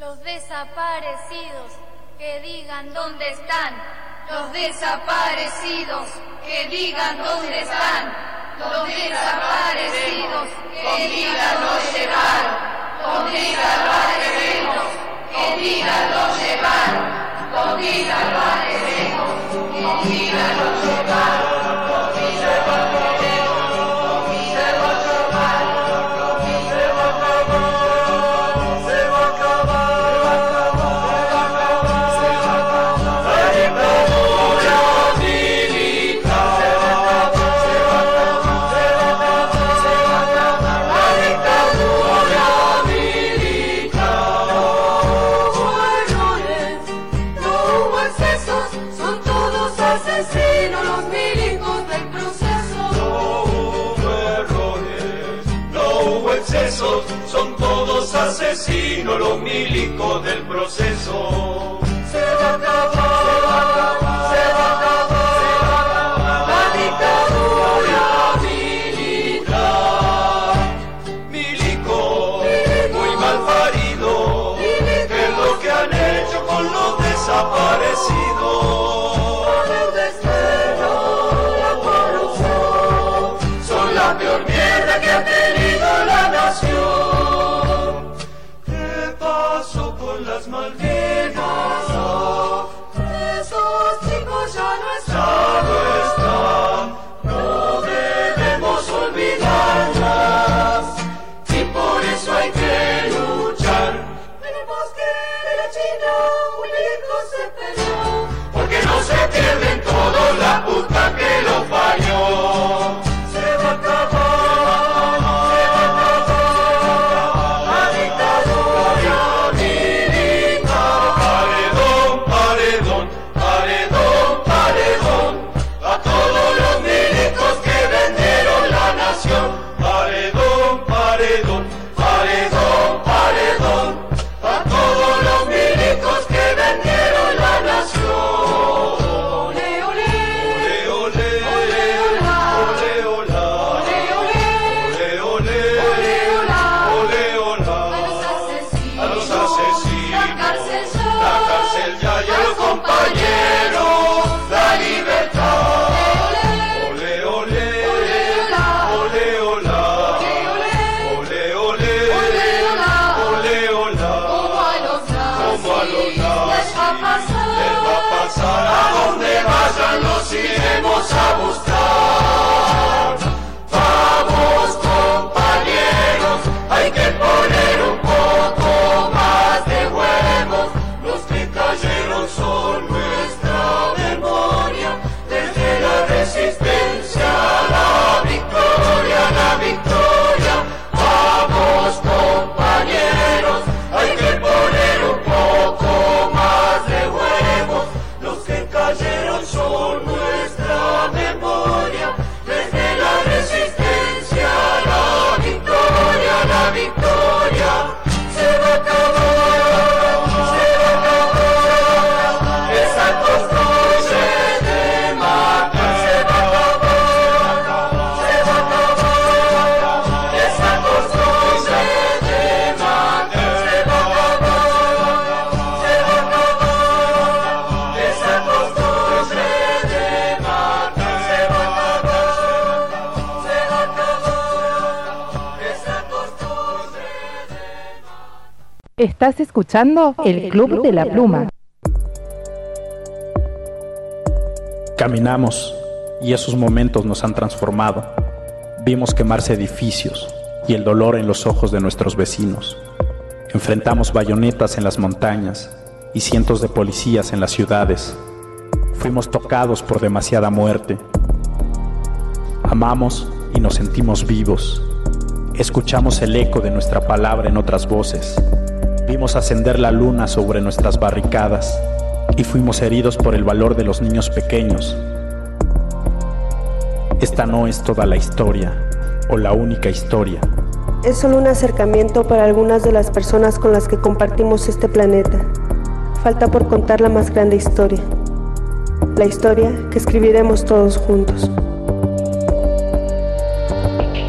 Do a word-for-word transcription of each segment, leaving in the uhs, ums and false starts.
Los desaparecidos, que digan dónde están. Los desaparecidos, que digan dónde están. Los desaparecidos, que digan dónde van. Los desaparecidos, que digan dónde van. Los desaparecidos, que digan dónde van. Son todos asesinos los milicos del proceso. Se va a acabar, se va a acabar, se va a acabar la dictadura militar. Milico, muy mal parido, ¿qué es lo que han hecho con los desaparecidos? Con el destierro, la corrupción, son la peor mierda que ha tenido la nación. ¿Qué pasó con las Malvinas? Oh, esos chicos ya no están. Ya no están. No debemos olvidarlas y por eso hay que luchar. En el bosque de la China un milico se peleó, porque no se pierden todos la puta que lo parió. Se va a acabar. Paredón, paredón, paredón, paredón, a todos los milicos que vendieron la nación. Ole, ole, ole, ole, ole, ole, ole, ole, ole, ole, a los asesinos, la cárcel ya y a los compañeros, la libertad. Ole, ole, ole, ole. A donde vayan los iremos a buscar. Vamos compañeros, hay que poner un poco más de huevos. Los que cayeron son nuestra memoria, desde la resistencia a la victoria, la victoria. Vamos compañeros, hay que poner un poco más de huevos. Los que cayeron son nuestra memoria, desde la resistencia a la victoria, la victoria. Se va a acabar, se va a acabar esa costumbre de matar. Se va a acabar, se va a acabar esa costumbre de matar. Se va a acabar, se va a acabar esa costumbre de matar. Se va a acabar, se va a acabar esa costumbre de matar. Estás escuchando El Club de la Pluma. Caminamos y esos momentos nos han transformado. Vimos quemarse edificios y el dolor en los ojos de nuestros vecinos. Enfrentamos bayonetas en las montañas y cientos de policías en las ciudades. Fuimos tocados por demasiada muerte. Amamos y nos sentimos vivos. Escuchamos el eco de nuestra palabra en otras voces. Vimos ascender la luna sobre nuestras barricadas y fuimos heridos por el valor de los niños pequeños. Esta no es toda la historia o la única historia. Es solo un acercamiento para algunas de las personas con las que compartimos este planeta. Falta por contar la más grande historia. La historia que escribiremos todos juntos.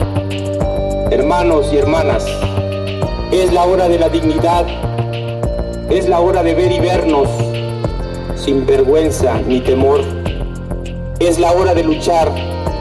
Hermanos y hermanas, es la hora de la dignidad, Es la hora de ver y vernos, sin vergüenza ni temor. Es la hora de luchar.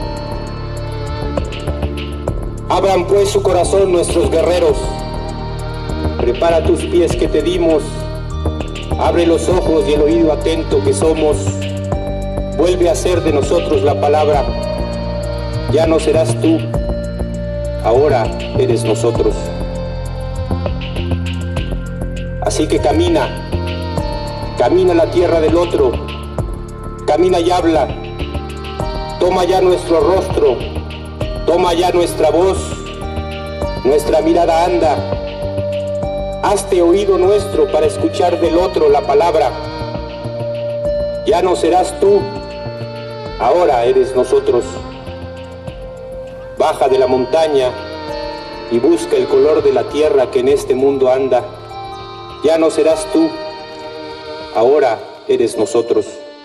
Abran pues su corazón nuestros guerreros. Prepara tus pies que te dimos. Abre los ojos y el oído atento que somos. Vuelve a ser de nosotros la palabra. Ya no serás tú, ahora eres nosotros. Así que camina, camina la tierra del otro, camina y habla. Toma ya nuestro rostro, toma ya nuestra voz, nuestra mirada anda. Hazte oído nuestro para escuchar del otro la palabra. Ya no serás tú, ahora eres nosotros. Baja de la montaña y busca el color de la tierra que en este mundo anda. Ya no serás tú, ahora eres nosotros.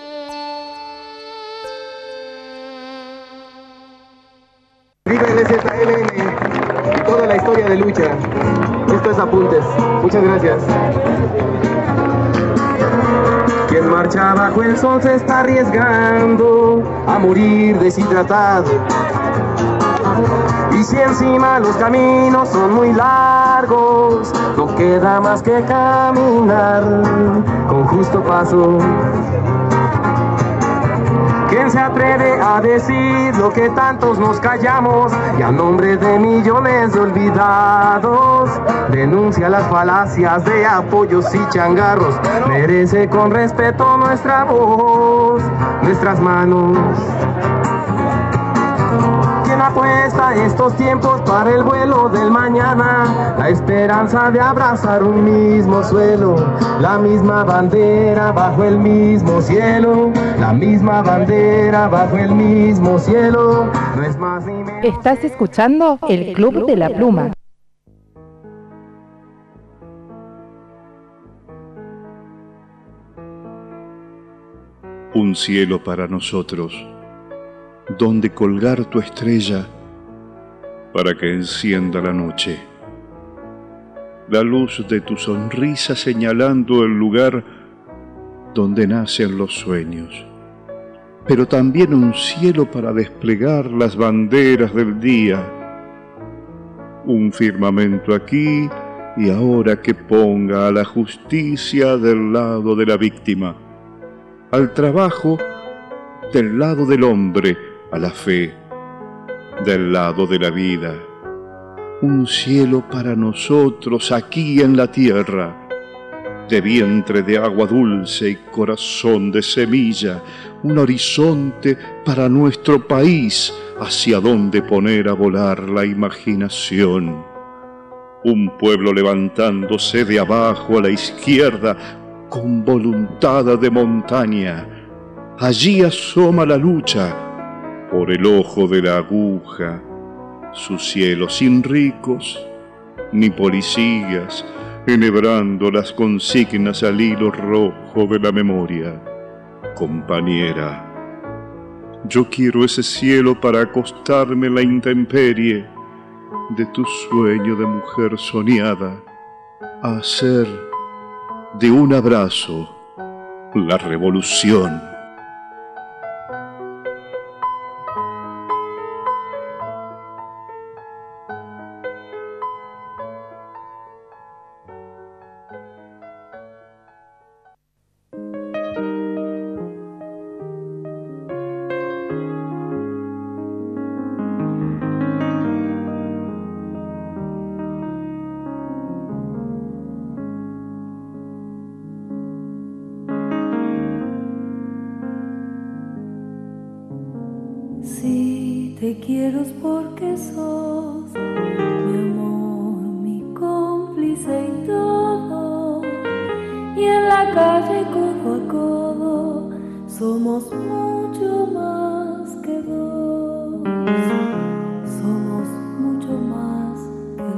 Viva el S Z L N y toda la historia de lucha. Esto es Apuntes. Muchas gracias. Quien marcha bajo el sol se está arriesgando a morir deshidratado. Y si encima los caminos son muy largos, no queda más que caminar con justo paso. ¿Quién se atreve a decir lo que tantos nos callamos? Y a nombre de millones de olvidados, denuncia las falacias de apoyos y changarros. Merece con respeto nuestra voz, nuestras manos. ¿Quién apuesta estos tiempos para el vuelo del mañana? La esperanza de abrazar un mismo suelo, la misma bandera bajo el mismo cielo, la misma bandera bajo el mismo cielo. No es más ni menos. Estás escuchando el Club de la Pluma. Un cielo para nosotros, donde colgar tu estrella para que encienda la noche. La luz de tu sonrisa señalando el lugar donde nacen los sueños. Pero también un cielo para desplegar las banderas del día. Un firmamento aquí y ahora que ponga a la justicia del lado de la víctima, al trabajo del lado del hombre, a la fe del lado de la vida. Un cielo para nosotros aquí en la tierra, de vientre de agua dulce y corazón de semilla. Un horizonte para nuestro país, hacia donde poner a volar la imaginación. Un pueblo levantándose de abajo a la izquierda, con voluntad de montaña. Allí asoma la lucha por el ojo de la aguja, su cielo sin ricos ni policías, enhebrando las consignas al hilo rojo de la memoria. Compañera, yo quiero ese cielo para acostarme en la intemperie de tu sueño de mujer soñada, a hacer de un abrazo la revolución. Si te quiero es porque sos mi amor, mi cómplice y todo. Y en la calle codo a codo somos mucho más que dos. Somos mucho más que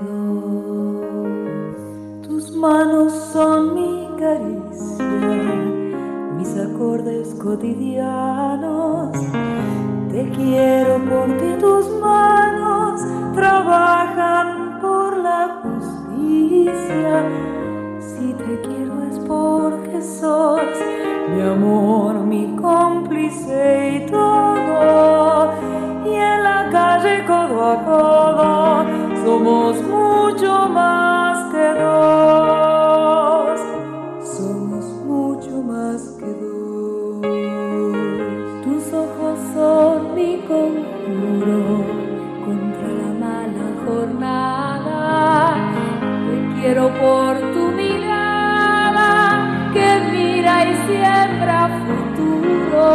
dos. Tus manos son mi caricia, mis acordes cotidianos. Te quiero porque tus manos trabajan por la justicia. Si te quiero es porque sos mi amor, mi cómplice y todo. Y en la calle codo a codo somos mucho más que dos. Somos mucho más que dos. Tus ojos son mi conjuro contra la mala jornada. Te quiero por tu mirada que mira y siembra futuro.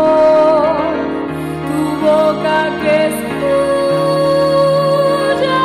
Tu boca que es tuya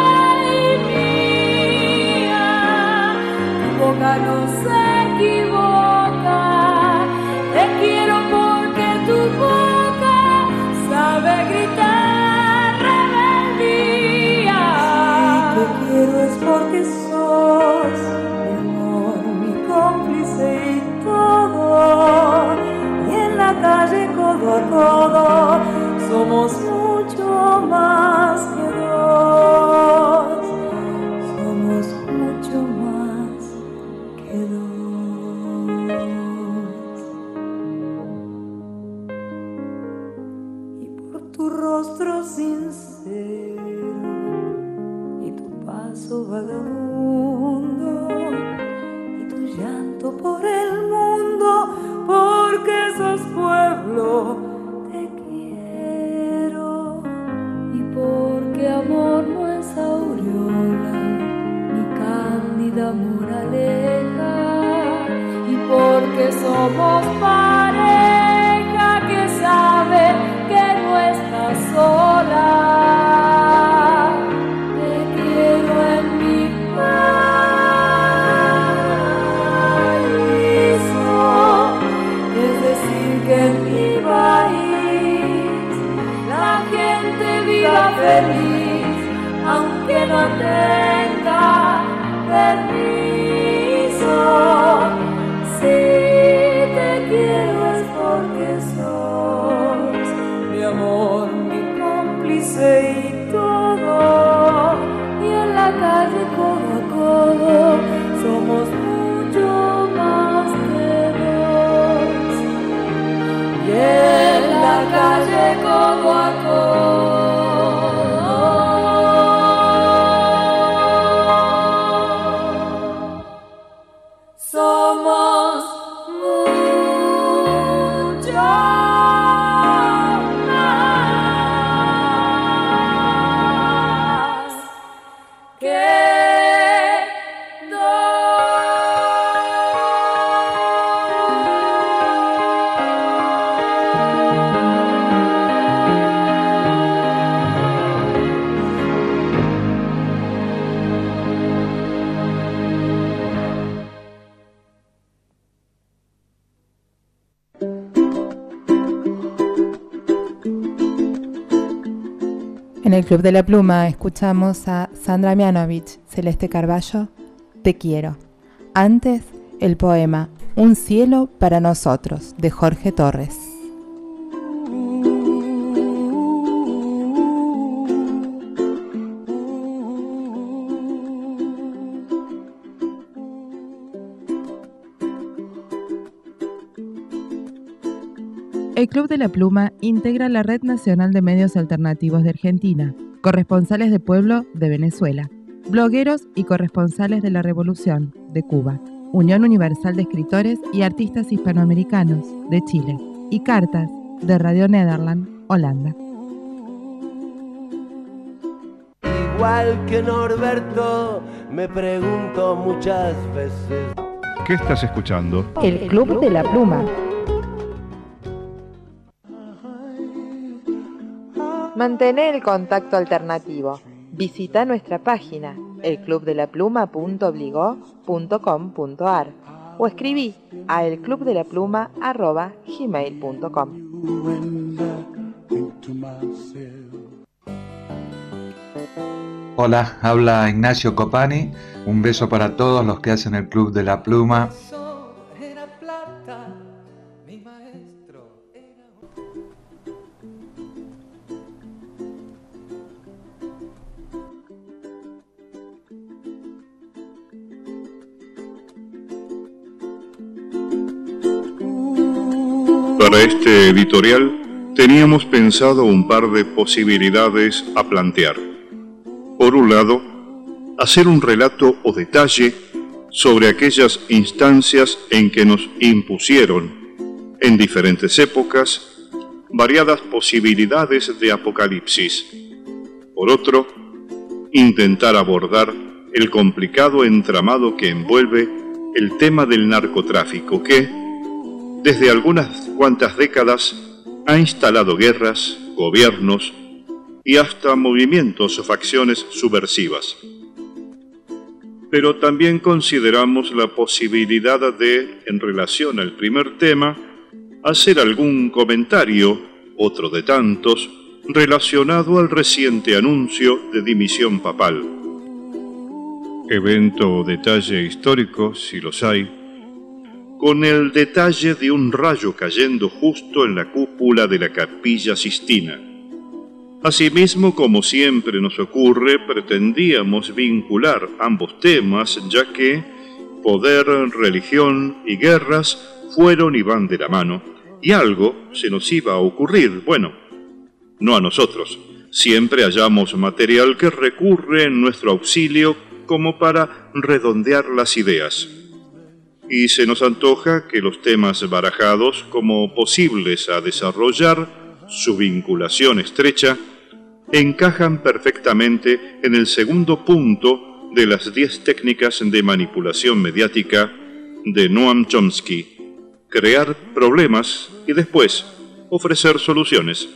y mía. Tu boca no se equivoca. Te quiero porque tu boca sabe gritar rebeldía. Si te quiero es porque sos mi amor, mi cómplice y todo. Y en la calle codo a codo somos mucho más que dos. Somos mucho más que dos. Y por tu rostro sincero y tu paso vagabundo y tu llanto por el mundo, porque sos pueblo, te quiero. Y porque amor no es aureola ni cándida moraleja. Y porque somos pareja que sabe que no estás sola. Te quiero en mi paraíso, es decir que en mi país la gente viva feliz, aunque no tenga permiso. Si te quiero es porque sos mi amor, mi cómplice y todo. Y en la calle codo a codo somos mucho más que dos. Y en la calle codo a codo somos mucho más que En el Club de la Pluma escuchamos a Sandra Mianovich, Celeste Carballo, Te quiero. Antes, el poema Un cielo para nosotros, de Jorge Torres. El Club de la Pluma integra la Red Nacional de Medios Alternativos de Argentina, corresponsales de pueblo de Venezuela, blogueros y corresponsales de la Revolución de Cuba, Unión Universal de Escritores y Artistas Hispanoamericanos de Chile y Cartas de Radio Nederland, Holanda. Igual que Norberto, me pregunto muchas veces. ¿Qué estás escuchando? El Club de la Pluma. Mantén el contacto alternativo. Visita nuestra página el club de la pluma punto obligó punto com punto ar o escribí a elclubdelapluma arroba gmail punto com. Hola, habla Ignacio Copani. Un beso para todos los que hacen el Club de la Pluma. Para este editorial teníamos pensado un par de posibilidades a plantear. Por un lado, hacer un relato o detalle sobre aquellas instancias en que nos impusieron, en diferentes épocas, variadas posibilidades de apocalipsis. Por otro, intentar abordar el complicado entramado que envuelve el tema del narcotráfico que, desde algunas cuantas décadas, ha instalado guerras, gobiernos y hasta movimientos o facciones subversivas. Pero también consideramos la posibilidad de, en relación al primer tema, hacer algún comentario, otro de tantos, relacionado al reciente anuncio de dimisión papal. Evento o detalle histórico, si los hay, con el detalle de un rayo cayendo justo en la cúpula de la Capilla Sistina. Asimismo, como siempre nos ocurre, pretendíamos vincular ambos temas, ya que poder, religión y guerras fueron y van de la mano, y algo se nos iba a ocurrir, bueno, no a nosotros, siempre hallamos material que recurre en nuestro auxilio como para redondear las ideas. Y se nos antoja que los temas barajados como posibles a desarrollar, su vinculación estrecha, encajan perfectamente en el segundo punto de las diez técnicas de manipulación mediática de Noam Chomsky: crear problemas y después ofrecer soluciones.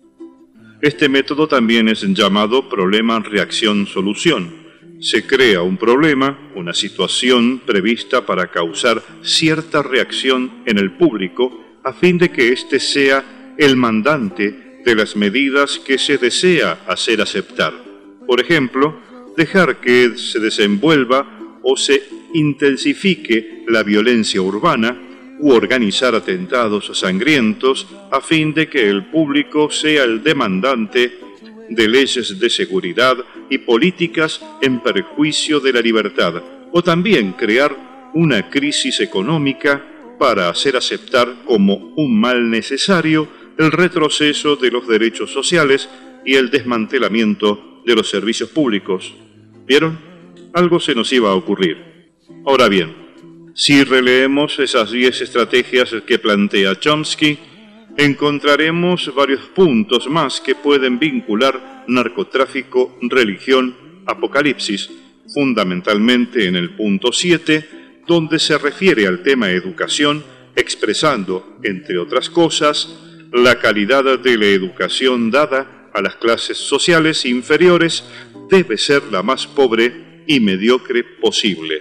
Este método también es llamado problema-reacción-solución. Se crea un problema, una situación prevista para causar cierta reacción en el público a fin de que éste sea el mandante de las medidas que se desea hacer aceptar. Por ejemplo, dejar que se desenvuelva o se intensifique la violencia urbana u organizar atentados sangrientos a fin de que el público sea el demandante de leyes de seguridad y políticas en perjuicio de la libertad, o también crear una crisis económica para hacer aceptar como un mal necesario el retroceso de los derechos sociales y el desmantelamiento de los servicios públicos. ¿Vieron? Algo se nos iba a ocurrir. Ahora bien, si releemos esas diez estrategias que plantea Chomsky, encontraremos varios puntos más que pueden vincular narcotráfico, religión, apocalipsis, fundamentalmente en el punto siete, donde se refiere al tema educación, expresando, entre otras cosas, la calidad de la educación dada a las clases sociales inferiores debe ser la más pobre y mediocre posible.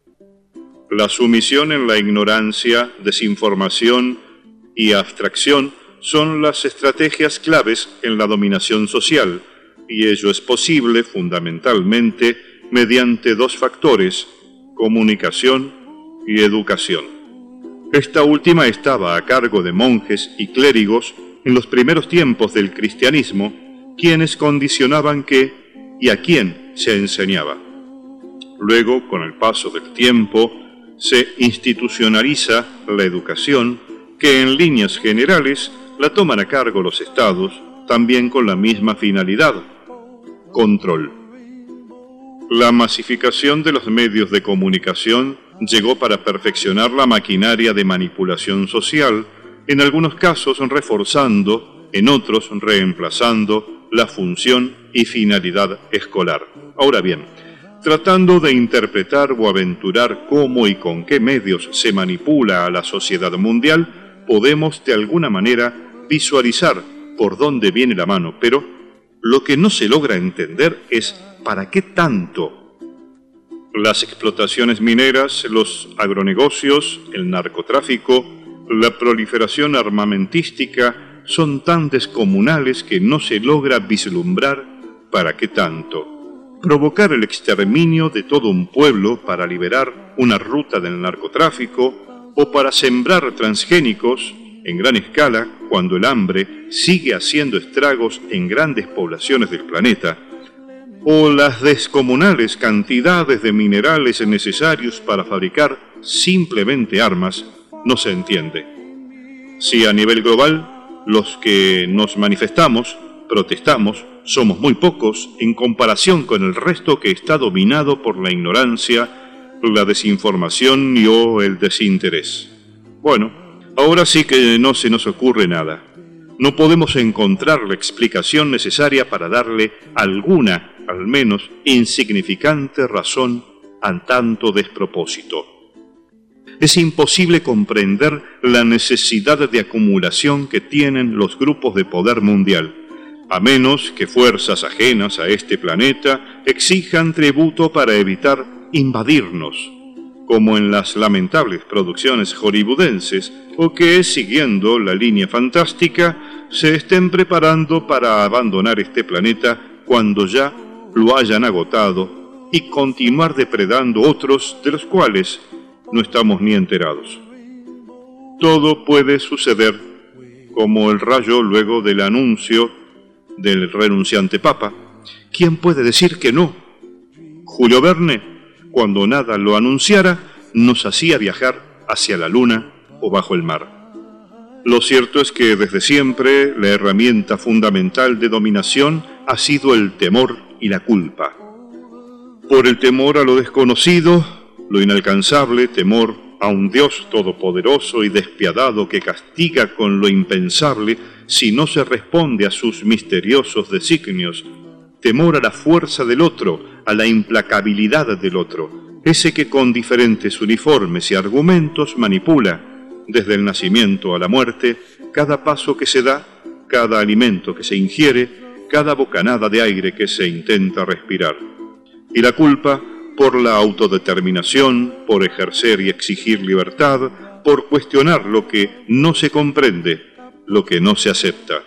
La sumisión en la ignorancia, desinformación y abstracción son las estrategias claves en la dominación social, y ello es posible fundamentalmente mediante dos factores: comunicación y educación. Esta última estaba a cargo de monjes y clérigos en los primeros tiempos del cristianismo, quienes condicionaban qué y a quién se enseñaba. Luego, con el paso del tiempo, se institucionaliza la educación, que en líneas generales la toman a cargo los estados, también con la misma finalidad: control. La masificación de los medios de comunicación llegó para perfeccionar la maquinaria de manipulación social, en algunos casos reforzando, en otros reemplazando la función y finalidad escolar. Ahora bien, tratando de interpretar o aventurar cómo y con qué medios se manipula a la sociedad mundial, podemos de alguna manera visualizar por dónde viene la mano, pero lo que no se logra entender es para qué tanto. Las explotaciones mineras, los agronegocios, el narcotráfico, la proliferación armamentística son tan descomunales que no se logra vislumbrar para qué tanto. Provocar el exterminio de todo un pueblo para liberar una ruta del narcotráfico o para sembrar transgénicos en gran escala cuando el hambre sigue haciendo estragos en grandes poblaciones del planeta, o las descomunales cantidades de minerales necesarios para fabricar simplemente armas, no se entiende. Si a nivel global los que nos manifestamos, protestamos, somos muy pocos en comparación con el resto que está dominado por la ignorancia, la desinformación y o el desinterés. Bueno, ahora sí que no se nos ocurre nada. No podemos encontrar la explicación necesaria para darle alguna, al menos insignificante razón a tanto despropósito. Es imposible comprender la necesidad de acumulación que tienen los grupos de poder mundial, a menos que fuerzas ajenas a este planeta exijan tributo para evitar invadirnos, como en las lamentables producciones hollywoodenses, o que, siguiendo la línea fantástica, se estén preparando para abandonar este planeta cuando ya lo hayan agotado y continuar depredando otros de los cuales no estamos ni enterados. Todo puede suceder como el rayo luego del anuncio del renunciante Papa. ¿Quién puede decir que no? Julio Verne, cuando nada lo anunciara, nos hacía viajar hacia la luna o bajo el mar. Lo cierto es que desde siempre la herramienta fundamental de dominación ha sido el temor y la culpa. Por el temor a lo desconocido, lo inalcanzable, temor a un Dios todopoderoso y despiadado que castiga con lo impensable si no se responde a sus misteriosos designios, temor a la fuerza del otro, a la implacabilidad del otro, ese que con diferentes uniformes y argumentos manipula, desde el nacimiento a la muerte, cada paso que se da, cada alimento que se ingiere, cada bocanada de aire que se intenta respirar. Y la culpa por la autodeterminación, por ejercer y exigir libertad, por cuestionar lo que no se comprende, lo que no se acepta.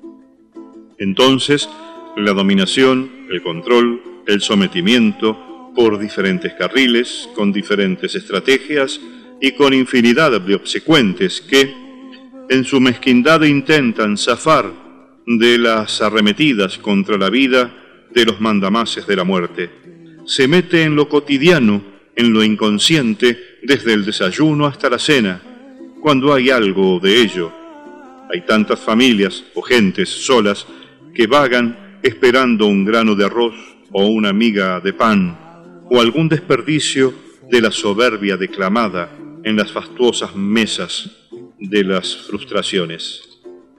Entonces, la dominación, el control, el sometimiento, por diferentes carriles, con diferentes estrategias y con infinidad de obsecuentes que, en su mezquindad, intentan zafar de las arremetidas contra la vida de los mandamases de la muerte. Se mete en lo cotidiano, en lo inconsciente, desde el desayuno hasta la cena, cuando hay algo de ello. Hay tantas familias o gentes solas que vagan esperando un grano de arroz o una miga de pan, o algún desperdicio de la soberbia declamada en las fastuosas mesas de las frustraciones.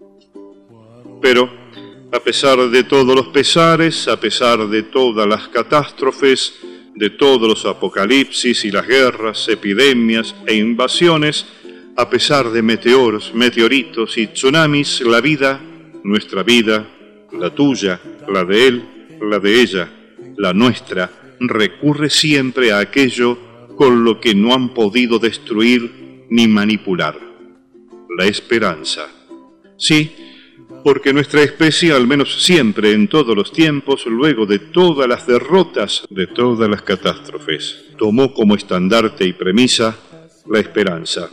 Pero, a pesar de todos los pesares, a pesar de todas las catástrofes, de todos los apocalipsis y las guerras, epidemias e invasiones, a pesar de meteoros, meteoritos y tsunamis, la vida, nuestra vida, la tuya, la de él, la de ella, la nuestra, recurre siempre a aquello con lo que no han podido destruir ni manipular: la esperanza. Sí, porque nuestra especie, al menos siempre, en todos los tiempos, luego de todas las derrotas, de todas las catástrofes, tomó como estandarte y premisa la esperanza.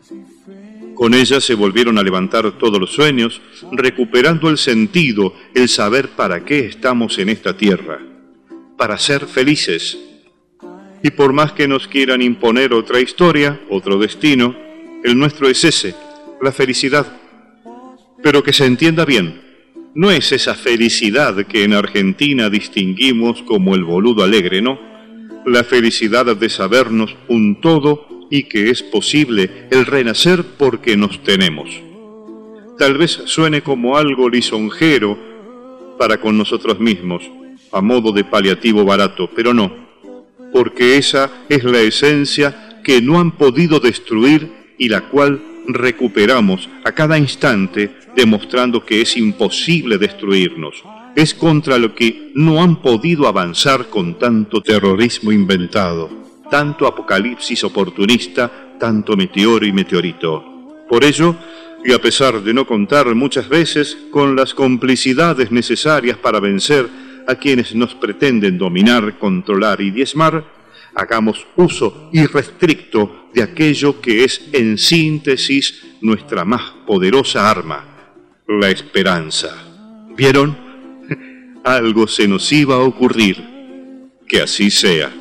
Con ella se volvieron a levantar todos los sueños, recuperando el sentido, el saber para qué estamos en esta tierra: para ser felices. Y por más que nos quieran imponer otra historia, otro destino, el nuestro es ese, la felicidad. Pero que se entienda bien, no es esa felicidad que en Argentina distinguimos como el boludo alegre, no. La felicidad de sabernos un todo y que es posible el renacer porque nos tenemos. Tal vez suene como algo lisonjero para con nosotros mismos, a modo de paliativo barato, pero no, porque esa es la esencia que no han podido destruir y la cual recuperamos a cada instante, demostrando que es imposible destruirnos. Es contra lo que no han podido avanzar con tanto terrorismo inventado, tanto apocalipsis oportunista, tanto meteoro y meteorito. Por ello, y a pesar de no contar muchas veces con las complicidades necesarias para vencer a quienes nos pretenden dominar, controlar y diezmar, hagamos uso irrestricto de aquello que es en síntesis nuestra más poderosa arma: la esperanza. ¿Vieron? Algo se nos iba a ocurrir. Que así sea.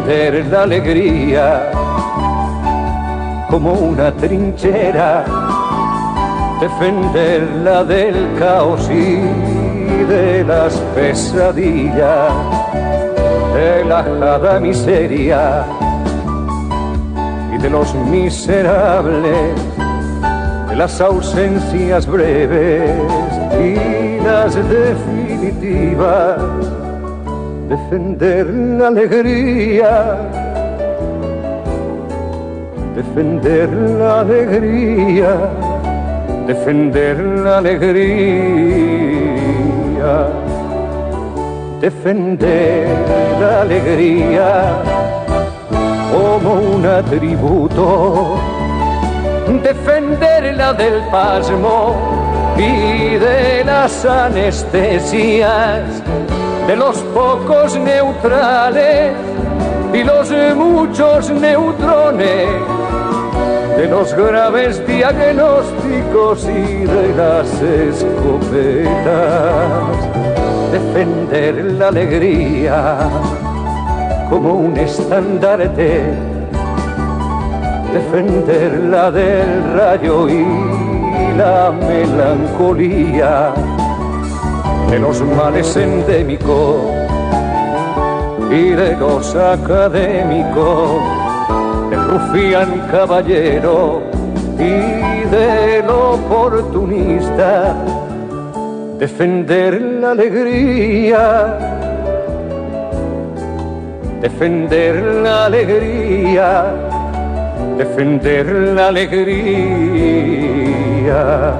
defender la alegría como una trinchera, defenderla del caos y de las pesadillas, de la ajada miseria y de los miserables, de las ausencias breves y las definitivas, defender la alegría, defender la alegría, defender la alegría, defender la alegría como un atributo, defenderla del pasmo y de las anestesias, de los pocos neutrales y los muchos neutrones, de los graves diagnósticos y de las escopetas, defender la alegría como un estandarte, defenderla del rayo y la melancolía, de los males endémicos y de los académicos, del rufián caballero y del oportunista, defender la alegría, defender la alegría, defender la alegría,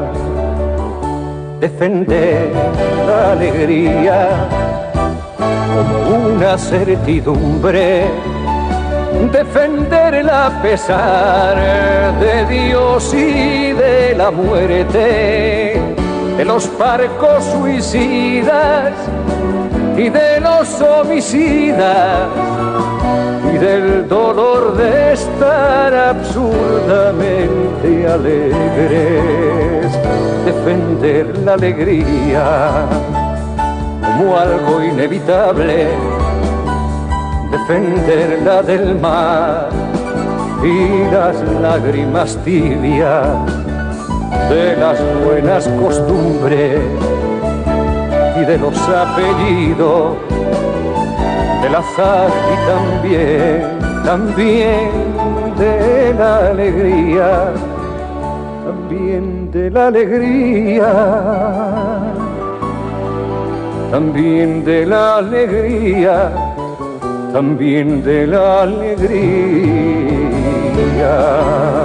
defender la alegría como una certidumbre, defenderla a pesar de Dios y de la muerte, de los parcos suicidas y de los homicidas, y del dolor de estar absurdamente alegres, defender la alegría como algo inevitable, defenderla del mar y las lágrimas tibias, de las buenas costumbres y de los apellidos, del azar y también, también de la alegría, también de la alegría, también de la alegría, también de la alegría.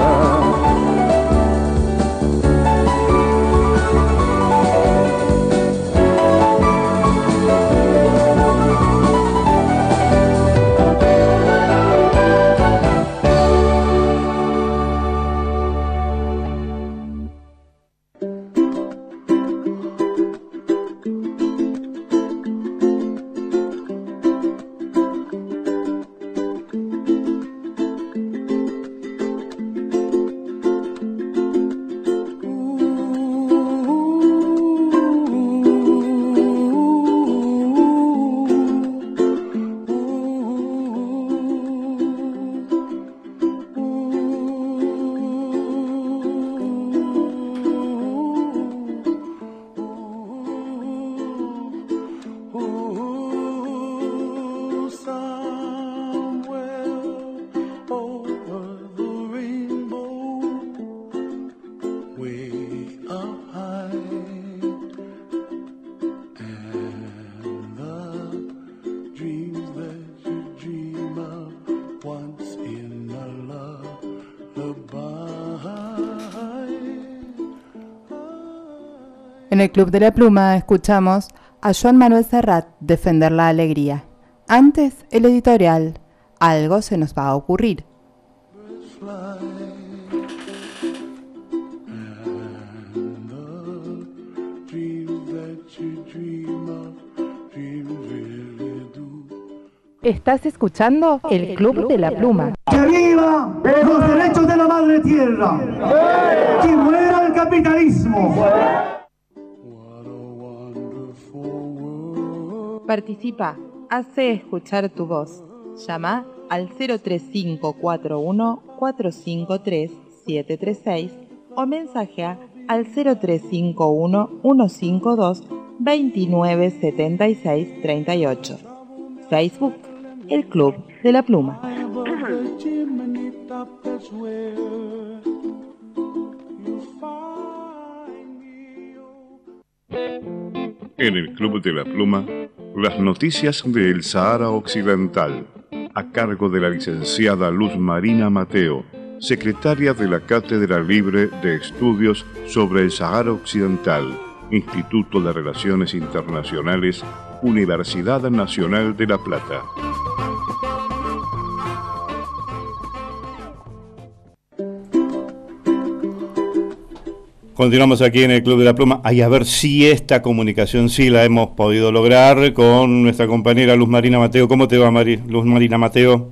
En el Club de la Pluma escuchamos a Joan Manuel Serrat defender la alegría. Antes, el editorial, algo se nos va a ocurrir. Estás escuchando el Club de la Pluma. ¡Que viva los derechos de la madre tierra! ¡Que muera el capitalismo! Participa, hace escuchar tu voz. Llama al cero tres cinco cuatro uno cuatro cinco tres siete tres seis o mensajea al cero tres cinco uno uno cinco dos dos nueve siete seis tres ocho. Facebook, El Club de la Pluma. En el Club de la Pluma, las noticias del Sahara Occidental, a cargo de la licenciada Luz Marina Mateo, secretaria de la Cátedra Libre de Estudios sobre el Sahara Occidental, Instituto de Relaciones Internacionales, Universidad Nacional de La Plata. Continuamos aquí en el Club de la Pluma. Ay, a ver si esta comunicación sí la hemos podido lograr con nuestra compañera Luz Marina Mateo. ¿Cómo te va, Mari? Luz Marina Mateo?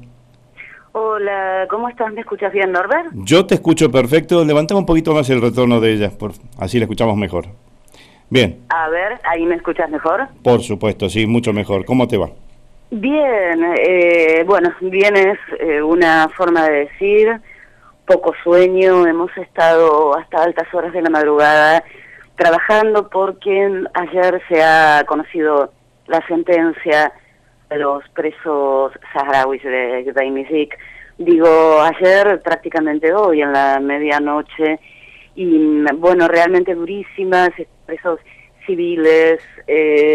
Hola, ¿cómo estás? ¿Me escuchas bien, Norbert? Yo te escucho perfecto. Levantamos un poquito más el retorno de ella, por, así la escuchamos mejor. Bien. A ver, ¿ahí me escuchas mejor? Por supuesto, sí, mucho mejor. ¿Cómo te va? Bien, eh, bueno, bien es eh, una forma de decir... Poco sueño, hemos estado hasta altas horas de la madrugada trabajando porque ayer se ha conocido la sentencia de los presos saharauis de Daimizik. Digo, ayer, prácticamente hoy, en la medianoche, y bueno, realmente durísimas, presos civiles, eh,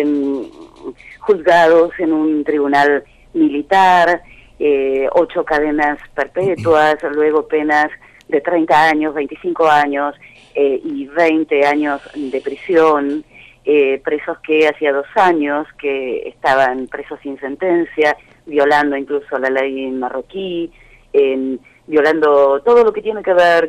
juzgados en un tribunal militar, Eh, ocho cadenas perpetuas, luego penas de treinta años, veinticinco años eh, y veinte años de prisión, eh, presos que hacía dos años que estaban presos sin sentencia, violando incluso la ley marroquí, eh, violando todo lo que tiene que ver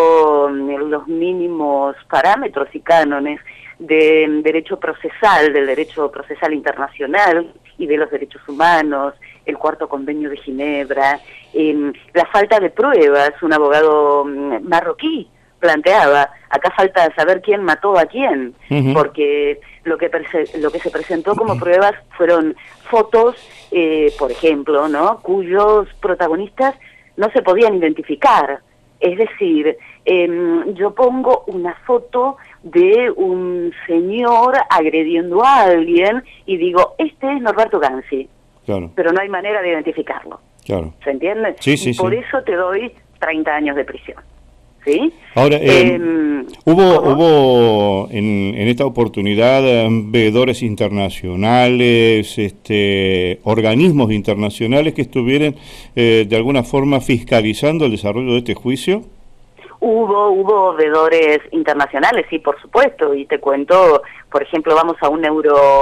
con los mínimos parámetros y cánones del derecho procesal, del derecho procesal internacional y de los derechos humanos, el cuarto convenio de Ginebra, eh, la falta de pruebas. Un abogado marroquí planteaba, acá falta saber quién mató a quién, uh-huh. porque lo que, lo que se presentó como pruebas fueron fotos, eh, por ejemplo, ¿no?, cuyos protagonistas no se podían identificar. Es decir, eh, yo pongo una foto de un señor agrediendo a alguien y digo, este es Norberto Ganzi. Claro. Pero no hay manera de identificarlo. Claro. ¿Se entiende? Sí, sí, y por sí. eso te doy treinta años de prisión. ¿Sí? Ahora, eh, eh, hubo, hubo en, en esta oportunidad eh, veedores internacionales, este, organismos internacionales que estuvieran eh, de alguna forma fiscalizando el desarrollo de este juicio. Hubo, hubo veedores internacionales, sí, por supuesto, y te cuento, por ejemplo, vamos a un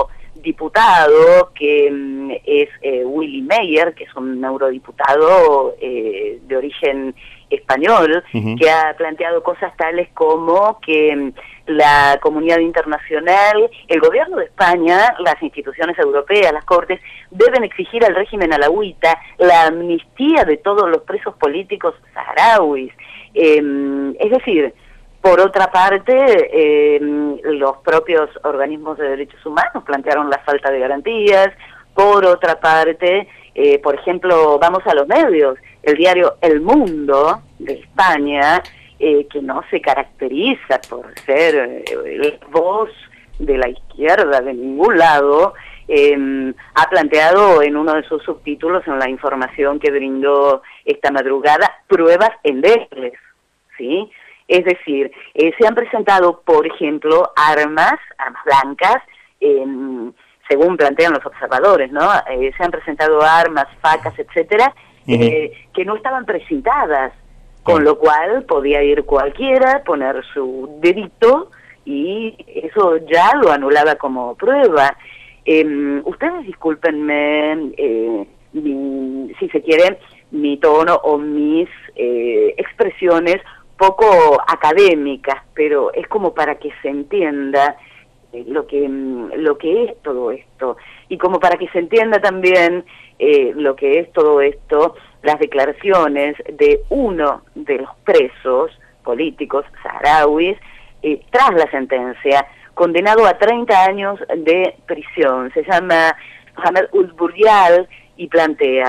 eurodiputado que mm, es eh, Willy Meyer, que es un eurodiputado eh, de origen español, uh-huh. que ha planteado cosas tales como que mm, la comunidad internacional, el gobierno de España, las instituciones europeas, las cortes, deben exigir al régimen alauita la amnistía de todos los presos políticos saharauis. Eh, es decir, por otra parte, eh, los propios organismos de derechos humanos plantearon la falta de garantías. Por otra parte, eh, por ejemplo, vamos a los medios, el diario El Mundo de España, eh, que no se caracteriza por ser eh, voz de la izquierda de ningún lado, eh, ha planteado en uno de sus subtítulos, en la información que brindó esta madrugada, pruebas endebles, ¿sí? Es decir, eh, se han presentado, por ejemplo, armas, armas blancas, eh, según plantean los observadores, ¿no? Eh, se han presentado armas, facas, etcétera, uh-huh. eh, que no estaban precintadas, con lo cual podía ir cualquiera, poner su dedito, y eso ya lo anulaba como prueba. Eh, ustedes discúlpenme, eh, mi, si se quiere, mi tono o mis eh, expresiones poco académicas, pero es como para que se entienda eh, lo que lo que es todo esto, y como para que se entienda también eh, lo que es todo esto, las declaraciones de uno de los presos políticos saharauis eh, tras la sentencia, condenado a treinta años de prisión. Se llama Mohamed Ould Bouryal y plantea: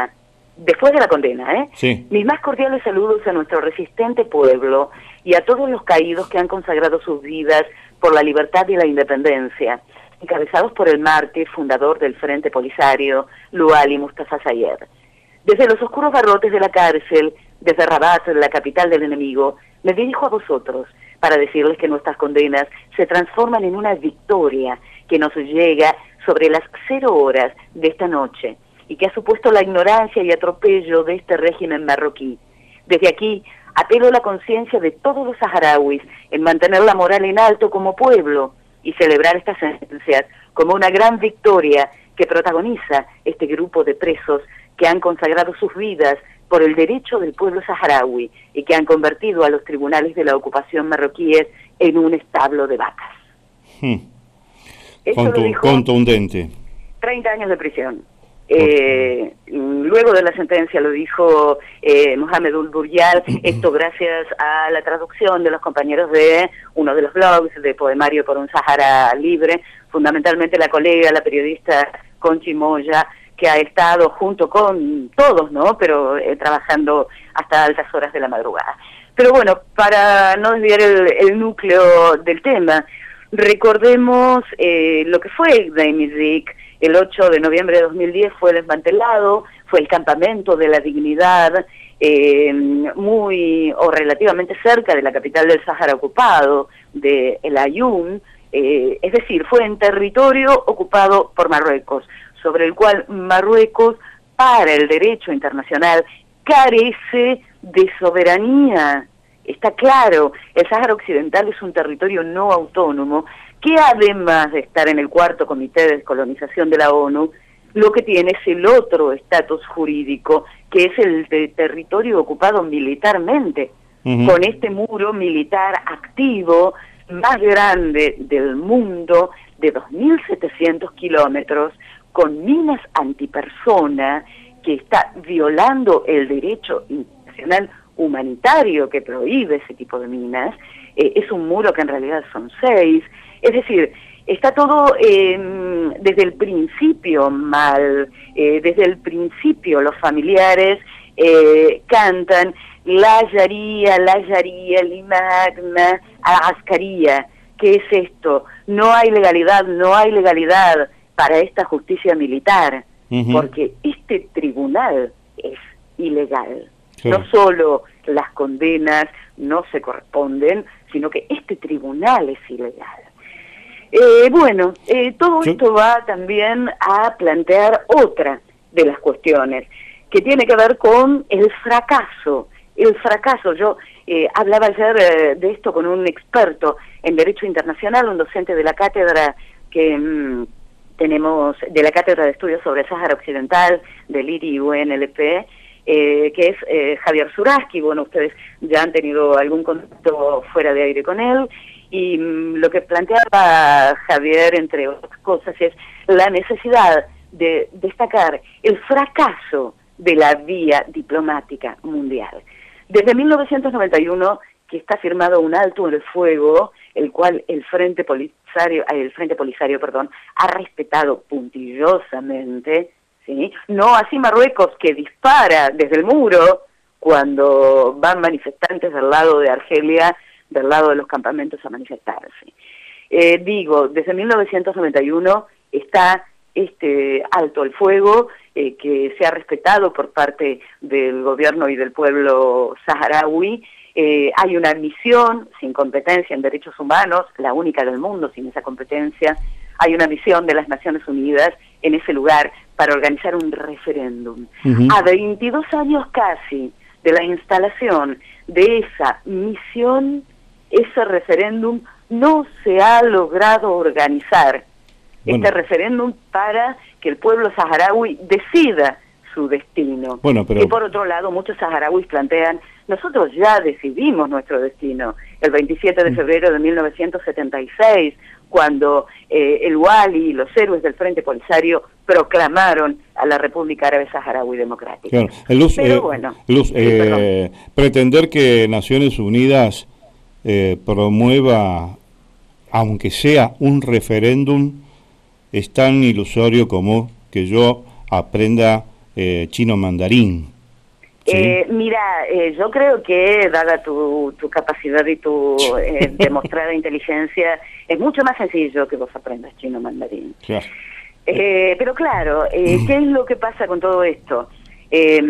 después de la condena, ¿eh? Sí. Mis más cordiales saludos a nuestro resistente pueblo y a todos los caídos que han consagrado sus vidas por la libertad y la independencia, encabezados por el mártir fundador del Frente Polisario, Luali Mustafa Sayer. Desde los oscuros barrotes de la cárcel, desde Rabat, la capital del enemigo, me dirijo a vosotros para decirles que nuestras condenas se transforman en una victoria que nos llega sobre las cero horas de esta noche y que ha supuesto la ignorancia y atropello de este régimen marroquí. Desde aquí, apelo a la conciencia de todos los saharauis en mantener la moral en alto como pueblo y celebrar estas sentencias como una gran victoria que protagoniza este grupo de presos que han consagrado sus vidas por el derecho del pueblo saharaui y que han convertido a los tribunales de la ocupación marroquíes en un establo de vacas. Hmm. Eso Contu lo dijo, contundente. treinta años de prisión. Eh, luego de la sentencia lo dijo eh, Mohamed Ul-Buryal, esto gracias a la traducción de los compañeros de uno de los blogs de Poemario por un Sahara Libre, fundamentalmente la colega, la periodista Conchi Moya, que ha estado junto con todos, ¿no? Pero eh, trabajando hasta altas horas de la madrugada. Pero bueno, para no desviar el, el núcleo del tema, recordemos eh, lo que fue Gdeim-Izik. El ocho de noviembre de dos mil diez fue desmantelado, fue el campamento de la dignidad, eh, muy o relativamente cerca de la capital del Sáhara ocupado, de El Aaiún, eh, es decir, fue en territorio ocupado por Marruecos, sobre el cual Marruecos, para el derecho internacional, carece de soberanía. Está claro, el Sáhara Occidental es un territorio no autónomo que además de estar en el cuarto comité de descolonización de la ONU, lo que tiene es el otro estatus jurídico, que es el de territorio ocupado militarmente, uh-huh. con este muro militar activo más grande del mundo, de dos mil setecientos kilómetros, con minas antipersona, que está violando el derecho internacional humanitario que prohíbe ese tipo de minas. Eh, es un muro que en realidad son seis. Es decir, está todo eh, desde el principio mal, eh, desde el principio los familiares eh, cantan la Sharia, la Sharia, Limagna, Ascaría. ¿Qué es esto? No hay legalidad, no hay legalidad para esta justicia militar, uh-huh. porque este tribunal es ilegal. Sí. No solo las condenas no se corresponden, sino que este tribunal es ilegal. Eh, bueno, eh, todo sí. esto va también a plantear otra de las cuestiones, que tiene que ver con el fracaso. El fracaso, yo eh, hablaba ayer eh, de esto con un experto en Derecho Internacional, un docente de la cátedra que mmm, tenemos, de la Cátedra de Estudios sobre Sáhara Occidental, del I R I U N L P, eh, que es eh, Javier Zuraski. Bueno, ustedes ya han tenido algún contacto fuera de aire con él, y mmm, lo que planteaba Javier, entre otras cosas, es la necesidad de destacar el fracaso de la vía diplomática mundial. Desde mil novecientos noventa y uno, que está firmado un alto en el fuego, el cual el Frente Polisario, el Frente Polisario, perdón, ha respetado puntillosamente, ¿sí? No así Marruecos, que dispara desde el muro cuando van manifestantes del lado de Argelia, del lado de los campamentos a manifestarse. Eh, digo, desde mil novecientos noventa y uno está este alto el fuego eh, que se ha respetado por parte del gobierno y del pueblo saharaui. Eh, hay una misión sin competencia en derechos humanos, la única del mundo sin esa competencia. Hay una misión de las Naciones Unidas en ese lugar para organizar un referéndum. Uh-huh. A veintidós años casi de la instalación de esa misión, ese referéndum no se ha logrado organizar. Bueno. Este referéndum para que el pueblo saharaui decida su destino. Bueno, pero... Y por otro lado, muchos saharauis plantean, nosotros ya decidimos nuestro destino, el veintisiete de febrero de mil novecientos setenta y seis, cuando eh, el Wali y los héroes del Frente Polisario proclamaron a la República Árabe Saharaui Democrática. Claro. Luz, Pero eh, bueno, Luz, sí, eh, pretender que Naciones Unidas eh, promueva, aunque sea un referéndum, es tan ilusorio como que yo aprenda eh, chino mandarín. ¿Sí? Eh, mira, eh, yo creo que dada tu, tu capacidad y tu eh, demostrada inteligencia, es mucho más sencillo que vos aprendas chino mandarín. Claro. Eh, pero claro, eh, ¿qué es lo que pasa con todo esto? Eh,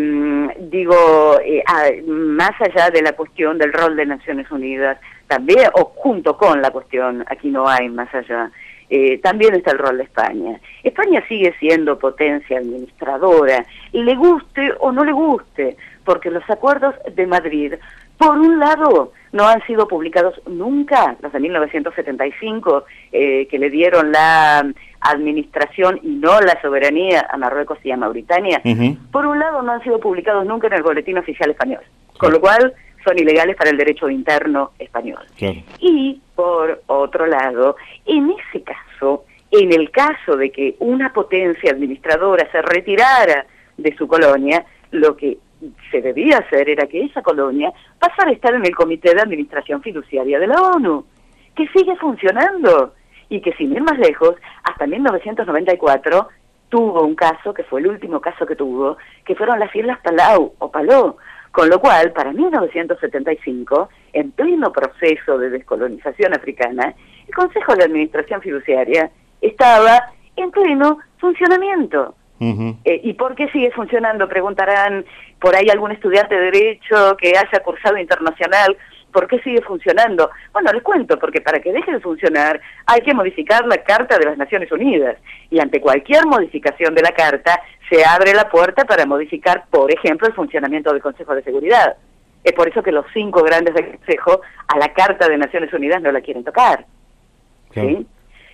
digo, eh, ah, más allá de la cuestión del rol de Naciones Unidas, también, o junto con la cuestión, aquí no hay más allá, eh, también está el rol de España. España sigue siendo potencia administradora, le guste o no le guste, porque los acuerdos de Madrid, por un lado, no han sido publicados nunca, los de mil novecientos setenta y cinco, eh, que le dieron la administración y no la soberanía a Marruecos y a Mauritania, uh-huh. por un lado no han sido publicados nunca en el Boletín Oficial Español, claro. con lo cual son ilegales para el derecho interno español. Claro. Y, por otro lado, en ese caso, en el caso de que una potencia administradora se retirara de su colonia, lo que se debía hacer era que esa colonia pasara a estar en el Comité de Administración Fiduciaria de la ONU, que sigue funcionando, y que sin ir más lejos, hasta mil novecientos noventa y cuatro tuvo un caso, que fue el último caso que tuvo, que fueron las Islas Palau o Paló, con lo cual, para mil novecientos setenta y cinco, en pleno proceso de descolonización africana, el Consejo de Administración Fiduciaria estaba en pleno funcionamiento. Uh-huh. Eh, ¿Y por qué sigue funcionando? Preguntarán por ahí algún estudiante de Derecho que haya cursado internacional, ¿por qué sigue funcionando? Bueno, les cuento, porque para que deje de funcionar hay que modificar la Carta de las Naciones Unidas, y ante cualquier modificación de la Carta se abre la puerta para modificar, por ejemplo, el funcionamiento del Consejo de Seguridad. Es por eso que los cinco grandes del Consejo a la Carta de Naciones Unidas no la quieren tocar. Claro. ¿Sí?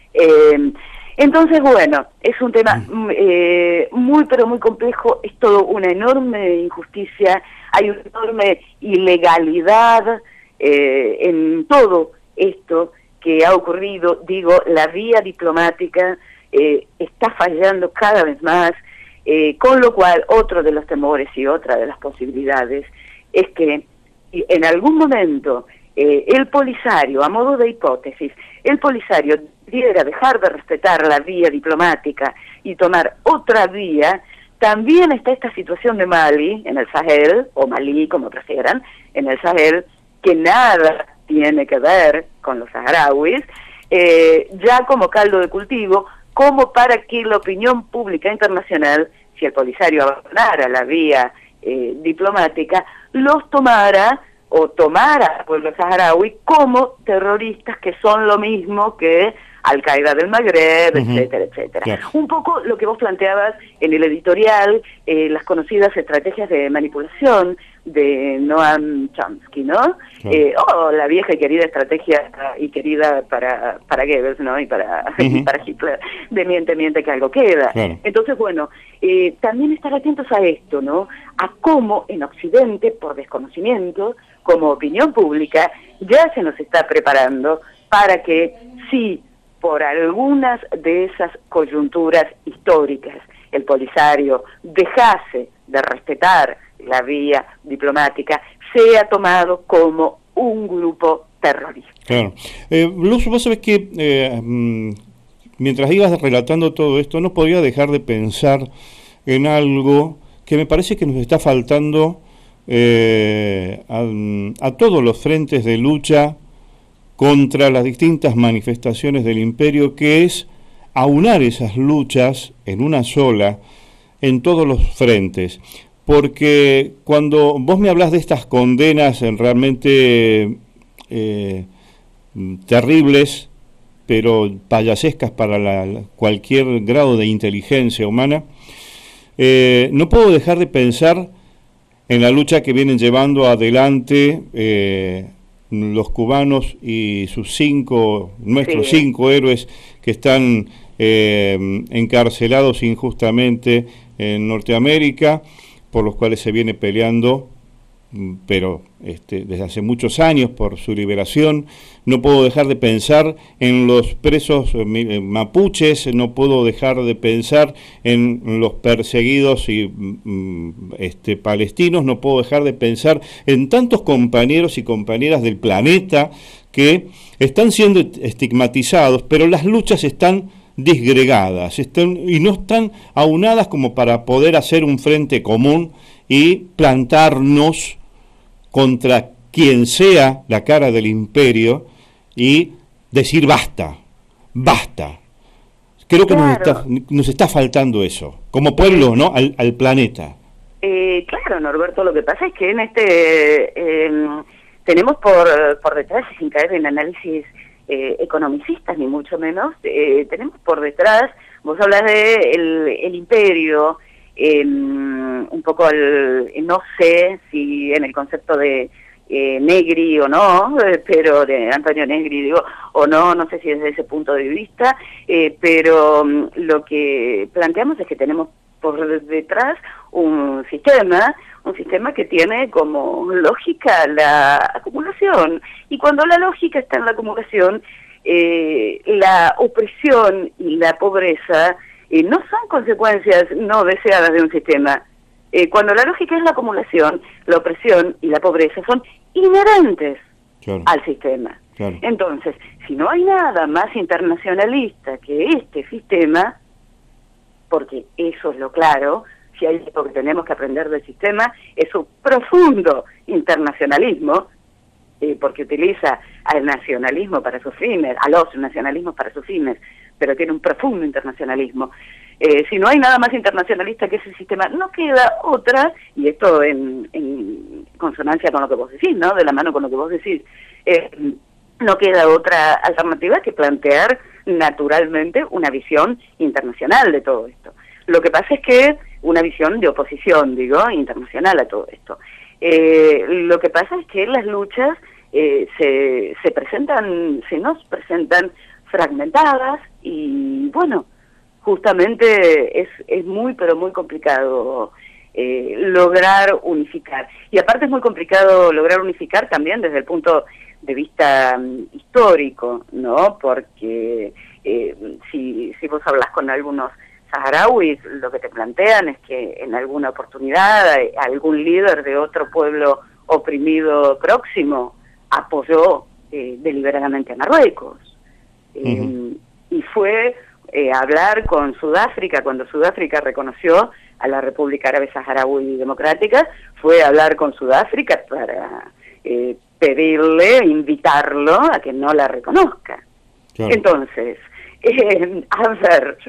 Eh, entonces, bueno, es un tema eh, muy, pero muy complejo, es todo una enorme injusticia, hay una enorme ilegalidad eh, en todo esto que ha ocurrido. Digo, la vía diplomática eh, está fallando cada vez más, eh, con lo cual otro de los temores y otra de las posibilidades es que en algún momento eh, el Polisario, a modo de hipótesis, el Polisario debiera dejar de respetar la vía diplomática y tomar otra vía. También está esta situación de Mali, en el Sahel, o Malí, como prefieran, en el Sahel, que nada tiene que ver con los saharauis, eh, ya como caldo de cultivo, como para que la opinión pública internacional, si el Polisario abandonara la vía eh, diplomática, los tomara o tomara al pueblo saharaui como terroristas que son lo mismo que Al-Qaeda del Magreb, uh-huh. etcétera, etcétera. Claro. Un poco lo que vos planteabas en el editorial, eh, las conocidas estrategias de manipulación de Noam Chomsky, ¿no? Claro. Eh, oh, la vieja y querida estrategia y querida para para Goebbels, ¿no? Y para, uh-huh. y para Hitler, de miente, miente que algo queda. Claro. Entonces, bueno, eh, también estar atentos a esto, ¿no? A cómo en Occidente, por desconocimiento, como opinión pública, ya se nos está preparando para que sí, por algunas de esas coyunturas históricas, el Polisario dejase de respetar la vía diplomática, sea tomado como un grupo terrorista. Claro. Eh, Luz, vos sabés que eh, mientras ibas relatando todo esto, no podía dejar de pensar en algo que me parece que nos está faltando eh, a, a todos los frentes de lucha contra las distintas manifestaciones del imperio, que es aunar esas luchas en una sola, en todos los frentes. Porque cuando vos me hablas de estas condenas realmente eh, terribles, pero payasescas para la, la, cualquier grado de inteligencia humana, eh, no puedo dejar de pensar en la lucha que vienen llevando adelante eh, los cubanos y sus cinco, nuestros sí. cinco héroes que están eh, encarcelados injustamente en Norteamérica, por los cuales se viene peleando, pero este, desde hace muchos años por su liberación. No puedo dejar de pensar en los presos eh, mapuches, no puedo dejar de pensar en los perseguidos y mm, este, palestinos, no puedo dejar de pensar en tantos compañeros y compañeras del planeta que están siendo estigmatizados, pero las luchas están disgregadas, están, y no están aunadas como para poder hacer un frente común y plantarnos contra quien sea la cara del imperio y decir basta, basta. Creo que claro. nos, está, nos está faltando eso, como pueblo, ¿no? Al, al planeta. Eh, claro, Norberto, lo que pasa es que en este eh, tenemos por, por detrás, sin caer en análisis eh, economicistas, ni mucho menos, eh, tenemos por detrás, vos hablas de el, el imperio, eh, un poco el, no sé si en el concepto de eh, Negri o no, eh, pero de Antonio Negri, digo, o no, no sé si desde ese punto de vista, eh, pero um, lo que planteamos es que tenemos por detrás un sistema, un sistema que tiene como lógica la acumulación, y cuando la lógica está en la acumulación, eh, la opresión y la pobreza eh, no son consecuencias no deseadas de un sistema. Eh, cuando la lógica es la acumulación, la opresión y la pobreza son inherentes claro. al sistema. Claro. Entonces, si no hay nada más internacionalista que este sistema, porque eso es lo claro, si hay algo que tenemos que aprender del sistema, es su profundo internacionalismo, eh, porque utiliza al nacionalismo para sus fines, a los nacionalismos para sus fines, pero tiene un profundo internacionalismo. Eh, si no hay nada más internacionalista que ese sistema, no queda otra, y esto en, en consonancia con lo que vos decís, ¿no? De la mano con lo que vos decís, eh, no queda otra alternativa que plantear naturalmente una visión internacional de todo esto. Lo que pasa es que una visión de oposición, digo, internacional a todo esto. Eh, lo que pasa es que las luchas eh, se, se presentan, se nos presentan fragmentadas y, bueno, justamente es, es muy, pero muy complicado eh, lograr unificar. Y aparte es muy complicado lograr unificar también desde el punto de vista um, histórico, ¿no? Porque eh, si, si vos hablas con algunos saharauis, lo que te plantean es que en alguna oportunidad eh, algún líder de otro pueblo oprimido próximo apoyó eh, deliberadamente a Marruecos. Uh-huh. eh, y fue eh, hablar con Sudáfrica, cuando Sudáfrica reconoció a la República Árabe Saharaui Democrática, fue hablar con Sudáfrica para eh, pedirle, invitarlo a que no la reconozca. Claro. Entonces, eh, a ver,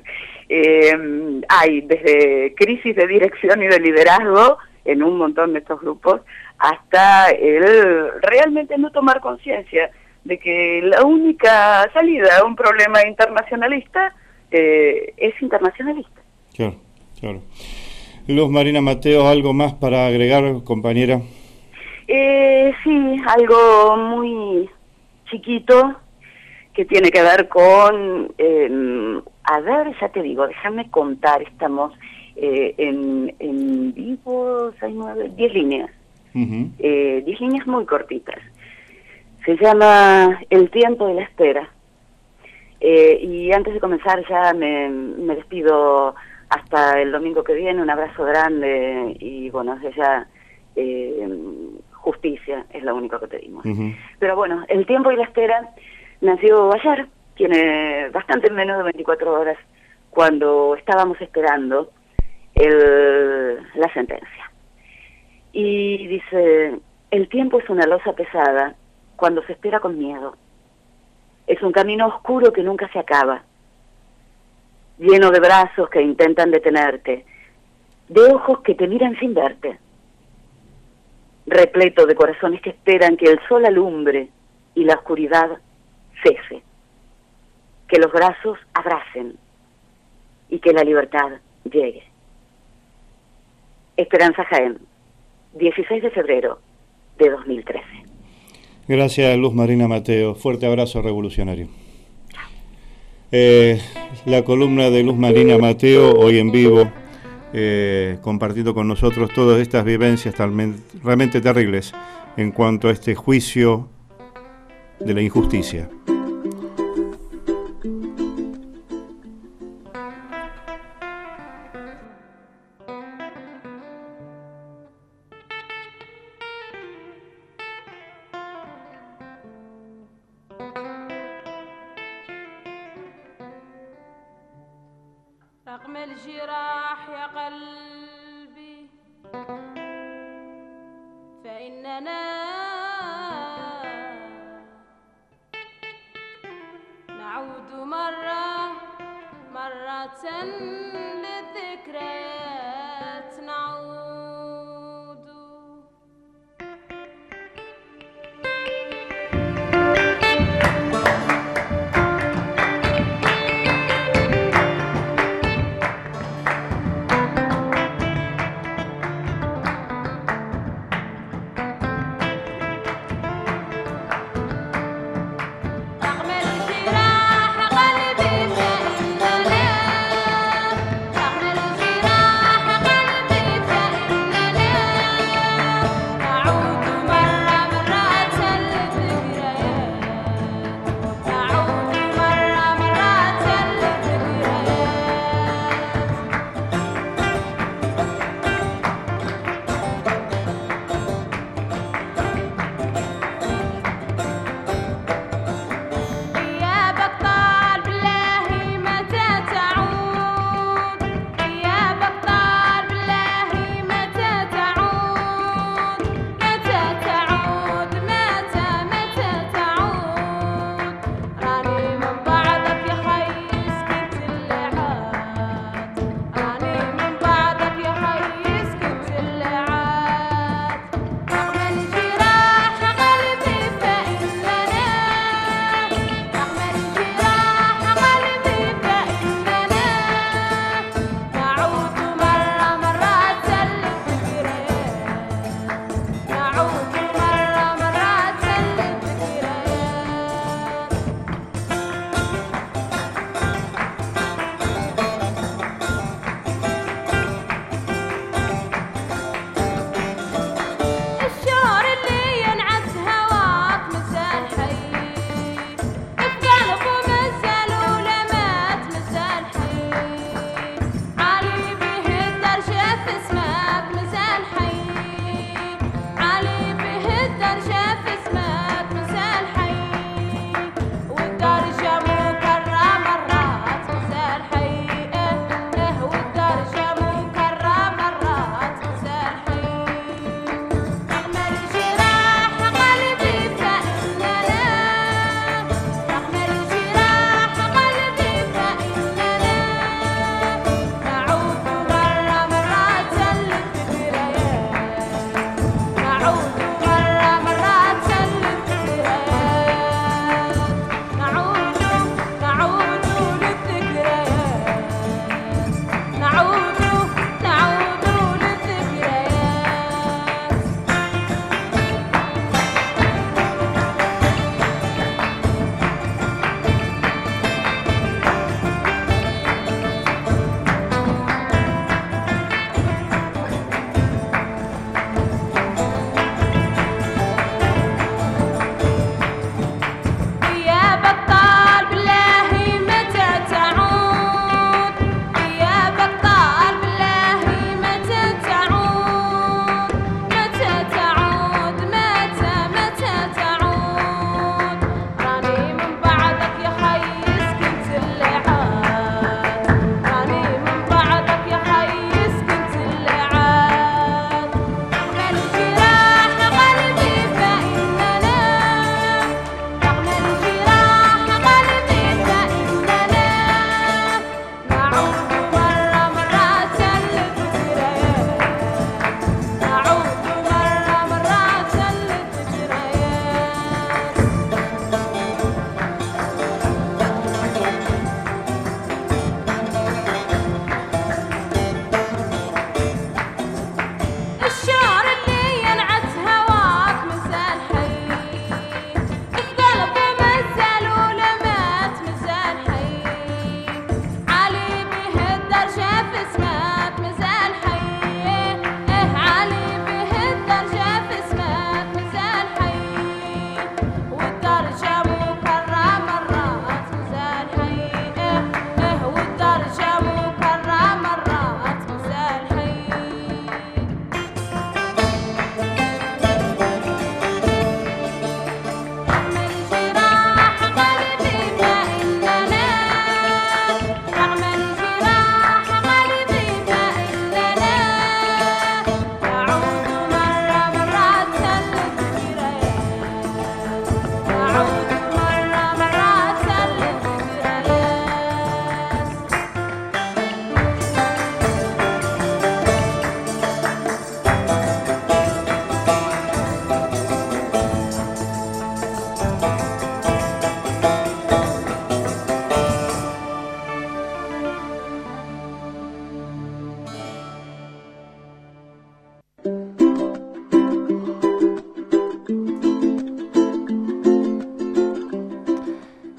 eh, hay desde crisis de dirección y de liderazgo en un montón de estos grupos, hasta el realmente no tomar conciencia de que la única salida a un problema internacionalista eh, es internacionalista. Claro, claro. Luz Marina Mateo, ¿algo más para agregar, compañera? Eh, sí, algo muy chiquito que tiene que ver con, eh, a ver, ya te digo, déjame contar, estamos eh, en, en vivo, seis, nueve, diez líneas, uh-huh. eh, diez líneas muy cortitas. Se llama El tiempo de la espera. Eh, y antes de comenzar ya me, me despido hasta el domingo que viene, un abrazo grande y bueno, desde ya eh, justicia es lo único que pedimos. Uh-huh. Pero bueno, El tiempo y la espera nació ayer, tiene bastante menos de veinticuatro horas, cuando estábamos esperando el, la sentencia. Y dice, el tiempo es una losa pesada cuando se espera con miedo. Es un camino oscuro que nunca se acaba, lleno de brazos que intentan detenerte, de ojos que te miran sin verte, repleto de corazones que esperan que el sol alumbre y la oscuridad cese, que los brazos abracen y que la libertad llegue. Esperanza Jaén, dieciséis de febrero de dos mil trece. Gracias, Luz Marina Mateo. Fuerte abrazo revolucionario. Eh, la columna de Luz Marina Mateo, hoy en vivo, eh, compartiendo con nosotros todas estas vivencias realmente terribles en cuanto a este juicio de la injusticia. رغم الجراح يا قلبي فإننا نعود مرة مرة للذكريات نعود. رغم الجراح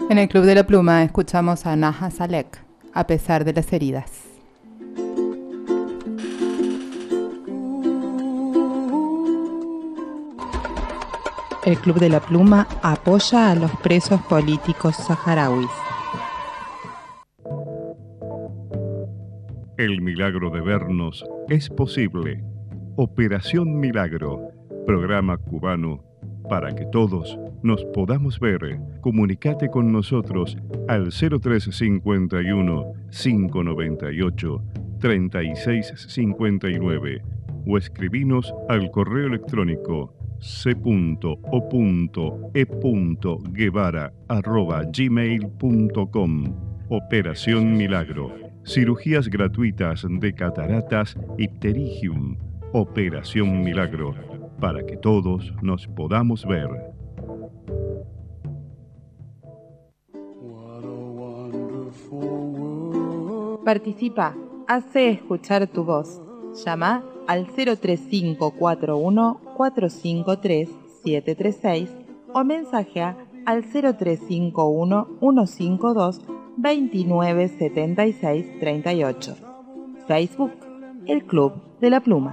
En el Club de la Pluma escuchamos a Naha Salek, A pesar de las heridas. El Club de la Pluma apoya a los presos políticos saharauis. El milagro de vernos es posible. Operación Milagro, programa cubano para que todos nos podamos ver. Comunicate con nosotros al cero tres cincuenta y uno, quinientos noventa y ocho, treinta y seis cincuenta y nueve o escribinos al correo electrónico c punto o punto e punto guevara arroba gmail punto com. Operación Milagro. Cirugías gratuitas de cataratas y pterigium. Operación Milagro, para que todos nos podamos ver. Participa, hace escuchar tu voz. Llama al cero tres cinco cuatro uno, cuatro cinco tres, siete tres seis o mensajea al cero tres cinco uno, uno cinco dos, veintinueve setenta y seis treinta y ocho. Facebook, El Club de la Pluma.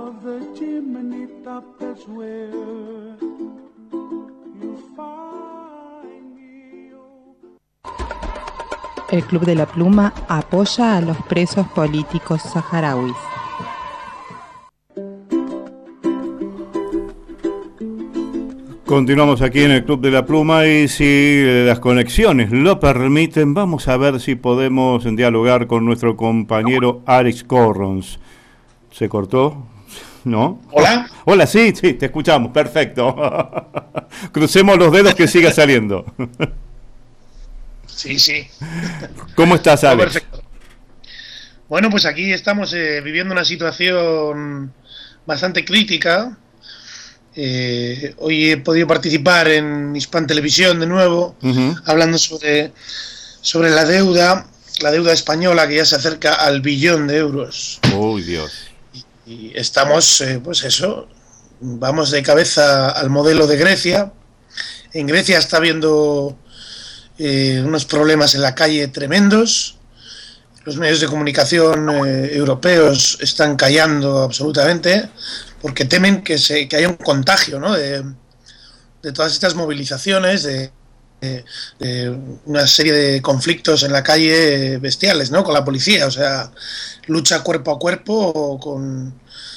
El Club de la Pluma apoya a los presos políticos saharauis. Continuamos aquí en el Club de la Pluma y si las conexiones lo permiten, vamos a ver si podemos dialogar con nuestro compañero Alex Corrons. ¿Se cortó? ¿No? ¿Hola? Hola, sí, sí, te escuchamos, perfecto. Crucemos los dedos que siga saliendo. Sí, sí. ¿Cómo estás, Alex? Oh, perfecto. Bueno, pues aquí estamos eh, viviendo una situación bastante crítica. Eh, hoy he podido participar en Hispan Televisión de nuevo, uh-huh. hablando sobre, sobre la deuda, la deuda española que ya se acerca al billón de euros. ¡Uy, Dios! Y, y estamos, eh, pues eso, vamos de cabeza al modelo de Grecia. En Grecia está habiendo eh, unos problemas en la calle tremendos. Los medios de comunicación eh, europeos están callando absolutamente, porque temen que se que haya un contagio, ¿no? de, de todas estas movilizaciones, de, de, de una serie de conflictos en la calle bestiales, ¿no? Con la policía, o sea, lucha cuerpo a cuerpo con,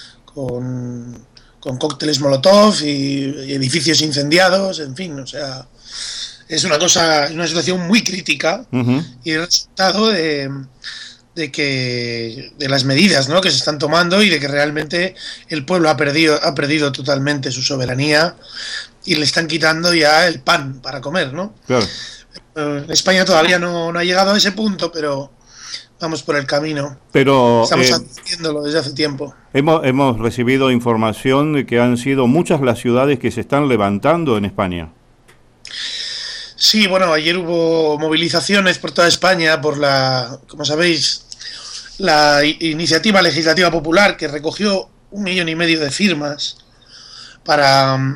con, con cócteles Molotov y, y edificios incendiados, en fin, o sea, es una cosa, una situación muy crítica, uh-huh. y el resultado de de que de las medidas, ¿no? que se están tomando y de que realmente el pueblo ha perdido ha perdido totalmente su soberanía y le están quitando ya el pan para comer, ¿no? Claro. En España todavía no, no ha llegado a ese punto, pero vamos por el camino. Pero estamos eh, haciéndolo desde hace tiempo. Hemos hemos recibido información de que han sido muchas las ciudades que se están levantando en España. Sí, bueno, ayer hubo movilizaciones por toda España por la, como sabéis, la iniciativa legislativa popular que recogió un millón y medio de firmas para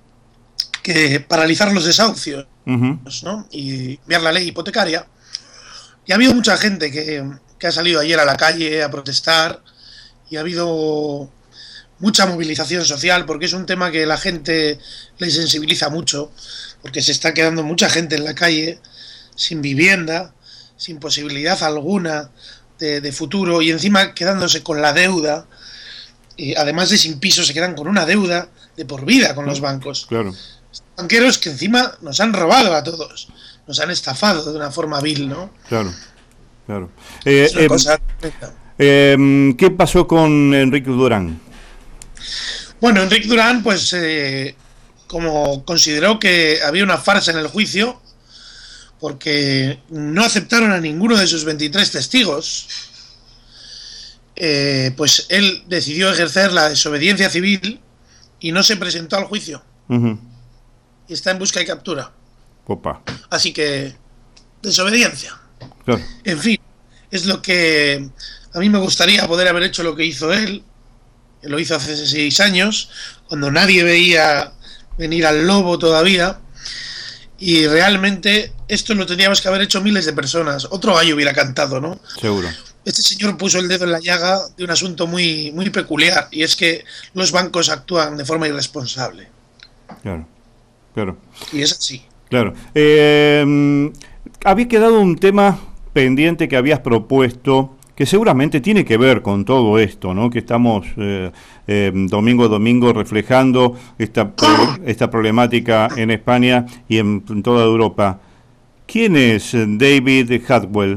que paralizar los desahucios, uh-huh. ¿no? Y enviar la ley hipotecaria. Y ha habido mucha gente que, que ha salido ayer a la calle a protestar y ha habido mucha movilización social porque es un tema que la gente le sensibiliza mucho, porque se está quedando mucha gente en la calle sin vivienda, sin posibilidad alguna de, de futuro y encima quedándose con la deuda, y además de sin piso se quedan con una deuda de por vida con los bancos. Claro. Banqueros que encima nos han robado a todos, nos han estafado de una forma vil, ¿no? Claro, claro. Eh, es una eh, cosa... eh, ¿Qué pasó con Enrique Durán? Bueno, Enrique Durán, pues... Eh, como consideró que había una farsa en el juicio, porque no aceptaron a ninguno de sus veintitrés testigos, eh, pues él decidió ejercer la desobediencia civil y no se presentó al juicio. Uh-huh. Y está en busca y captura. Opa. Así que, desobediencia. Claro. En fin, es lo que a mí me gustaría poder haber hecho lo que hizo él. Él lo hizo hace seis años, cuando nadie veía venir al lobo todavía, y realmente esto lo tendríamos que haber hecho miles de personas. Otro gallo hubiera cantado, ¿no? Seguro. Este señor puso el dedo en la llaga de un asunto muy, muy peculiar, y es que los bancos actúan de forma irresponsable. Claro, claro. Y es así. Claro. Eh, había quedado un tema pendiente que habías propuesto, que seguramente tiene que ver con todo esto, ¿no? Que estamos eh, eh, domingo a domingo reflejando esta, esta problemática en España y en, en toda Europa. ¿Quién es David Hadwell?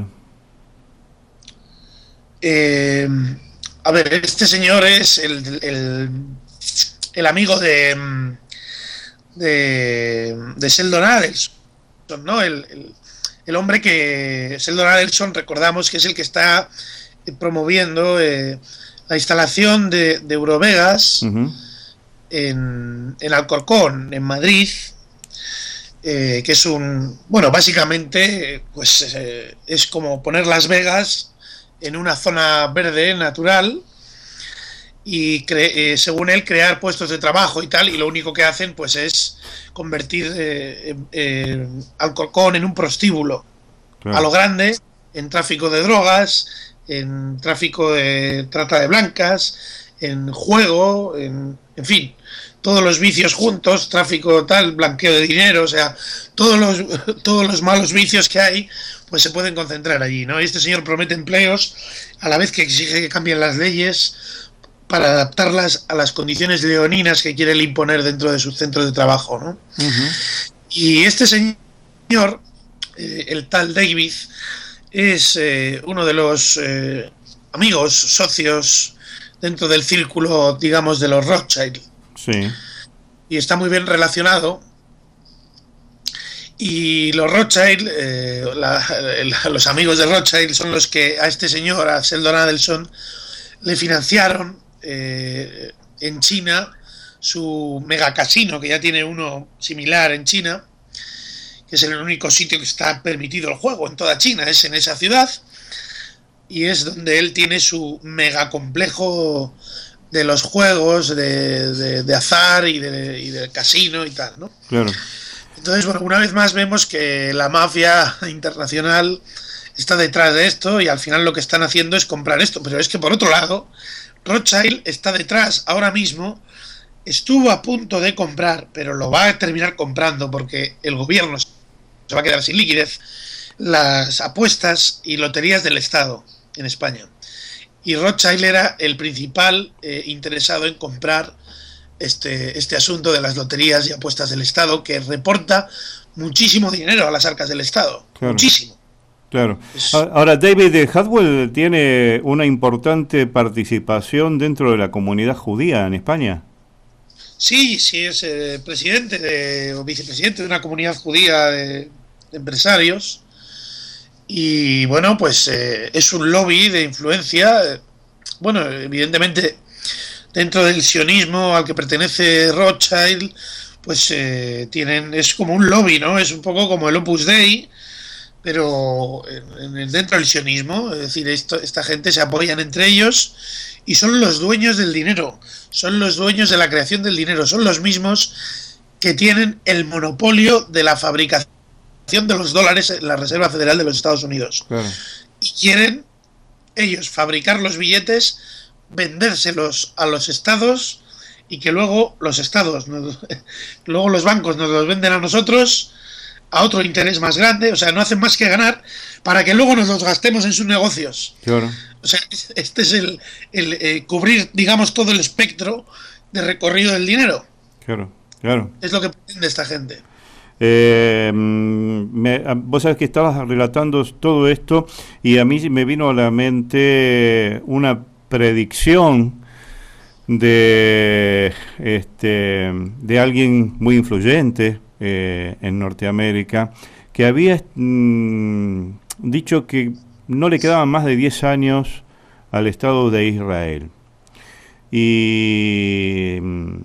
Eh, a ver, este señor es el, el, el amigo de, de, de Sheldon Adelson, ¿no? El, el, el hombre que Sheldon Adelson, recordamos que es el que está promoviendo eh, la instalación de, de Eurovegas uh-huh. en, en Alcorcón, en Madrid, eh, que es un, bueno, básicamente pues eh, es como poner Las Vegas en una zona verde natural y cre- eh, según él crear puestos de trabajo y tal, y lo único que hacen pues es convertir eh, eh, Alcorcón en un prostíbulo, claro, a lo grande, en tráfico de drogas, en tráfico de trata de blancas, en juego, en, en fin, todos los vicios juntos, tráfico tal, blanqueo de dinero, o sea, todos los todos los malos vicios que hay pues se pueden concentrar allí, ¿no? Y este señor promete empleos a la vez que exige que cambien las leyes para adaptarlas a las condiciones leoninas que quiere él imponer dentro de sus centros de trabajo, ¿no? Uh-huh. Y este señor, eh, el tal David, es eh, uno de los eh, amigos, socios dentro del círculo, digamos, de los Rothschild. Sí. Y está muy bien relacionado. Y los Rothschild, eh, la, la, los amigos de Rothschild son los que a este señor, a Sheldon Adelson, le financiaron eh, en China su megacasino, que ya tiene uno similar en China, que es el único sitio que está permitido el juego en toda China, es en esa ciudad, y es donde él tiene su megacomplejo de los juegos de, de, de azar y de, y del casino y tal, ¿no? Claro. Entonces, bueno, una vez más vemos que la mafia internacional está detrás de esto y al final lo que están haciendo es comprar esto. Pero es que por otro lado, Rothschild está detrás ahora mismo, estuvo a punto de comprar, pero lo va a terminar comprando porque el gobierno se va a quedar sin liquidez, las apuestas y loterías del Estado en España. Y Rothschild era el principal eh, interesado en comprar Este, este asunto de las loterías y apuestas del Estado, que reporta muchísimo dinero a las arcas del Estado. Claro. Muchísimo. Claro. Ahora, David Hadwell tiene una importante participación dentro de la comunidad judía en España. Sí, sí, es eh, presidente de, o vicepresidente de una comunidad judía de, de empresarios. Y bueno, pues eh, es un lobby de influencia. Bueno, evidentemente, dentro del sionismo al que pertenece Rothschild, pues eh, tienen, es como un lobby, ¿no? Es un poco como el Opus Dei, pero en, en, dentro del sionismo, es decir, esto, esta gente se apoyan entre ellos y son los dueños del dinero, son los dueños de la creación del dinero, son los mismos que tienen el monopolio de la fabricación de los dólares en la Reserva Federal de los Estados Unidos. Claro. Y quieren ellos fabricar los billetes, vendérselos a los estados y que luego los estados nos, luego los bancos nos los venden a nosotros a otro interés más grande, o sea, no hacen más que ganar para que luego nos los gastemos en sus negocios. Claro. O sea, este es el, el eh, cubrir, digamos, todo el espectro de recorrido del dinero. Claro, claro. Es lo que pretende esta gente. Eh, me, vos sabés que estabas relatando todo esto y a mí me vino a la mente una predicción de este de alguien muy influyente eh, en Norteamérica, que había mmm, dicho que no le quedaban más de diez años al Estado de Israel. Y mmm,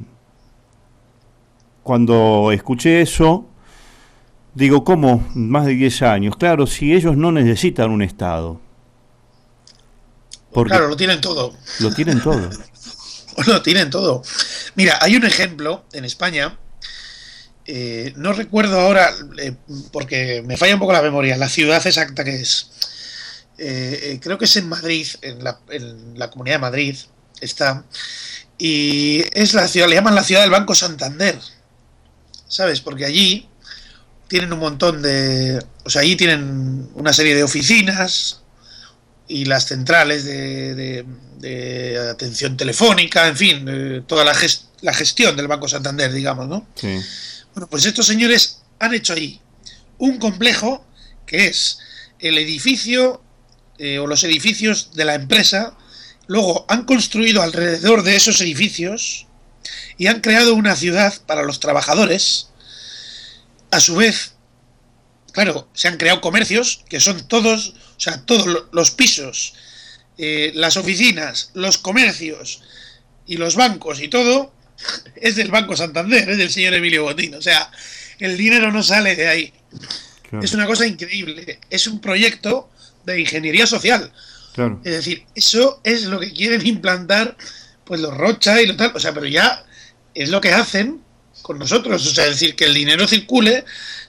cuando escuché eso, digo, ¿cómo más de diez años? Claro, si ellos no necesitan un Estado. Porque claro, lo tienen todo. Lo tienen todo. Lo tienen todo. Mira, hay un ejemplo en España eh, no recuerdo ahora, eh, porque me falla un poco la memoria, la ciudad exacta que es. Eh, eh, creo que es en Madrid, en la, en la Comunidad de Madrid está, y es la ciudad, le llaman la ciudad del Banco Santander, ¿sabes? Porque allí tienen un montón de, o sea, allí tienen una serie de oficinas y las centrales de, de, de atención telefónica, en fin, eh, toda la, gest, la gestión del Banco Santander, digamos, ¿no? Sí. Bueno, pues estos señores han hecho ahí un complejo que es el edificio eh, o los edificios de la empresa. Luego han construido alrededor de esos edificios y han creado una ciudad para los trabajadores. A su vez, claro, se han creado comercios que son todos, o sea, todos los pisos, eh, las oficinas, los comercios y los bancos y todo es del Banco Santander, es del señor Emilio Botín. O sea, el dinero no sale de ahí. Claro. Es una cosa increíble. Es un proyecto de ingeniería social. Claro. Es decir, eso es lo que quieren implantar pues los Rocha y lo tal. O sea, pero ya es lo que hacen con nosotros. O sea, es decir, que el dinero circule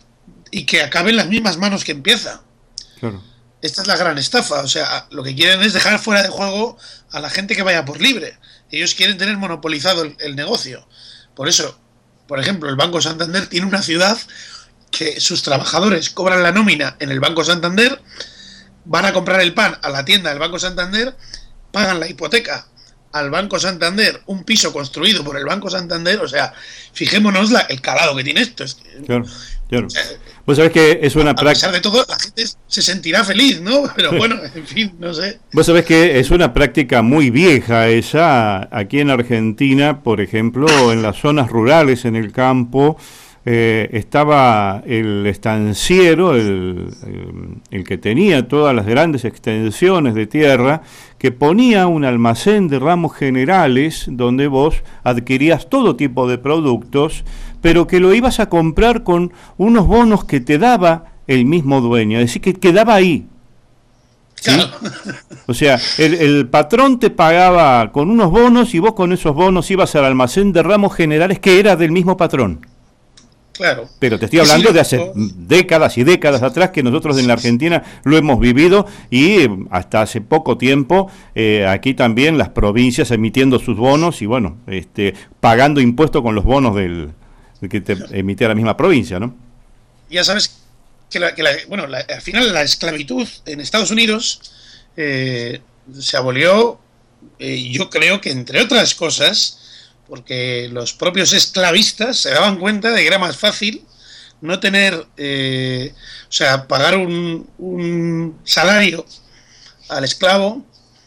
y que acabe en las mismas manos que empieza. Claro. Esta es la gran estafa. O sea, lo que quieren es dejar fuera de juego a la gente que vaya por libre. Ellos quieren tener monopolizado el, el negocio. Por eso, por ejemplo, el Banco Santander tiene una ciudad que sus trabajadores cobran la nómina en el Banco Santander, van a comprar el pan a la tienda del Banco Santander, pagan la hipoteca al Banco Santander, un piso construido por el Banco Santander. O sea, fijémonos la, el calado que tiene esto. Es que, claro, claro. O sea, vos sabés que es una práctica. A pesar de todo, la gente se sentirá feliz, ¿no? Pero bueno, en fin, no sé. Vos sabés que es una práctica muy vieja esa. Aquí en Argentina, por ejemplo, en las zonas rurales, en el campo, Eh, estaba el estanciero, el, el, el que tenía todas las grandes extensiones de tierra, que ponía un almacén de ramos generales donde vos adquirías todo tipo de productos, pero que lo ibas a comprar con unos bonos que te daba el mismo dueño, es decir, que quedaba ahí. ¿Sí? Claro. O sea, el, el patrón te pagaba con unos bonos y vos con esos bonos ibas al almacén de ramos generales que era del mismo patrón. Claro. Pero te estoy hablando sí, de hace décadas y décadas atrás, que nosotros en la Argentina lo hemos vivido, y hasta hace poco tiempo eh, aquí también las provincias emitiendo sus bonos y bueno, este, pagando impuestos con los bonos del, del que te emitía la misma provincia, ¿no? Ya sabes que, la, que la, bueno, la, al final la esclavitud en Estados Unidos eh, se abolió, eh, yo creo que entre otras cosas, porque los propios esclavistas se daban cuenta de que era más fácil no tener, eh, o sea, pagar un, un salario al esclavo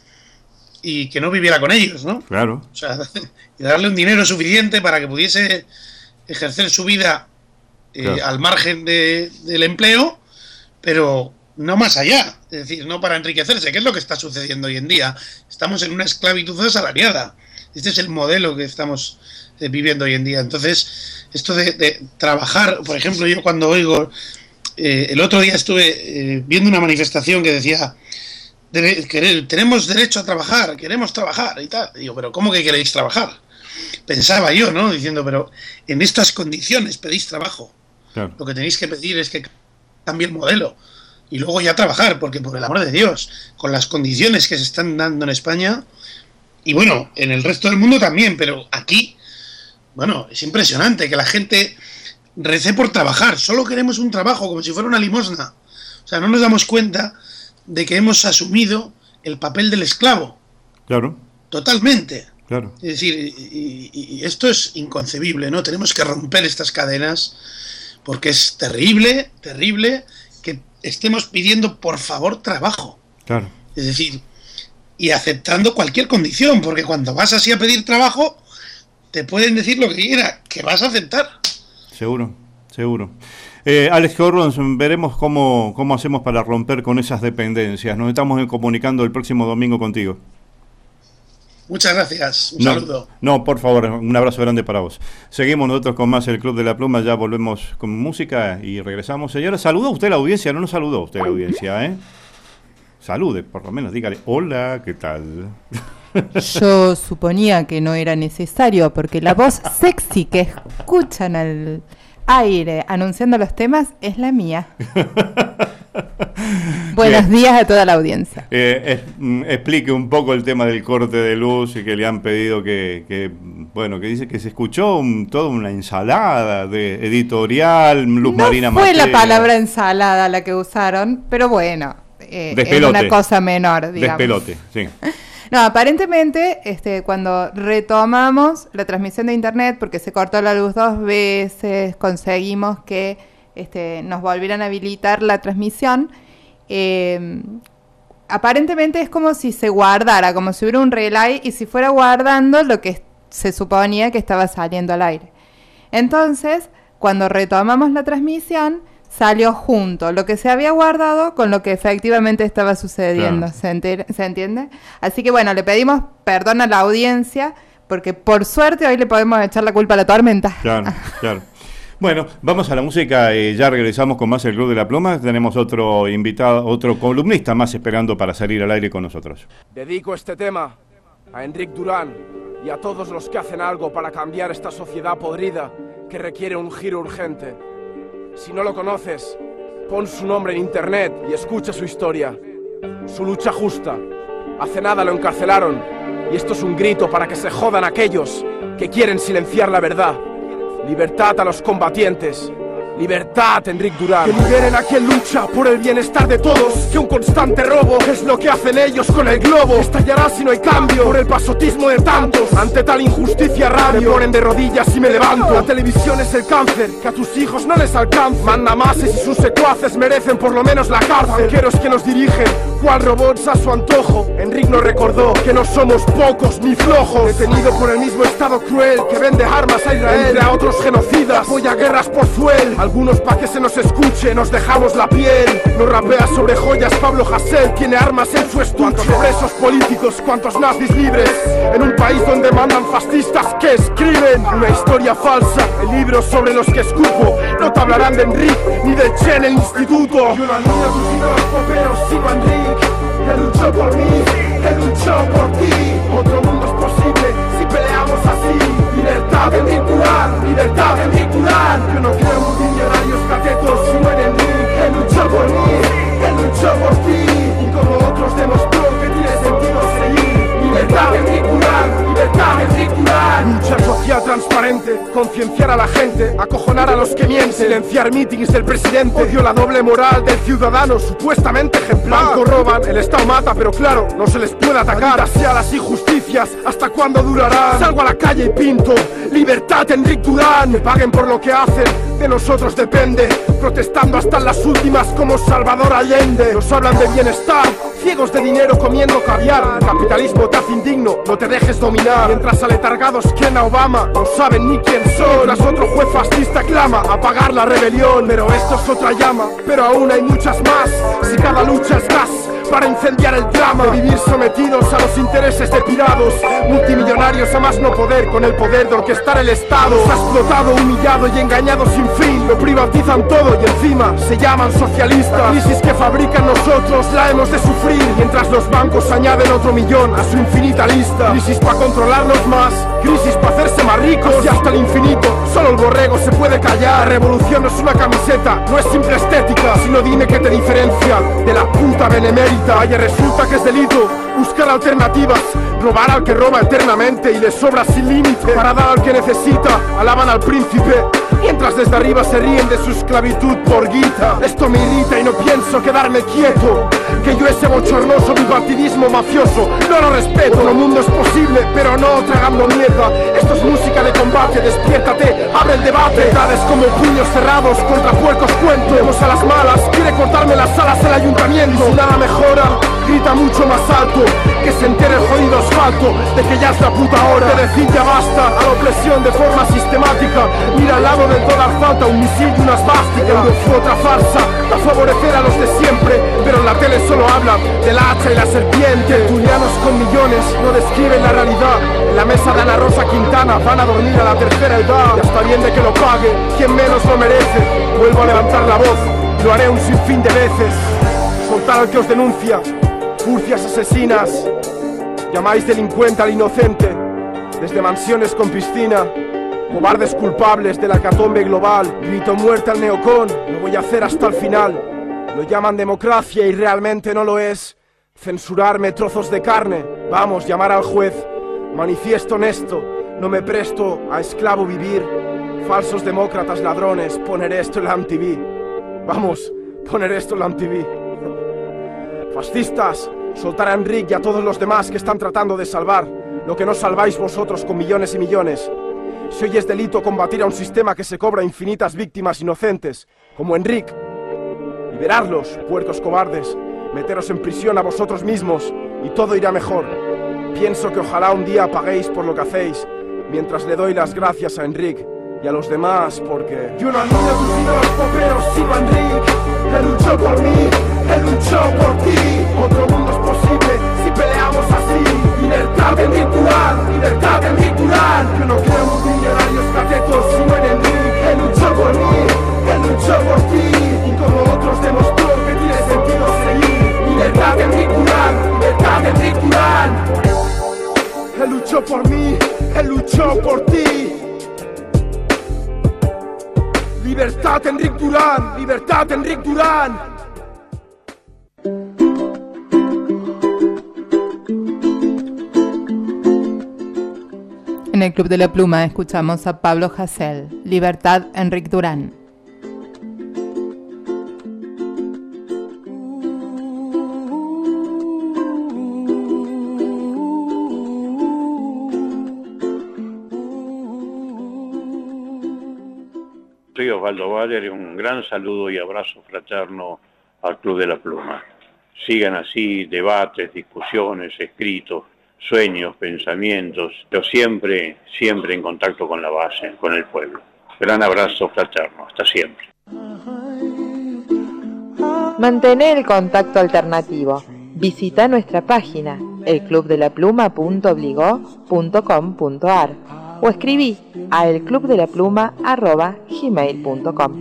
y que no viviera con ellos, ¿no? Claro. O sea, y darle un dinero suficiente para que pudiese ejercer su vida eh, claro. al margen de, del empleo, pero no más allá, es decir, no para enriquecerse, que es lo que está sucediendo hoy en día. Estamos en una esclavitud asalariada. Este es el modelo que estamos eh, viviendo hoy en día. Entonces, esto de, de trabajar, por ejemplo, yo cuando oigo, eh, el otro día estuve eh, viendo una manifestación que decía, de, que tenemos derecho a trabajar, queremos trabajar y tal. Y digo, pero ¿cómo que queréis trabajar? Pensaba yo, ¿no? Diciendo, pero en estas condiciones pedís trabajo. Claro. Lo que tenéis que pedir es que cambie el modelo y luego ya trabajar, porque por el amor de Dios, con las condiciones que se están dando en España, y bueno, en el resto del mundo también, pero aquí, bueno, es impresionante que la gente recé por trabajar. Solo queremos un trabajo, como si fuera una limosna. O sea, no nos damos cuenta de que hemos asumido el papel del esclavo. Claro. Totalmente. Claro. Es decir, y, y, y esto es inconcebible, ¿no? Tenemos que romper estas cadenas, porque es terrible, terrible que estemos pidiendo, por favor, trabajo. Claro. Es decir, y aceptando cualquier condición, porque cuando vas así a pedir trabajo, te pueden decir lo que quiera, que vas a aceptar. Seguro, seguro. Eh, Alex Horrons, veremos cómo, cómo hacemos para romper con esas dependencias. Nos estamos comunicando el próximo domingo contigo. Muchas gracias, un no, saludo. No, por favor, un abrazo grande para vos. Seguimos nosotros con más el Club de la Pluma, ya volvemos con música y regresamos. Señora, ¿saludó usted a la audiencia? No nos saludó usted a la audiencia, ¿eh? Salude, por lo menos, dígale, hola, ¿qué tal? Yo suponía que no era necesario, porque la voz sexy que escuchan al aire anunciando los temas es la mía. Buenos días a toda la audiencia. Eh, es, mm, explique un poco el tema del corte de luz y que le han pedido que, que bueno, que dice que se escuchó un, toda una ensalada de editorial, Luz no Marina fue Mateo. la palabra ensalada la que usaron, pero bueno, eh, es una cosa menor, digamos. Despelote, sí. No, aparentemente, este, cuando retomamos la transmisión de internet, porque se cortó la luz dos veces, conseguimos que este, nos volvieran a habilitar la transmisión. Eh, aparentemente es como si se guardara, como si hubiera un relay y si fuera guardando lo que se suponía que estaba saliendo al aire. Entonces, cuando retomamos la transmisión, salió junto lo que se había guardado con lo que efectivamente estaba sucediendo. Claro. ¿Se, enter- ¿Se entiende? Así que bueno, le pedimos perdón a la audiencia porque por suerte hoy le podemos echar la culpa a la tormenta. Claro, claro. Bueno, vamos a la música y ya regresamos con más el Club de la Pluma. Tenemos otro invitado, otro columnista más esperando para salir al aire con nosotros. Dedico este tema a Enric Durán y a todos los que hacen algo para cambiar esta sociedad podrida que requiere un giro urgente. Si no lo conoces, pon su nombre en internet y escucha su historia. Su lucha justa. Hace nada lo encarcelaron y esto es un grito para que se jodan aquellos que quieren silenciar la verdad. Libertad a los combatientes. Libertad, Enric Durán. Que liberen a quien lucha por el bienestar de todos. Que un constante robo es lo que hacen ellos con el globo. Estallará si no hay cambio por el pasotismo de tantos. Ante tal injusticia radio me ponen de rodillas y me levanto. La televisión es el cáncer que a tus hijos no les alcanza. Manda mases y sus secuaces merecen por lo menos la cárcel. Banqueros que nos dirigen cual robots a su antojo. Enric nos recordó que no somos pocos ni flojos. Detenido por el mismo estado cruel que vende armas a Israel. Entre a otros genocidas apoya guerras por fuel. Algunos pa' que se nos escuche, nos dejamos la piel. No rapea sobre joyas, Pablo Hasél tiene armas en su estuche. Cuántos presos políticos, cuántos nazis libres. En un país donde mandan fascistas que escriben una historia falsa. El libro sobre los que escupo. No te hablarán de Enric ni de Che en el instituto. Y una niña tus ídolos poperos, sigo a Enric. Que luchó por mí, que luchó por ti. Otro mundo es posible si peleamos así. Libertad de Enric Durán, libertad de Enric Durán. Yo no quiero multimillonarios catetos, sino en Enric. Que luchó por mí, que luchó por ti. Y como otros demostró que tiene sentido seguir. Libertad de Enric Durán, libertad de Enric Durán. Lucha social transparente, concienciar a la gente, acojonar a los que mienten, silenciar meetings del presidente. Odio la doble moral del ciudadano supuestamente ejemplar. Banco roban, el Estado mata, pero claro, no se les puede atacar. Así a las injusticias, ¿hasta cuándo durarán? Salgo a la calle y pinto, libertad Enric Durán. Que paguen por lo que hacen, de nosotros depende. Protestando hasta en las últimas como Salvador Allende. Nos hablan de bienestar, ciegos de dinero comiendo caviar. El capitalismo te hace indigno, no te dejes dominar. Mientras aletargados quieren a Obama, no saben ni quién son. Mientras otro juez fascista clama apagar la rebelión. Pero esto es otra llama, pero aún hay muchas más. Si cada lucha es gas para incendiar el drama. De vivir sometidos a los intereses de pirados. Multimillonarios a más no poder, con el poder de orquestar el Estado. Se ha explotado, humillado y engañado sin fin. Lo privatizan todo y encima se llaman socialistas. La crisis que fabrican nosotros la hemos de sufrir. Mientras los bancos añaden otro millón a su infinita lista. Crisis para controlarnos más, crisis para hacerse más ricos. Y hasta el infinito, solo el borrego se puede callar. La revolución no es una camiseta, no es simple estética. Sino dime qué te diferencia de la puta benemérita. Vaya, resulta que es delito buscar alternativas. Robar al que roba eternamente y le sobra sin límite. Para dar al que necesita, alaban al príncipe. Mientras desde arriba se ríen de su esclavitud por guita. Esto me irrita y no pienso quedarme quieto. Que yo ese bochornoso bipartidismo mafioso no lo respeto. Todo mundo es posible, pero no tragando mierda. Esto es música de combate, despiértate, abre el debate. Verdades como puños cerrados contra puercos cuento. Vemos a las malas, quiere cortarme las alas el ayuntamiento. Y si nada mejora, grita mucho más alto. Que se entere el jodido asfalto de que ya es la puta hora de decir ya basta a la opresión de forma sistemática. Mira al lado de toda falta un misil y una esvástica. Euro fue otra farsa para favorecer a los de siempre, pero en la tele solo hablan del hacha y la serpiente. Tertulianos con millones no describen la realidad. En la mesa de Ana Rosa Quintana van a dormir a la tercera edad. Ya está bien de que lo pague quien menos lo merece. Vuelvo a levantar la voz y lo haré un sinfín de veces. Soltar al que os denuncia, furcias asesinas. Llamáis delincuente al inocente, desde mansiones con piscina. Cobardes culpables de la hecatombe global. Grito muerte al neocon, lo voy a hacer hasta el final. Lo llaman democracia y realmente no lo es. Censurarme trozos de carne, vamos, llamar al juez. Manifiesto honesto, no me presto a esclavo vivir. Falsos demócratas ladrones, poner esto en la M T V. Vamos, poner esto en la M T V. Fascistas, soltar a Enric y a todos los demás que están tratando de salvar lo que no salváis vosotros con millones y millones. Si hoy es delito combatir a un sistema que se cobra infinitas víctimas inocentes, como Enric, liberarlos, puercos cobardes, meteros en prisión a vosotros mismos y todo irá mejor. Pienso que ojalá un día paguéis por lo que hacéis, mientras le doy las gracias a Enric y a los demás, porque yo no animo a los poperos sino a Enric. Él luchó por mí, él luchó por ti. Otro mundo es posible si peleamos así. Libertad en Durán, libertad en Durán. Yo no creo en millonarios catetos sino en Enric. Él luchó por mí, él luchó por ti. Y como otros demostró que tiene sentido seguir. Libertad en Durán, libertad en Durán. Él luchó por mí, él luchó por ti. Libertad Enric Durán, libertad Enric Durán. En el Club de la Pluma escuchamos a Pablo Hasél, Libertad Enric Durán. Soy Osvaldo Baller y un gran saludo y abrazo fraterno al Club de la Pluma. Sigan así debates, discusiones, escritos, sueños, pensamientos, pero siempre, siempre en contacto con la base, con el pueblo. Gran abrazo fraterno, hasta siempre. Mantén el contacto alternativo. Visita nuestra página el club de la pluma punto obligó punto com punto ar o escribí a elclubdelapluma arroba gmail punto com.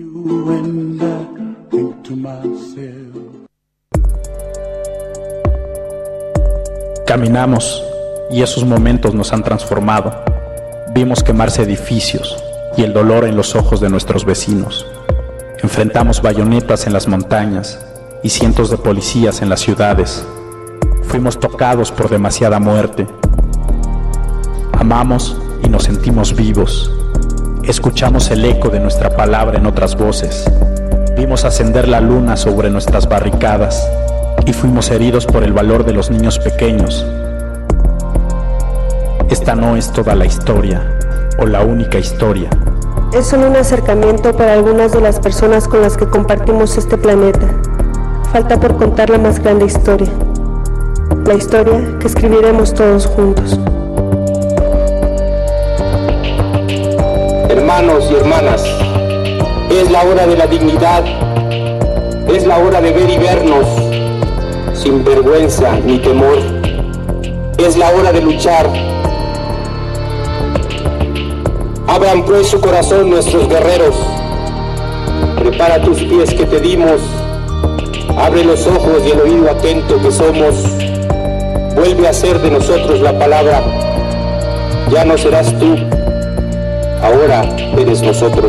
Caminamos y esos momentos nos han transformado. Vimos quemarse edificios y el dolor en los ojos de nuestros vecinos. Enfrentamos bayonetas en las montañas y cientos de policías en las ciudades. Fuimos tocados por demasiada muerte. Amamos y nos sentimos vivos. Escuchamos el eco de nuestra palabra en otras voces. Vimos ascender la luna sobre nuestras barricadas y fuimos heridos por el valor de los niños pequeños. Esta no es toda la historia o la única historia. Es solo un acercamiento para algunas de las personas con las que compartimos este planeta. Falta por contar la más grande historia. La historia que escribiremos todos juntos. Hermanos y hermanas, es la hora de la dignidad, es la hora de ver y vernos, sin vergüenza ni temor. Es la hora de luchar. Abran pues su corazón nuestros guerreros. Prepara tus pies que te dimos. Abre los ojos y el oído atento que somos. Vuelve a ser de nosotros la palabra. Ya no serás tú, ahora eres nosotros.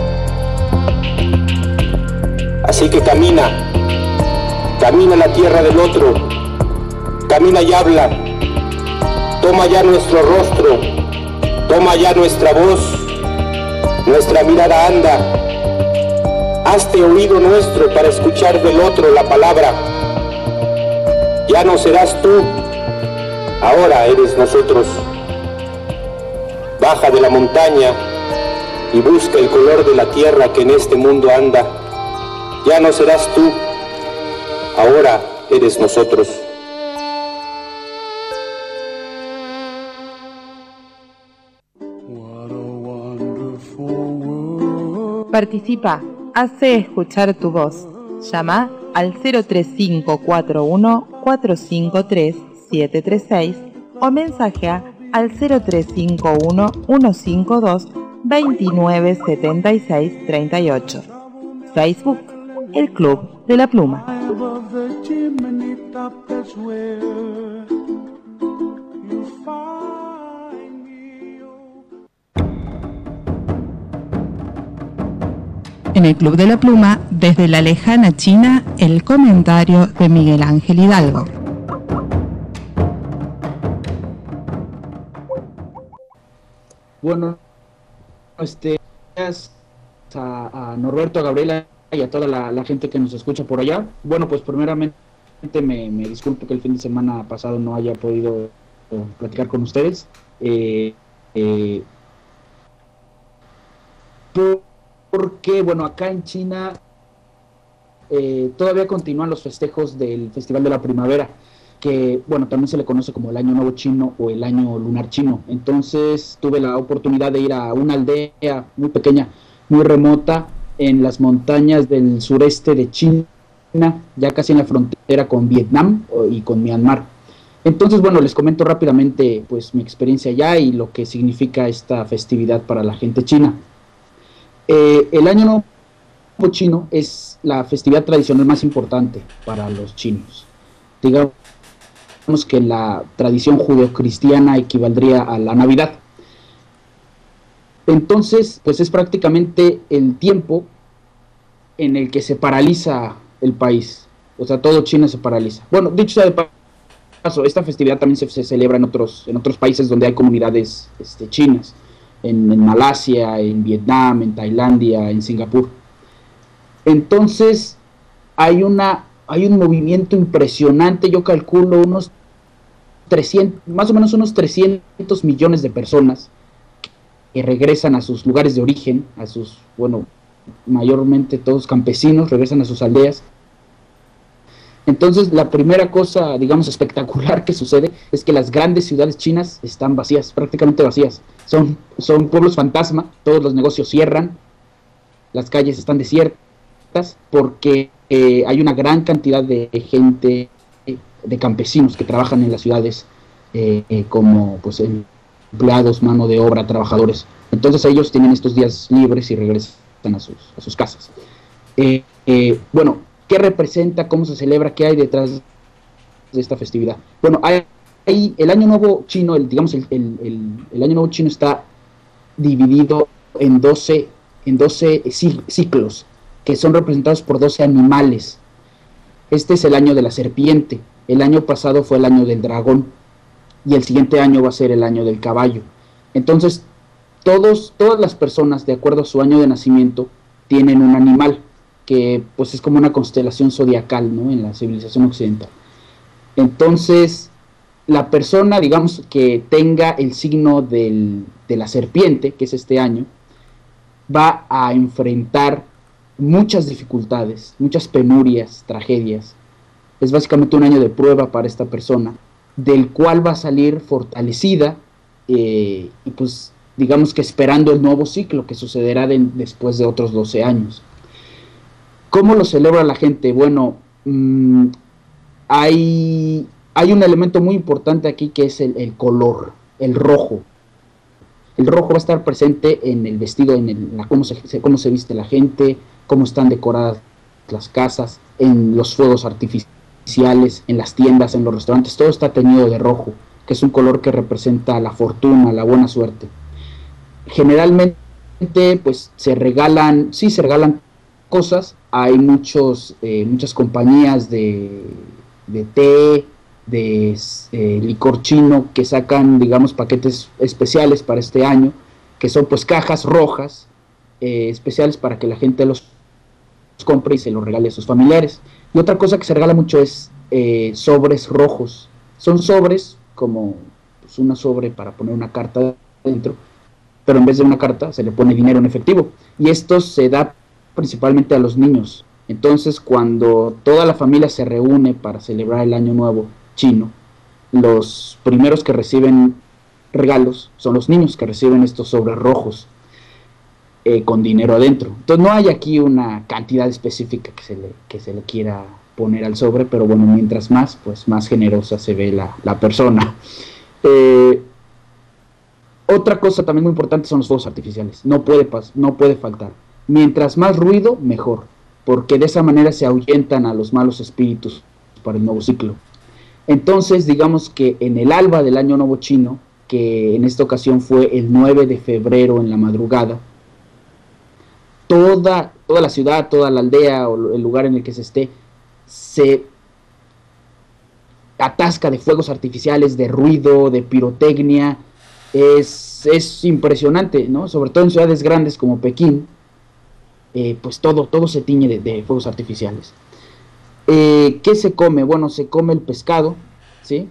Así que camina, camina la tierra del otro, camina y habla. Toma ya nuestro rostro, toma ya nuestra voz, nuestra mirada anda. Hazte oído nuestro para escuchar del otro la palabra. Ya no serás tú, ahora eres nosotros. Baja de la montaña y busca el color de la tierra que en este mundo anda. Ya no serás tú, ahora eres nosotros. Participa, hace escuchar tu voz. Llama al cero tres cinco cuatro uno cuatro cinco tres siete tres seis o mensajea al cero tres cinco uno uno cinco dos dos nueve siete seis tres ocho. Facebook, El Club de la Pluma. En el Club de la Pluma, desde la lejana China, el comentario de Miguel Ángel Hidalgo. Bueno, este, gracias a, a Norberto, a Gabriela y a toda la, la gente que nos escucha por allá. Bueno, pues primeramente me, me disculpo que el fin de semana pasado no haya podido eh, platicar con ustedes. Eh, eh, por, porque, bueno, acá en China eh, todavía continúan los festejos del Festival de la Primavera, que, bueno, también se le conoce como el Año Nuevo Chino o el Año Lunar Chino. Entonces tuve la oportunidad de ir a una aldea muy pequeña, muy remota, en las montañas del sureste de China, ya casi en la frontera con Vietnam y con Myanmar. Entonces, bueno, les comento rápidamente pues mi experiencia allá y lo que significa esta festividad para la gente china. Eh, el Año Nuevo Chino es la festividad tradicional más importante para los chinos. Digamos que en la tradición judeocristiana equivaldría a la Navidad. Entonces, pues es prácticamente el tiempo en el que se paraliza el país. O sea, todo China se paraliza. Bueno, dicho sea de paso, esta festividad también se, se celebra en otros, en otros países donde hay comunidades este, chinas. En, en Malasia, en Vietnam, en Tailandia, en Singapur. Entonces, hay una, hay un movimiento impresionante, yo calculo unos trescientos, más o menos unos trescientos millones de personas que regresan a sus lugares de origen, a sus, bueno, mayormente todos campesinos, regresan a sus aldeas. Entonces, la primera cosa, digamos, espectacular que sucede es que las grandes ciudades chinas están vacías, prácticamente vacías. Son, son pueblos fantasma, todos los negocios cierran, las calles están desiertas, porque eh, hay una gran cantidad de gente, de campesinos que trabajan en las ciudades eh, eh, como pues empleados, mano de obra, trabajadores. Entonces ellos tienen estos días libres y regresan a sus, a sus casas. Eh, eh, bueno, ¿qué representa? ¿Cómo se celebra? ¿Qué hay detrás de esta festividad? Bueno, hay, hay el Año Nuevo Chino, el, digamos, el, el, el, el Año Nuevo Chino está dividido en doce, en doce ciclos, que son representados por doce animales. Este es el año de la serpiente, el año pasado fue el año del dragón, y el siguiente año va a ser el año del caballo. Entonces, todos, todas las personas, de acuerdo a su año de nacimiento, tienen un animal, que pues es como una constelación zodiacal, ¿no?, en la civilización occidental. Entonces, la persona, digamos, que tenga el signo del, de la serpiente, que es este año, va a enfrentar muchas dificultades, muchas penurias, tragedias. Es básicamente un año de prueba para esta persona, del cual va a salir fortalecida, eh, y pues digamos que esperando el nuevo ciclo que sucederá de, después de otros doce años. ¿Cómo lo celebra la gente? Bueno, mmm, hay, hay un elemento muy importante aquí que es el, el color, el rojo. El rojo va a estar presente en el vestido, en el, la, cómo, se, cómo se viste la gente, cómo están decoradas las casas, en los fuegos artificiales, en las tiendas, en los restaurantes, todo está teñido de rojo, que es un color que representa la fortuna, la buena suerte. Generalmente, pues, se regalan, sí, se regalan cosas. Hay muchos, eh, muchas compañías de, de té, de eh, licor chino que sacan, digamos, paquetes especiales para este año, que son pues cajas rojas, eh, especiales para que la gente los compre y se los regale a sus familiares. Y otra cosa que se regala mucho es eh, sobres rojos. Son sobres como pues, una sobre para poner una carta dentro, pero en vez de una carta se le pone dinero en efectivo. Y esto se da principalmente a los niños. Entonces, cuando toda la familia se reúne para celebrar el Año Nuevo Chino, los primeros que reciben regalos son los niños, que reciben estos sobres rojos eh, con dinero adentro. Entonces no hay aquí una cantidad específica que se le, que se le quiera poner al sobre, pero bueno, mientras más, pues más generosa se ve la, la persona. Eh, otra cosa también muy importante son los fuegos artificiales. No puede, no puede faltar. Mientras más ruido, mejor, porque de esa manera se ahuyentan a los malos espíritus para el nuevo ciclo. Entonces, digamos que en el alba del Año Nuevo Chino, que en esta ocasión fue el nueve de febrero en la madrugada, toda, toda la ciudad, toda la aldea o el lugar en el que se esté, se atasca de fuegos artificiales, de ruido, de pirotecnia. Es, es impresionante, ¿no? Sobre todo en ciudades grandes como Pekín, eh, pues todo, todo se tiñe de, de fuegos artificiales. Eh, ¿Qué se come? Bueno, se come el pescado, ¿sí?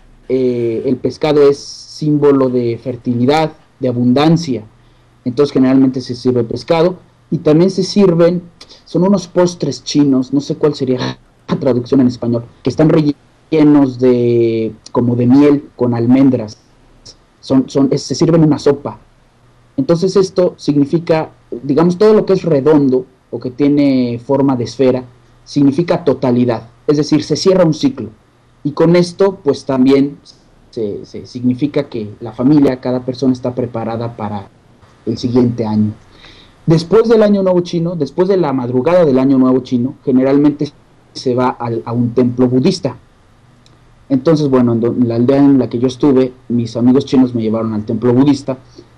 Eh, el pescado es símbolo de fertilidad, de abundancia, entonces generalmente se sirve pescado, y también se sirven, son unos postres chinos, no sé cuál sería la traducción en español, que están rellenos de, como de miel con almendras, son, son, es, se sirven una sopa. Entonces esto significa, digamos, todo lo que es redondo o que tiene forma de esfera, significa totalidad, es decir, se cierra un ciclo, y con esto pues también se, se significa que la familia, cada persona está preparada para el siguiente año. Después del Año Nuevo Chino, después de la madrugada del Año Nuevo Chino, generalmente se va al, a un templo budista. Entonces, bueno, en la aldea en la que yo estuve, mis amigos chinos me llevaron al templo budista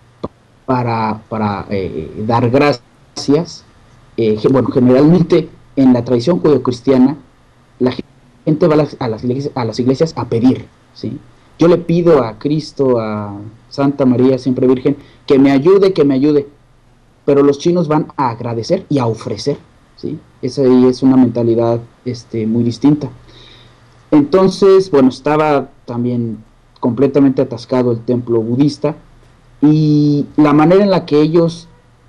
para, para eh, dar gracias. Eh, bueno, generalmente en la tradición judeocristiana, la gente va a las, a las, iglesias, a las iglesias a pedir, ¿sí? Yo le pido a Cristo, a Santa María, siempre Virgen, que me ayude, que me ayude. Pero los chinos van a agradecer y a ofrecer, ¿sí? Esa es una mentalidad este, muy distinta. Entonces, bueno, estaba también completamente atascado el templo budista, y la manera en la que ellos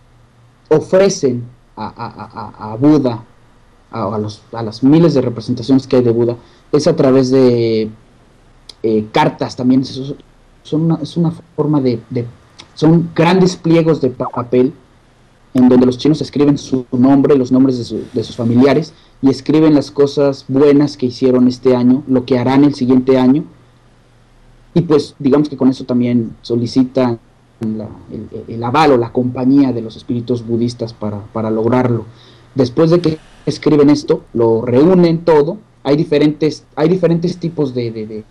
ofrecen a, a, a, a Buda, a, a, los, a las miles de representaciones que hay de Buda, es a través de eh, cartas también. Es, son una, es una forma de, de... son grandes pliegos de papel en donde los chinos escriben su nombre, los nombres de, su, de sus familiares, y escriben las cosas buenas que hicieron este año, lo que harán el siguiente año, y pues digamos que con eso también solicitan la, el, el aval o la compañía de los espíritus budistas para, para lograrlo. Después de que escriben esto, lo reúnen todo. Hay diferentes, hay diferentes tipos de, de, de,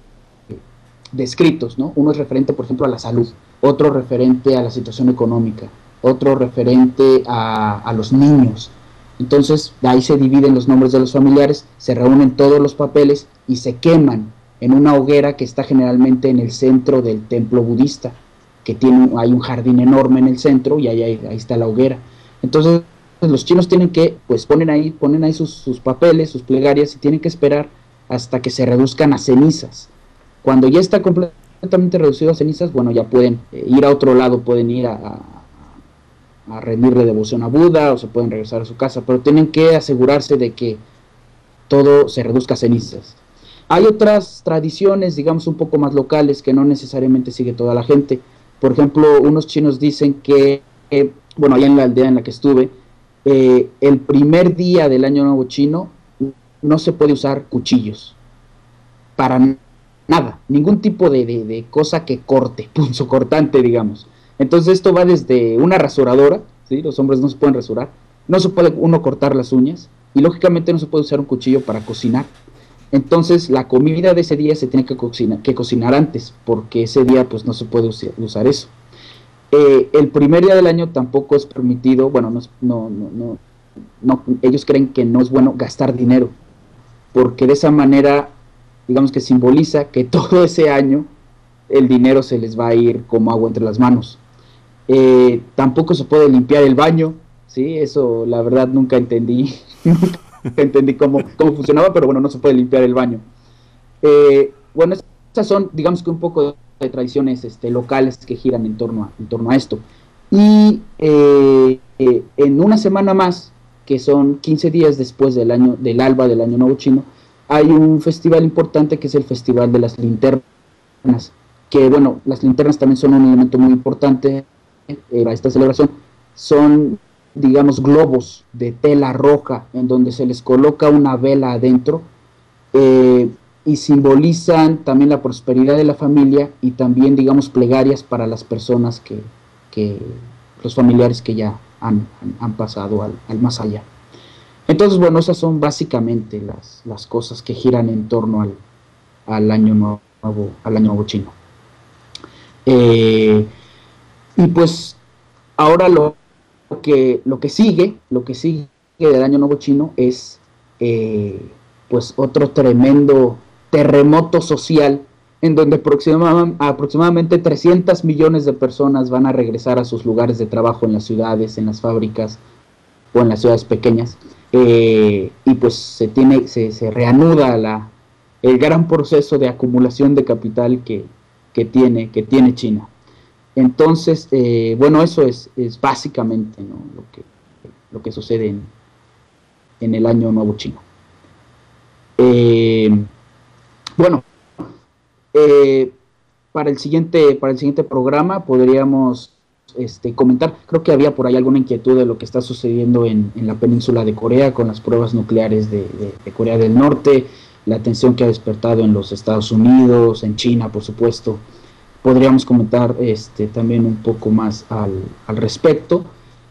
de escritos, ¿no? Uno es referente, por ejemplo, a la salud, otro referente a la situación económica, otro referente a, a los niños. Entonces, de ahí se dividen los nombres de los familiares, se reúnen todos los papeles y se queman en una hoguera que está generalmente en el centro del templo budista, que tiene, hay un jardín enorme en el centro, y ahí, ahí, ahí está la hoguera. Entonces, los chinos tienen que, pues ponen ahí, ponen ahí sus, sus papeles, sus plegarias, y tienen que esperar hasta que se reduzcan a cenizas. Cuando ya está completamente reducido a cenizas, bueno, ya pueden eh, ir a otro lado, pueden ir a, a, a rendirle devoción a Buda, o se pueden regresar a su casa, pero tienen que asegurarse de que todo se reduzca a cenizas. Hay otras tradiciones, digamos, un poco más locales, que no necesariamente sigue toda la gente. Por ejemplo, unos chinos dicen que, eh, bueno, allá en la aldea en la que estuve, eh, el primer día del Año Nuevo Chino no se puede usar cuchillos, para nada, ningún tipo de, de, de cosa que corte, punzocortante, digamos. Entonces esto va desde una rasuradora, ¿sí? Los hombres no se pueden rasurar, no se puede uno cortar las uñas, y lógicamente no se puede usar un cuchillo para cocinar. Entonces la comida de ese día se tiene que cocinar, que cocinar antes, porque ese día pues no se puede usar, usar eso. Eh, el primer día del año tampoco es permitido, bueno, no, no, no, no, no, ellos creen que no es bueno gastar dinero, porque de esa manera, digamos que simboliza que todo ese año el dinero se les va a ir como agua entre las manos. Eh, tampoco se puede limpiar el baño, ¿sí? Eso la verdad nunca entendí, nunca entendí cómo, cómo funcionaba, pero bueno, no se puede limpiar el baño. Eh, bueno, estas son, digamos que un poco de tradiciones este, locales que giran en torno a, en torno a esto. Y eh, eh, en una semana más, que son quince días después del año del alba del Año Nuevo Chino, hay un festival importante que es el Festival de las Linternas, que bueno, las linternas también son un elemento muy importante eh, para esta celebración. Son, digamos, globos de tela roja en donde se les coloca una vela adentro, eh, y simbolizan también la prosperidad de la familia, y también, digamos, plegarias para las personas que, que los familiares que ya han, han, han pasado al, al más allá. Entonces, bueno, esas son básicamente las, las cosas que giran en torno al, al año nuevo, al año nuevo chino. Eh, y pues ahora lo que, lo que sigue, lo que sigue del Año Nuevo Chino es eh, pues otro tremendo terremoto social en donde aproximadamente trescientos millones de personas van a regresar a sus lugares de trabajo en las ciudades, en las fábricas o en las ciudades pequeñas, eh, y pues se tiene se, se reanuda la, el gran proceso de acumulación de capital que, que, tiene, que tiene China. Entonces, eh, bueno, eso es, es básicamente, ¿no?, lo que, lo que sucede en, en el Año Nuevo Chino. Eh, bueno, Eh, para el siguiente para el siguiente programa podríamos este, comentar, creo que había por ahí alguna inquietud de lo que está sucediendo en, en la península de Corea con las pruebas nucleares de, de, de Corea del Norte, la tensión que ha despertado en los Estados Unidos, en China, por supuesto. Podríamos comentar este, también un poco más al, al respecto,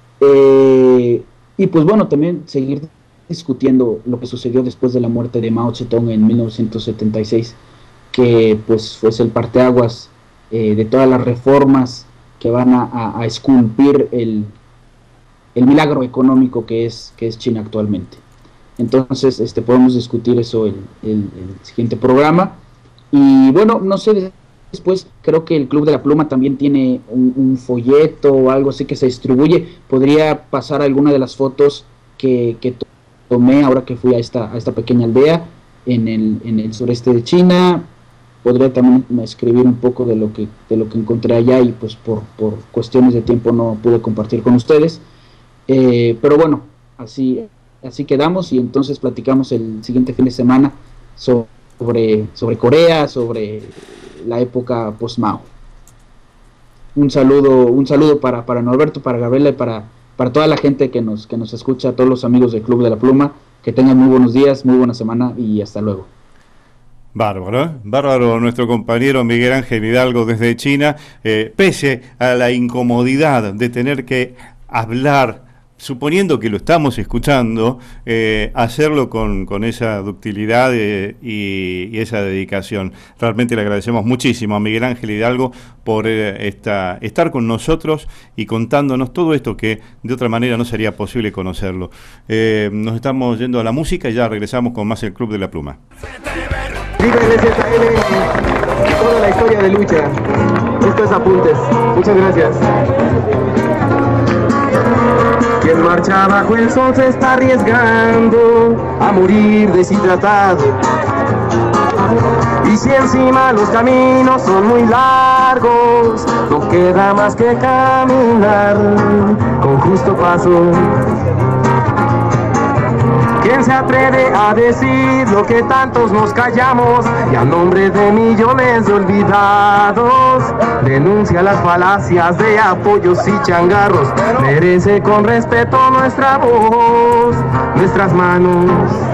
eh, y pues bueno, también seguir discutiendo lo que sucedió después de la muerte de Mao Zedong en mil novecientos setenta y seis, que pues fue el parteaguas eh, de todas las reformas que van a, a, a esculpir el, el milagro económico que es, que es China actualmente. Entonces este, podemos discutir eso en el, el, el siguiente programa. Y bueno, no sé, después creo que el Club de la Pluma también tiene un, un folleto o algo así que se distribuye. Podría pasar alguna de las fotos que, que tomé ahora que fui a esta, a esta pequeña aldea en el, en el sureste de China. Podría también escribir un poco de lo que de lo que encontré allá y pues por, por cuestiones de tiempo no pude compartir con ustedes, eh, pero bueno, así así quedamos y entonces platicamos el siguiente fin de semana sobre, sobre Corea, sobre la época post-Mao. Un saludo, un saludo para, para Norberto, para Gabriela y para, para toda la gente que nos, que nos escucha, todos los amigos del Club de la Pluma. Que tengan muy buenos días, muy buena semana y hasta luego. Bárbaro, ¿eh? Bárbaro nuestro compañero Miguel Ángel Hidalgo desde China, eh, pese a la incomodidad de tener que hablar, suponiendo que lo estamos escuchando, eh, hacerlo con, con esa ductilidad eh, y, y esa dedicación. Realmente le agradecemos muchísimo a Miguel Ángel Hidalgo por eh, esta, estar con nosotros y contándonos todo esto que de otra manera no sería posible conocerlo. Eh, nos estamos yendo a la música y ya regresamos con más el Club de la Pluma. Viva el S J L y toda la historia de lucha. Esto es Apuntes. Muchas gracias. Quien marcha bajo el sol se está arriesgando a morir deshidratado. Y si encima los caminos son muy largos, no queda más que caminar con justo paso. ¿Quién se atreve a decir lo que tantos nos callamos? Y a nombre de millones de olvidados denuncia las falacias de apoyos y changarros. Merece con respeto nuestra voz, nuestras manos.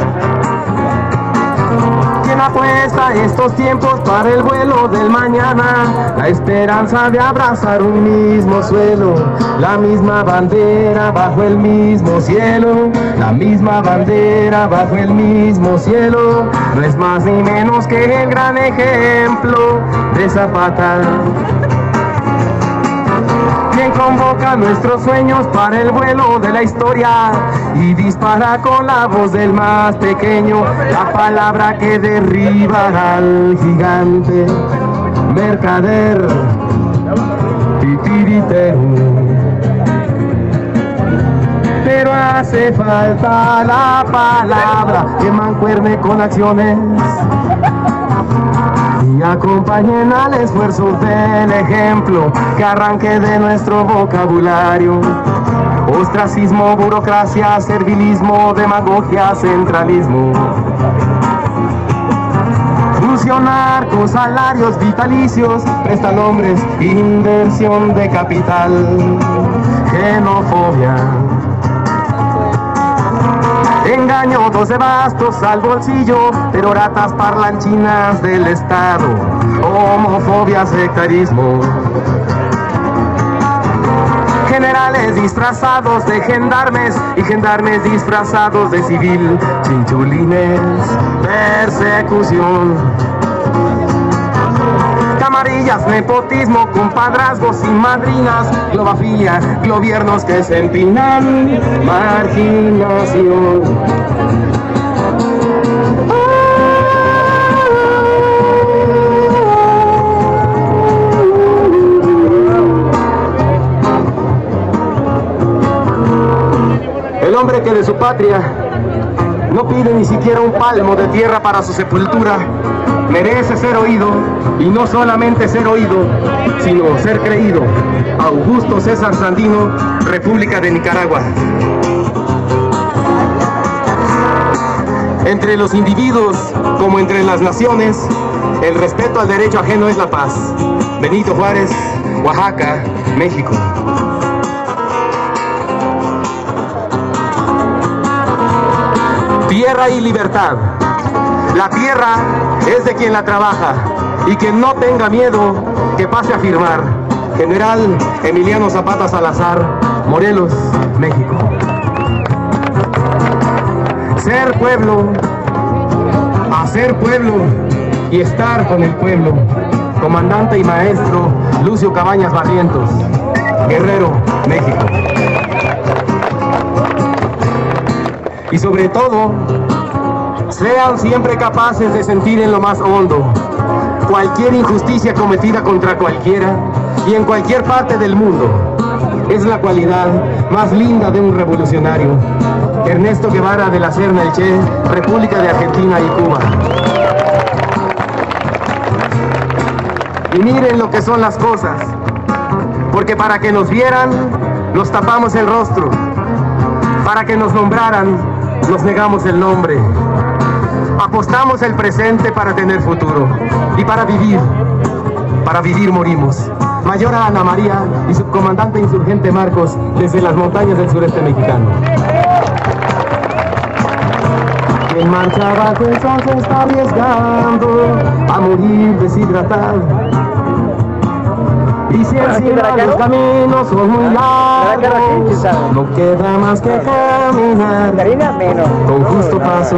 ¿Quién apuesta estos tiempos para el vuelo del mañana? La esperanza de abrazar un mismo suelo, la misma bandera bajo el mismo cielo, la misma bandera bajo el mismo cielo. No es más ni menos que el gran ejemplo de Zapata. Quien convoca nuestros sueños para el vuelo de la historia y dispara con la voz del más pequeño la palabra que derriba al gigante mercader titiritero. Pero hace falta la palabra que mancuerne con acciones y acompañen al esfuerzo del ejemplo que arranque de nuestro vocabulario. Ostracismo, burocracia, servilismo, demagogia, centralismo. Funcionar con salarios vitalicios, prestanombres, inversión de capital, xenofobia. Engañosos de bastos al bolsillo, peroratas parlanchinas del Estado, homofobia, sectarismo. Generales disfrazados de gendarmes y gendarmes disfrazados de civil, chinchulines, persecución. camarillas, nepotismo, compadrazgos y madrinas, globafilia, gobiernos que se empinan, marginación. El hombre que de su patria no pide ni siquiera un palmo de tierra para su sepultura, merece ser oído, y no solamente ser oído, sino ser creído. Augusto César Sandino, República de Nicaragua. Entre los individuos, como entre las naciones, el respeto al derecho ajeno es la paz. Benito Juárez, Oaxaca, México. Tierra y libertad. La tierra es de quien la trabaja, y quien no tenga miedo, que pase a firmar. General Emiliano Zapata Salazar, Morelos, México. Ser pueblo, hacer pueblo y estar con el pueblo. Comandante y maestro Lucio Cabañas Barrientos, Guerrero, México. Y sobre todo, sean siempre capaces de sentir en lo más hondo cualquier injusticia cometida contra cualquiera y en cualquier parte del mundo. Es la cualidad más linda de un revolucionario. Ernesto Guevara de la Serna El Che, República de Argentina y Cuba. Y miren lo que son las cosas, porque para que nos vieran, nos tapamos el rostro. Para que nos nombraran, nos negamos el nombre. Apostamos el presente para tener futuro. Y para vivir, para vivir morimos. Mayora Ana María y subcomandante insurgente Marcos, desde las montañas del sureste mexicano. Quien marcha bajo el sol se está arriesgando a morir deshidratado. Y si encima los caminos son muy largos, no queda más que caminar con justo paso.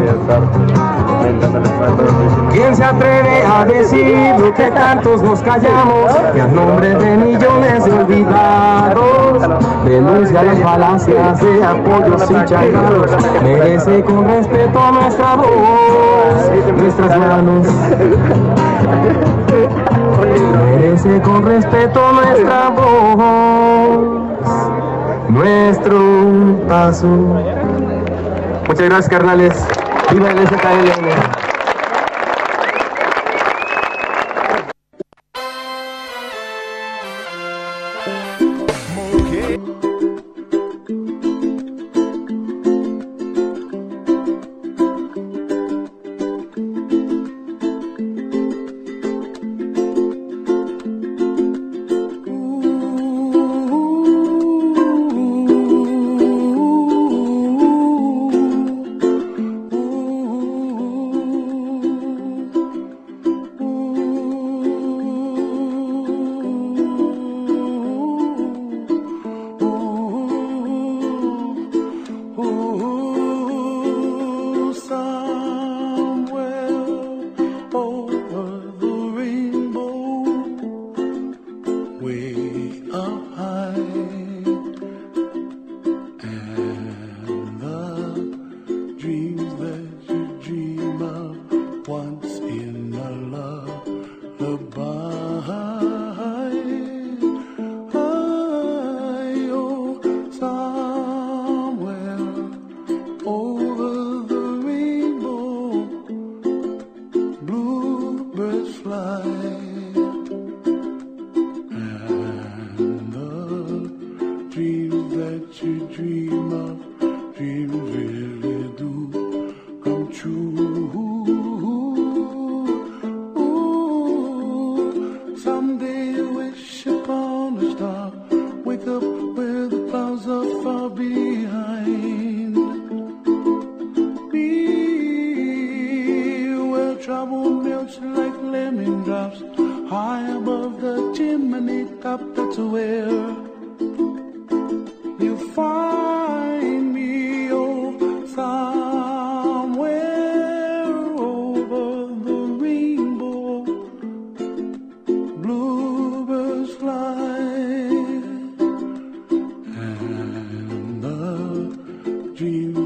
¿Quién se atreve a decir lo que tantos nos callamos? Que a nombre de millones de olvidados denuncia las falacias de apoyos y changados. Merece con respeto nuestra voz, nuestras manos. Merece con respeto nuestra voz, nuestro paso. Muchas gracias, carnales. Viva el S K L N.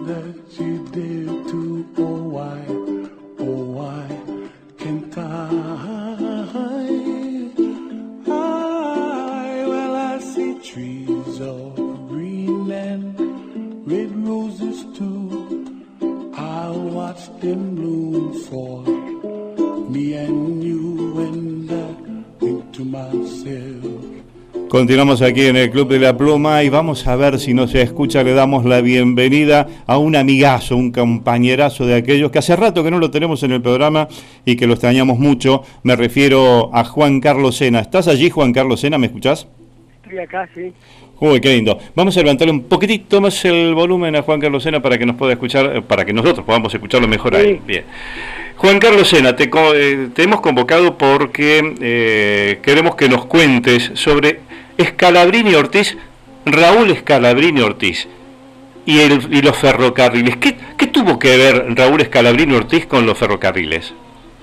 that you did to, oh why, oh why can't I? I, well I see trees of green and red roses too. I watch them bloom for me and you, and I think to myself. Continuamos aquí en el Club de la Pluma y vamos a ver si no se escucha. Le damos la bienvenida a un amigazo, un compañerazo de aquellos que hace rato que no lo tenemos en el programa y que lo extrañamos mucho. Me refiero a Juan Carlos Sena. ¿Estás allí, Juan Carlos Sena? ¿Me escuchás? Estoy acá, sí. Uy, qué lindo. Vamos a levantarle un poquitito más el volumen a Juan Carlos Sena para que nos pueda escuchar, para que nosotros podamos escucharlo mejor a él. Bien. Juan Carlos Sena, te, eh, te hemos convocado porque eh, queremos que nos cuentes sobre Scalabrini Ortiz, Raúl Scalabrini Ortiz y, el, y los ferrocarriles. ¿Qué, ¿Qué tuvo que ver Raúl Scalabrini Ortiz con los ferrocarriles?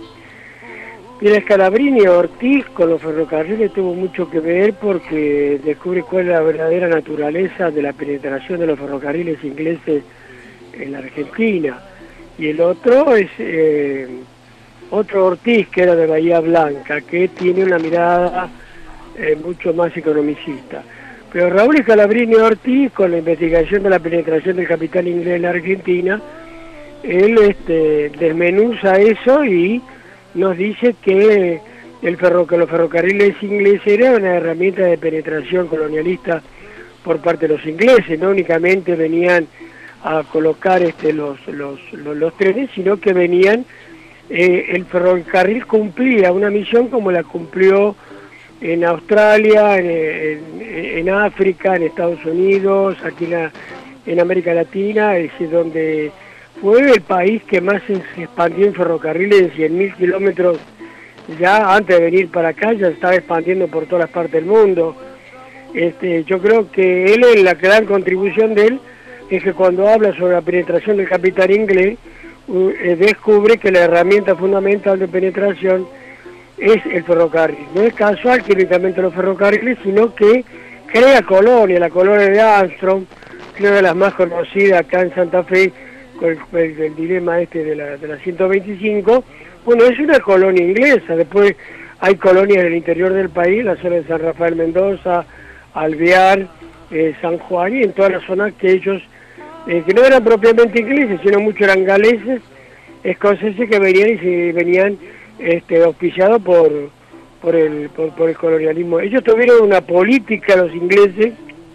Mira, Scalabrini Ortiz con los ferrocarriles tuvo mucho que ver porque descubre cuál es la verdadera naturaleza de la penetración de los ferrocarriles ingleses en la Argentina. Y el otro es eh, otro Ortiz, que era de Bahía Blanca, que tiene una mirada eh, mucho más economicista. Pero Raúl Scalabrini Ortiz, con la investigación de la penetración del capital inglés en la Argentina, él este, desmenuza eso y nos dice que, el ferro, que los ferrocarriles ingleses eran una herramienta de penetración colonialista por parte de los ingleses, no únicamente venían a colocar este, los, los, los, los trenes, sino que venían, eh, el ferrocarril cumplía una misión como la cumplió en Australia, en, en, en África, en Estados Unidos, aquí en, la, en América Latina, es decir, donde fue el país que más se expandió en ferrocarriles en cien mil kilómetros, ya antes de venir para acá, ya se estaba expandiendo por todas las partes del mundo. Este, yo creo que él, en la gran contribución de él, es que cuando habla sobre la penetración del capital inglés, uh, eh, descubre que la herramienta fundamental de penetración es el ferrocarril. No es casual que únicamente los ferrocarriles, sino que crea colonia, la colonia de Armstrong, que es una de las más conocidas acá en Santa Fe, con el, el, el dilema este de la, de la ciento veinticinco, bueno, es una colonia inglesa. Después hay colonias en el interior del país, la zona de San Rafael Mendoza, Alvear, eh, San Juan, y en todas las zonas que ellos, eh, que no eran propiamente ingleses, sino muchos eran galeses, escoceses, que venían y se venían este, auspiciados por, por, el, por, por el colonialismo. Ellos tuvieron una política, los ingleses,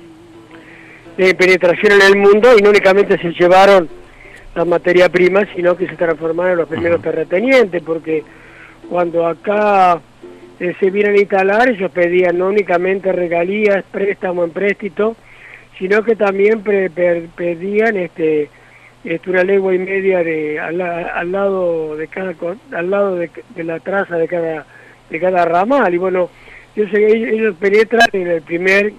de penetración en el mundo, y no únicamente se llevaron la materia prima, sino que se transformaron en los primeros terratenientes, porque cuando acá eh, se vienen a instalar, ellos pedían no únicamente regalías, préstamo, empréstito, sino que también pre, pre, pedían este, este, una legua y media de al, al lado de cada al lado de, de la traza de cada de cada ramal. Y bueno, yo sé que ellos, ellos penetran en el primer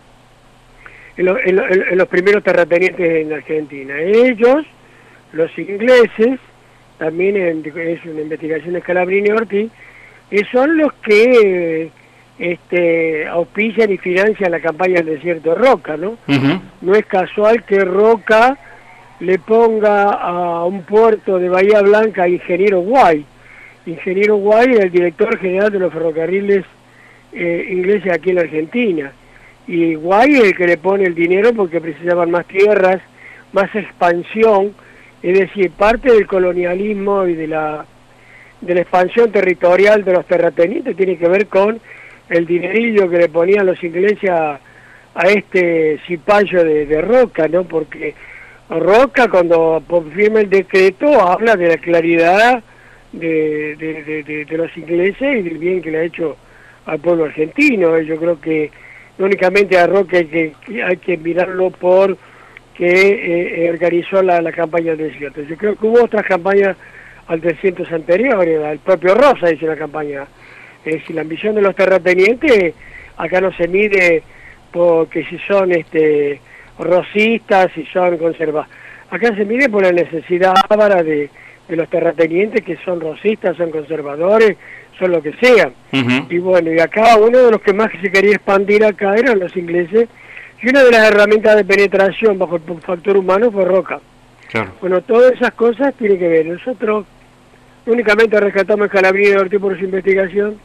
en, lo, en, lo, en los primeros terratenientes en Argentina. Ellos, los ingleses, también en, es una investigación de Scalabrini Ortiz, y son los que este, auspician y financian la campaña del desierto de Roca, ¿no? Uh-huh. No es casual que Roca le ponga a un puerto de Bahía Blanca a Ingeniero Guay. Ingeniero Guay es el director general de los ferrocarriles eh, ingleses aquí en la Argentina. Y Guay es el que le pone el dinero porque precisaban más tierras, más expansión. Es decir, parte del colonialismo y de la, de la expansión territorial de los terratenientes tiene que ver con el dinerillo que le ponían los ingleses a, a este cipayo de, de Roca, ¿no? Porque Roca, cuando firma el decreto, habla de la claridad de, de, de, de, de los ingleses y del bien que le ha hecho al pueblo argentino. Yo creo que no únicamente a Roca hay que, hay que mirarlo por que eh, organizó la, la campaña del desierto. Yo creo que hubo otras campañas al trescientos anteriores, el propio Rosa hizo una campaña. Es decir, la ambición de los terratenientes acá no se mide porque si son este rosistas, si son conservadores. Acá se mide por la necesidad ávara de, de los terratenientes, que son rosistas, son conservadores, son lo que sean. Uh-huh. Y bueno, y acá uno de los que más se quería expandir acá eran los ingleses, y una de las herramientas de penetración bajo el factor humano fue Roca. Claro. Bueno, todas esas cosas tienen que ver. Nosotros únicamente rescatamos a Scalabrini de Ortiz por su investigación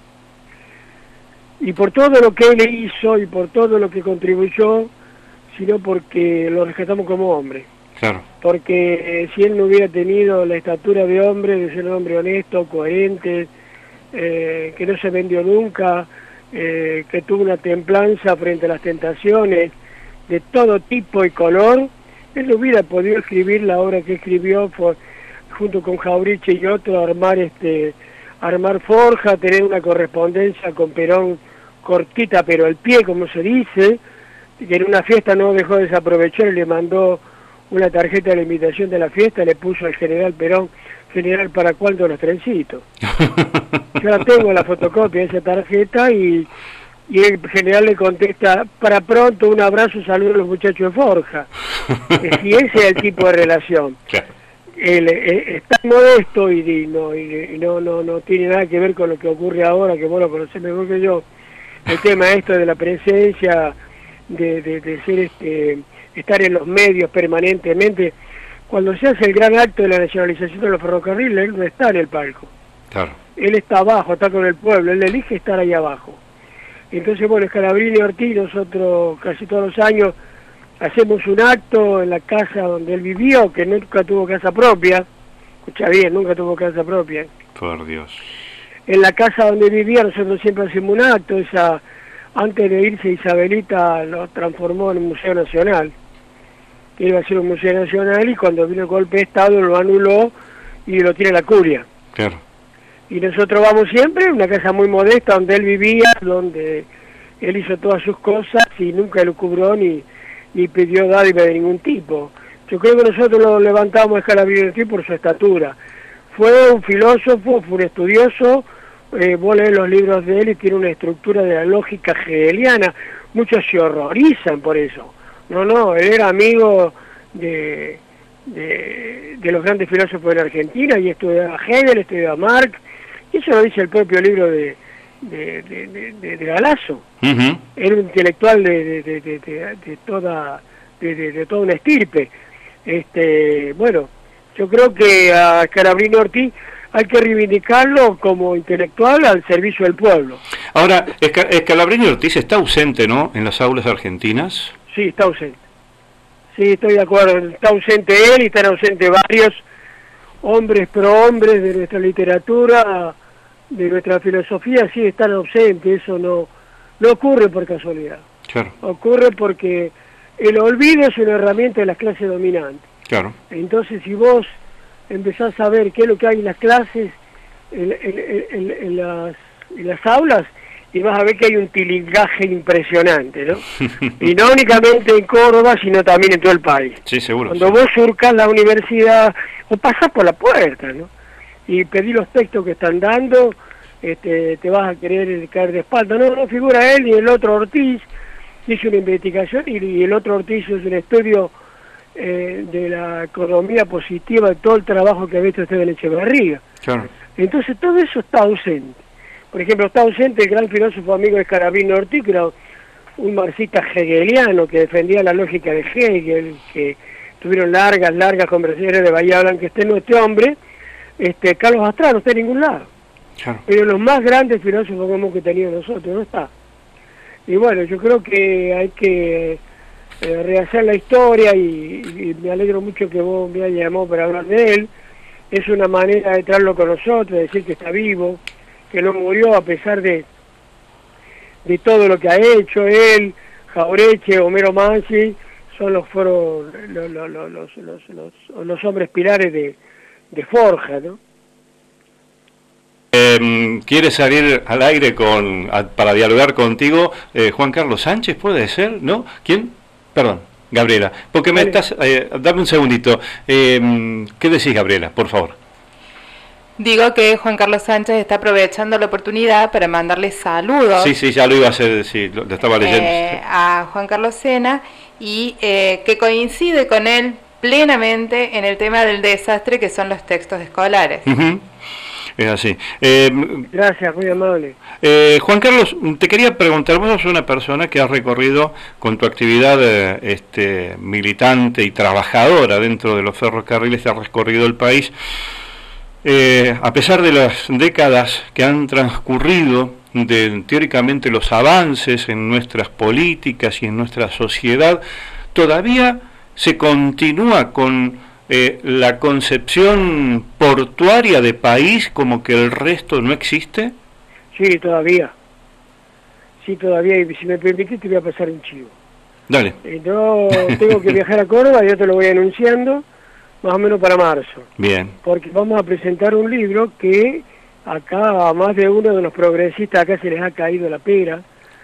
y por todo lo que él hizo y por todo lo que contribuyó, sino porque lo rescatamos como hombre. Claro. Porque eh, si él no hubiera tenido la estatura de hombre, de ser un hombre honesto, coherente, eh, que no se vendió nunca, eh, que tuvo una templanza frente a las tentaciones de todo tipo y color, él no hubiera podido escribir la obra que escribió por, junto con Jauretche y otros, armar este armar forja, tener una correspondencia con Perón cortita pero al pie, como se dice, que en una fiesta no dejó de desaprovechar y le mandó una tarjeta de la invitación de la fiesta, le puso al general Perón, general, ¿para cuándo los trencitos? Yo la tengo la fotocopia de esa tarjeta y, y el general le contesta, para pronto, un abrazo, saludos a los muchachos de Forja. Y ese es el tipo de relación. Claro. Él, él, es tan modesto y, y, no, y, y no, no, no tiene nada que ver con lo que ocurre ahora, que vos lo conocés mejor que yo, el tema esto de la presencia, de, de, de ser este estar en los medios permanentemente. Cuando se hace el gran acto de la nacionalización de los ferrocarriles, él no está en el palco. Claro. Él está abajo, está con el pueblo, él elige estar ahí abajo. Entonces, bueno, Scalabrini y Ortiz, nosotros casi todos los años hacemos un acto en la casa donde él vivió, que nunca tuvo casa propia. Escucha bien, nunca tuvo casa propia. Por Dios. En la casa donde vivía nosotros siempre hacemos un acto. Esa, antes de irse Isabelita lo transformó en un museo nacional. Que iba a ser un museo nacional y cuando vino el golpe de Estado lo anuló y lo tiene la curia. Claro. Y nosotros vamos siempre, una casa muy modesta donde él vivía, donde él hizo todas sus cosas y nunca lo cubrió ni, ni pidió dádiva de ningún tipo. Yo creo que nosotros lo levantamos a Scalabrini por su estatura. Fue un filósofo, fue un estudioso, eh, vos lees los libros de él y tiene una estructura de la lógica hegeliana. Muchos se horrorizan por eso. No, no, él era amigo de, de, de los grandes filósofos de la Argentina y estudiaba a Hegel, estudiaba a Marx, y eso lo dice el propio libro de, de, de, de, de, de Galasso. Uh-huh. Era un intelectual de, de, de, de, de, de toda de, de, de toda una estirpe. Este, bueno, yo creo que a Scalabrini Ortiz hay que reivindicarlo como intelectual al servicio del pueblo. Ahora, Scalabrini Ortiz está ausente, ¿no?, en las aulas argentinas. Sí, está ausente. Sí, estoy de acuerdo. Está ausente él y están ausentes varios hombres pro hombres de nuestra literatura, de nuestra filosofía, sí están ausentes. Eso no, no ocurre por casualidad. Claro. Ocurre porque el olvido es una herramienta de las clases dominantes. Claro. Entonces, si vos empezás a ver qué es lo que hay en las clases, en, en, en, en, las, en las aulas, y vas a ver que hay un tilingaje impresionante, ¿no? Y no únicamente en Córdoba, sino también en todo el país. Sí, seguro. Cuando sí. vos surcás la universidad, o pasás por la puerta, ¿no? Y pedís los textos que están dando, este, te vas a querer caer de espalda. No, no figura él y el otro Ortiz, hizo una investigación, y, y el otro Ortiz hizo un estudio eh, de la economía positiva, de todo el trabajo que ha visto usted en Echeverría. Claro. Entonces todo eso está ausente. Por ejemplo, está ausente el gran filósofo amigo de Scalabrini Ortiz, que era un marxista hegeliano que defendía la lógica de Hegel, que tuvieron largas, largas conversaciones de Bahía Blanca. Este no, este hombre, este Carlos Astrada, no está en ningún lado. Claro. Pero los más grandes filósofos que hemos tenido nosotros, no está. Y bueno, yo creo que hay que eh, rehacer la historia y, y me alegro mucho que vos me hayas llamado para hablar de él. Es una manera de traerlo con nosotros, de decir que está vivo, que no murió a pesar de de todo lo que ha hecho él. Jauretche, Homero Mansi son los fueron los, los, los, los, los, los, los hombres pilares de, de Forja, ¿no? Eh, ¿Quiere salir al aire con a, para dialogar contigo eh, Juan Carlos Sánchez? ¿Puede ser? ¿No? ¿Quién? Perdón, Gabriela, porque me vale. estás eh, dame un segundito. Eh, ¿qué decís, Gabriela, por favor? Digo que Juan Carlos Sánchez está aprovechando la oportunidad para mandarle saludos. Sí, sí, ya lo iba a hacer, sí, lo, lo estaba leyendo. Eh, a Juan Carlos Sena, y eh, que coincide con él plenamente en el tema del desastre que son los textos escolares. Uh-huh. Es así. Eh, Gracias, muy amable. Eh, Juan Carlos, te quería preguntar, vos sos una persona que has recorrido con tu actividad eh, este, militante y trabajadora dentro de los ferrocarriles, has recorrido el país. Eh, a pesar de las décadas que han transcurrido, de teóricamente los avances en nuestras políticas y en nuestra sociedad, todavía se continúa con eh, la concepción portuaria de país como que el resto no existe. Sí, todavía. Sí, todavía. Y si me permitís, te voy a pasar un chivo. Dale. Eh, yo tengo que viajar a Córdoba, yo te lo voy anunciando, más o menos para marzo. Bien. Porque vamos a presentar un libro que acá a más de uno de los progresistas acá se les ha caído la pera,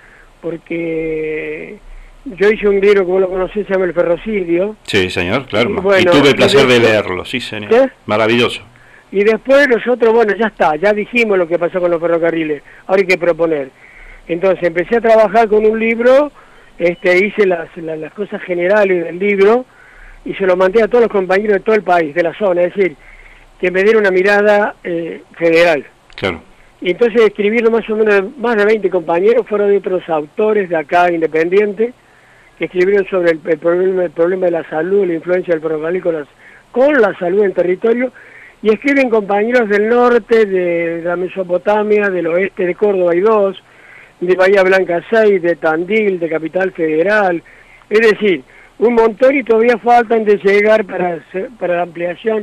porque yo hice un libro, como lo conocés, se llama El Ferrocidio. Sí, señor, claro. Y, bueno, y tuve el placer de de leerlo, sí, señor. ¿Qué? Maravilloso. Y después nosotros, bueno, ya está, ya dijimos lo que pasó con los ferrocarriles, ahora hay que proponer. Entonces empecé a trabajar con un libro, este, hice las, las, las cosas generales del libro y se lo mandé a todos los compañeros de todo el país, de la zona, es decir, que me dieron una mirada eh, federal. Claro. Y entonces escribieron más o menos más de veinte compañeros, fueron de otros autores de acá, independientes, que escribieron sobre el, el, problema, el problema de la salud, la influencia del ferrocarril con, las, con la salud en territorio, y escriben compañeros del norte, de la Mesopotamia, del oeste de Córdoba hay dos, de Bahía Blanca seis, de Tandil, de Capital Federal, es decir, un montón y todavía faltan de llegar para, para la ampliación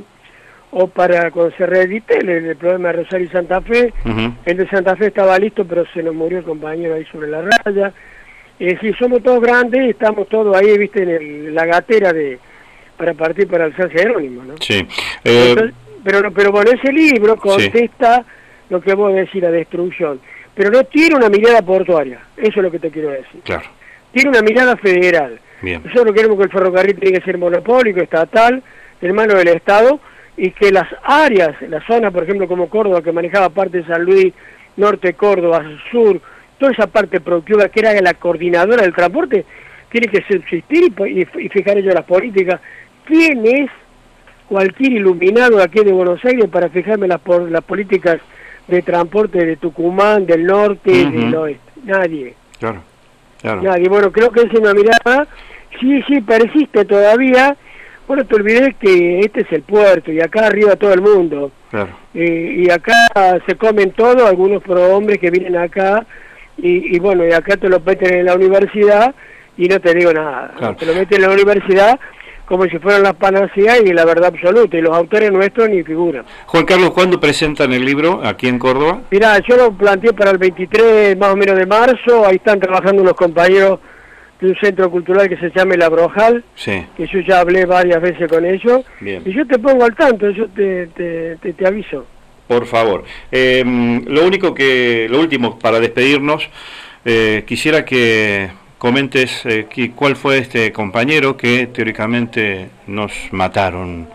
o para cuando se reedite el, el problema de Rosario y Santa Fe. Uh-huh. El de Santa Fe estaba listo, pero se nos murió el compañero ahí sobre la raya. Es decir, somos todos grandes y estamos todos ahí, viste, en el, la gatera de para partir para el San Jerónimo, ¿no? Sí. Eh... Entonces, pero, pero bueno, ese libro contesta sí. lo que vos decís, la destrucción. Pero no tiene una mirada portuaria, eso es lo que te quiero decir. Claro. Tiene una mirada federal. Bien. Nosotros queremos que el ferrocarril tiene que ser monopólico, estatal, en manos del Estado, y que las áreas, las zonas, por ejemplo, como Córdoba, que manejaba parte de San Luis, norte Córdoba, sur, toda esa parte productiva que era la coordinadora del transporte, tiene que subsistir y, y, y fijar ellos las políticas. ¿Quién es cualquier iluminado aquí de Buenos Aires para fijarme las, por, las políticas de transporte de Tucumán, del norte, uh-huh. del oeste? Nadie. Claro, claro. Nadie. Bueno, creo que es una mirada, sí, sí, persiste todavía. Bueno, te olvidé que este es el puerto y acá arriba todo el mundo. Claro. Eh, y acá se comen todo, algunos prohombres que vienen acá, y, y bueno, y acá te lo meten en la universidad y no te digo nada. Claro. Te lo meten en la universidad como si fueran las panaceas y la verdad absoluta, y los autores nuestros ni figuran. Juan Carlos, ¿cuándo presentan el libro aquí en Córdoba? Mirá, yo lo planteé para el veintitrés más o menos de marzo, ahí están trabajando unos compañeros de un centro cultural que se llama El Abrojal, sí. que yo ya hablé varias veces con ellos. Bien. Y yo te pongo al tanto, yo te, te, te, te aviso. Por favor. Eh, lo único que, lo último, para despedirnos, eh, quisiera que comentes eh, que, cuál fue este compañero que teóricamente nos mataron.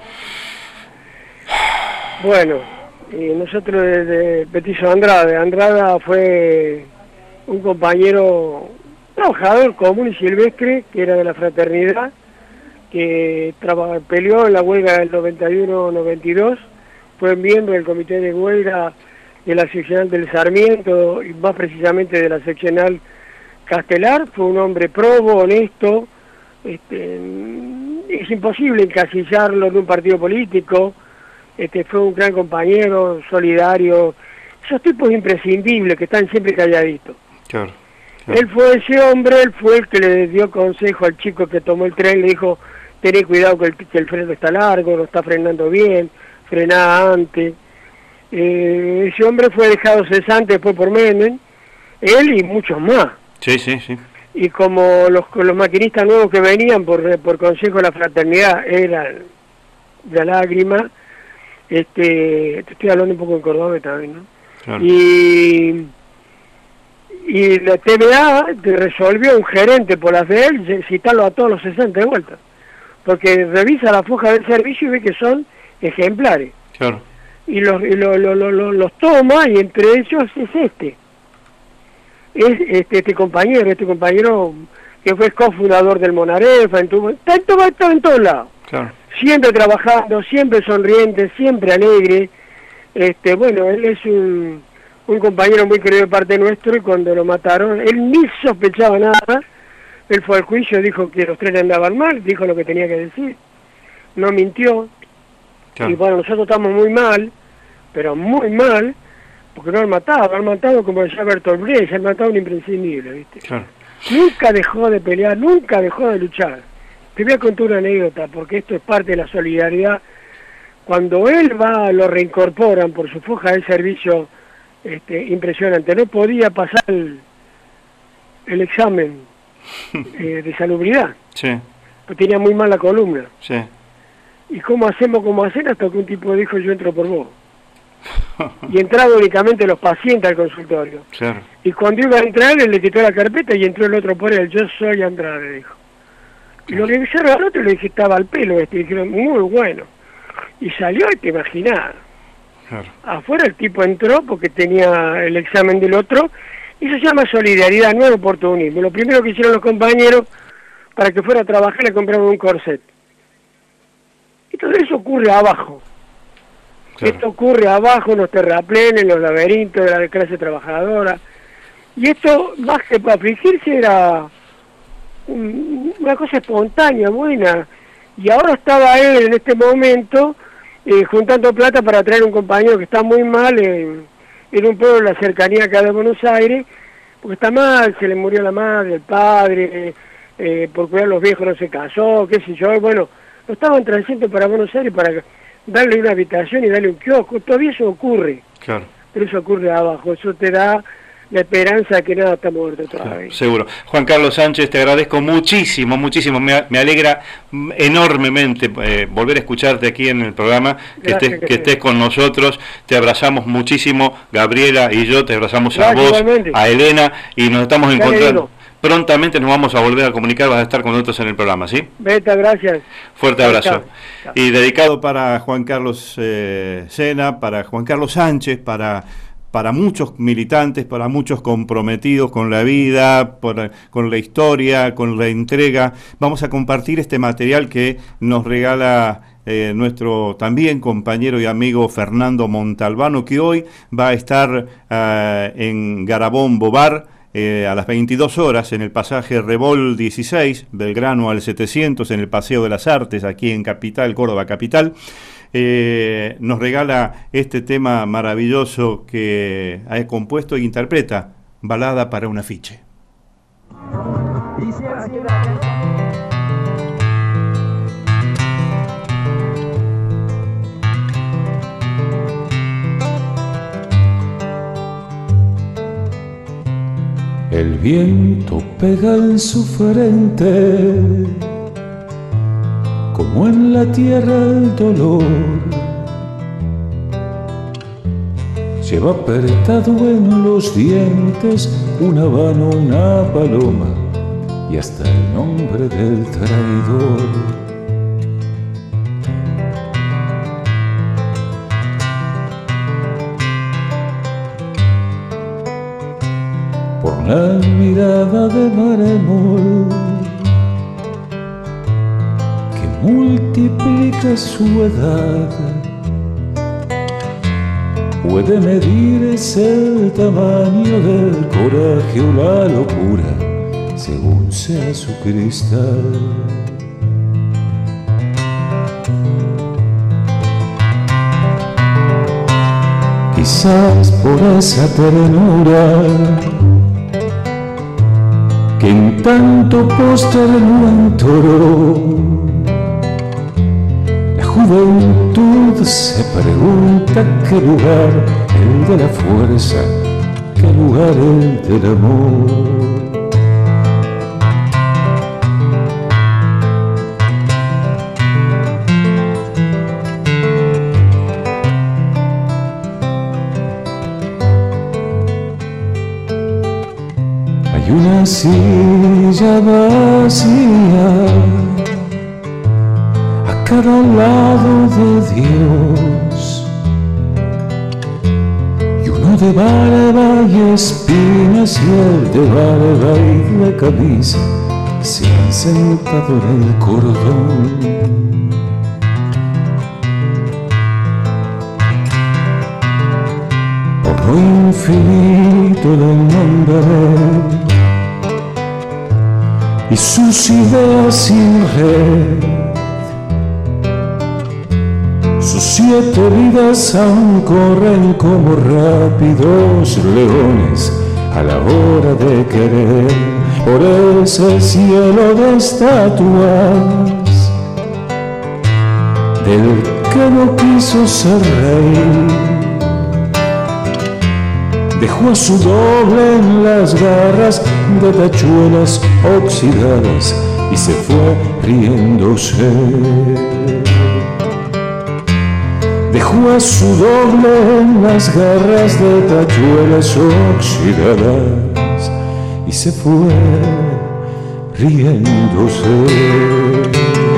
Bueno, y nosotros desde Petizo Andrade, Andrada fue un compañero trabajador común y silvestre, que era de la fraternidad, que traba, peleó en la huelga del noventa y uno noventa y dos, fue miembro del comité de huelga de la seccional del Sarmiento, y más precisamente de la seccional Castelar. Fue un hombre probo, honesto, este, es imposible encasillarlo en un partido político, este, fue un gran compañero, solidario, esos tipos imprescindibles que están siempre calladitos. Claro. Claro. Él fue ese hombre, él fue el que le dio consejo al chico que tomó el tren, le dijo, tené cuidado que el, que el freno está largo, no está frenando bien, frená antes. Eh, ese hombre fue dejado cesante después por Menem, él y muchos más. Sí, sí, sí. Y como los, los maquinistas nuevos que venían por, por consejo de la fraternidad eran de lágrima, este, te estoy hablando un poco en Córdoba también, ¿no? Claro. Y... y la T V A resolvió un gerente por las de él citarlo a todos los sesenta de vuelta, porque revisa la foja del servicio y ve que son ejemplares. Claro. Y los, y lo, lo, lo, lo, los toma, y entre ellos es este. Es este, este compañero, este compañero que fue cofundador del Monarefa, en tu, está en, todo, en todos lados. Claro. Siempre trabajando, siempre sonriente, siempre alegre. Este, bueno, él es un, un compañero muy querido de parte nuestro, y cuando lo mataron, él ni sospechaba nada. Él fue al juicio, dijo que los trenes andaban mal, dijo lo que tenía que decir, no mintió. Claro. Y bueno, nosotros estamos muy mal, pero muy mal, porque no han matado, han matado como decía Bertolt Brecht, han matado un imprescindible, ¿viste? Claro. Nunca dejó de pelear, nunca dejó de luchar. Te voy a contar una anécdota, porque esto es parte de la solidaridad. Cuando él va, lo reincorporan por su foja de servicio este, impresionante, no podía pasar el, el examen eh, de salubridad, sí. Porque tenía muy mal la columna. Sí. ¿Y cómo hacemos, cómo hacen? Hasta que un tipo dijo, yo entro por vos. Y entraban únicamente los pacientes al consultorio. Claro. Y cuando iba a entrar, él le quitó la carpeta y entró el otro por él. Yo soy Andrade, dijo. Y lo revisaron al otro y le dije, estaba al pelo este. Y dijeron, muy bueno. Y salió, y te imaginás. Claro. Afuera el tipo entró porque tenía el examen del otro. Y eso se llama solidaridad, no es oportunismo. Lo primero que hicieron los compañeros, para que fuera a trabajar, le compraron un corset. Y todo eso ocurre abajo. Claro. Esto ocurre abajo en los terraplenes, en los laberintos de la clase trabajadora. Y esto, más que para afligirse, era un, una cosa espontánea, buena. Y ahora estaba él en este momento eh, juntando plata para traer un compañero que está muy mal en, en un pueblo de la cercanía acá de Buenos Aires, porque está mal, se le murió la madre, el padre, eh, eh, por cuidar a los viejos no se casó, qué sé yo, y bueno, lo estaban trayendo para Buenos Aires para darle una habitación y darle un kiosco. Todavía eso ocurre. Claro. Pero eso ocurre abajo. Eso te da la esperanza de que nada está muerto todavía. Claro, seguro. Juan Carlos Sánchez, te agradezco muchísimo, muchísimo. Me, me alegra enormemente eh, volver a escucharte aquí en el programa, que, Gracias, estés, que, que estés con nosotros. Te abrazamos muchísimo, Gabriela y yo, te abrazamos Gracias, a vos, igualmente. A Elena, y nos estamos encontrando. Prontamente nos vamos a volver a comunicar, vas a estar con nosotros en el programa, ¿sí? Beta, gracias. Fuerte abrazo. Chao, chao. Y dedicado para Juan Carlos eh, Sena, para Juan Carlos Sánchez, para, para muchos militantes, para muchos comprometidos con la vida, por, con la historia, con la entrega. Vamos a compartir este material que nos regala eh, nuestro también compañero y amigo Fernando Montalbano, que hoy va a estar uh, en Garabombo Bar, Eh, a las veintidós horas en el pasaje Rebol dieciséis, Belgrano al setecientos, en el Paseo de las Artes, aquí en Capital, Córdoba Capital. Eh, nos regala este tema maravilloso que ha compuesto e interpreta, Balada para un afiche. El viento pega en su frente, como en la tierra el dolor. Lleva apretado en los dientes un habano, una paloma y hasta el nombre del traidor. Por la mirada de mármol que multiplica su edad, puede medirse el tamaño del coraje o la locura según sea su cristal. Quizás por esa ternura que en tanto posterno entoró, la juventud se pregunta qué lugar el de la fuerza, qué lugar el del amor. Una silla vacía a cada lado de Dios y uno de barba y espinas y el de barba y la camisa se han sentado en el cordón. lo infinito del nombre y sus ideas sin red. Sus siete vidas aún corren como rápidos leones a la hora de querer por ese cielo de estatuas del que no quiso ser rey. Dejó a su doble en las garras de tachuelas oxidadas y se fue riéndose. Dejó a su doble en las garras de tachuelas oxidadas y se fue riéndose.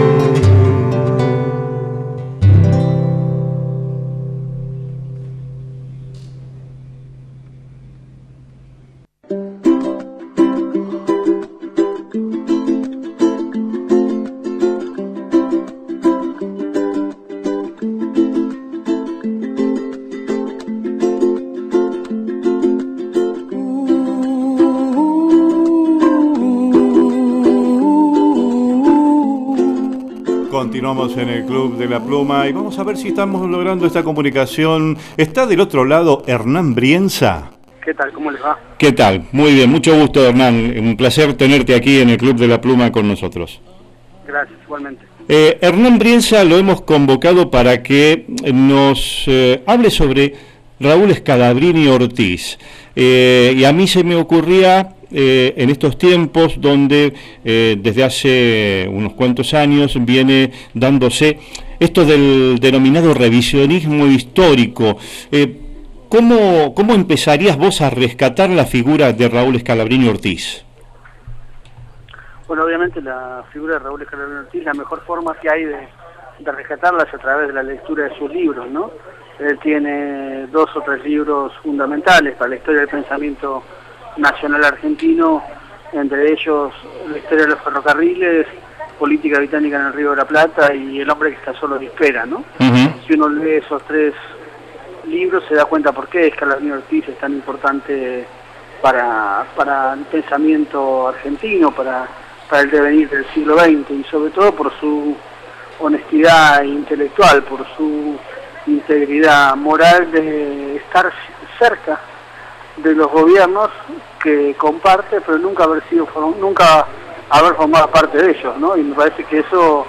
Continuamos en el Club de la Pluma y vamos a ver si estamos logrando esta comunicación. Está del otro lado Hernán Brienza. ¿Qué tal? ¿Cómo les va? ¿Qué tal? Muy bien, mucho gusto, Hernán. Un placer tenerte aquí en el Club de la Pluma con nosotros. Gracias, igualmente. Eh, Hernán Brienza lo hemos convocado para que nos eh, hable sobre Raúl Scalabrini Ortiz. Eh, y a mí se me ocurría... Eh, en estos tiempos donde eh, desde hace unos cuantos años viene dándose esto del denominado revisionismo histórico. Eh, ¿cómo, ¿Cómo empezarías vos a rescatar la figura de Raúl Scalabrini Ortiz? Bueno, obviamente la figura de Raúl Scalabrini Ortiz, la mejor forma que hay de, de rescatarla es a través de la lectura de sus libros, ¿no? Él tiene dos o tres libros fundamentales para la historia del pensamiento nacional argentino, entre ellos la historia de los ferrocarriles, política británica en el Río de la Plata y El hombre que está solo y espera, ¿no? Uh-huh. Si uno lee esos tres libros se da cuenta por qué Scalabrini Ortiz es tan importante para, para el pensamiento argentino, para, para el devenir del siglo veinte y sobre todo por su honestidad intelectual, por su integridad moral de estar cerca de los gobiernos que comparte, pero nunca haber sido nunca haber formado parte de ellos, ¿no? Y me parece que eso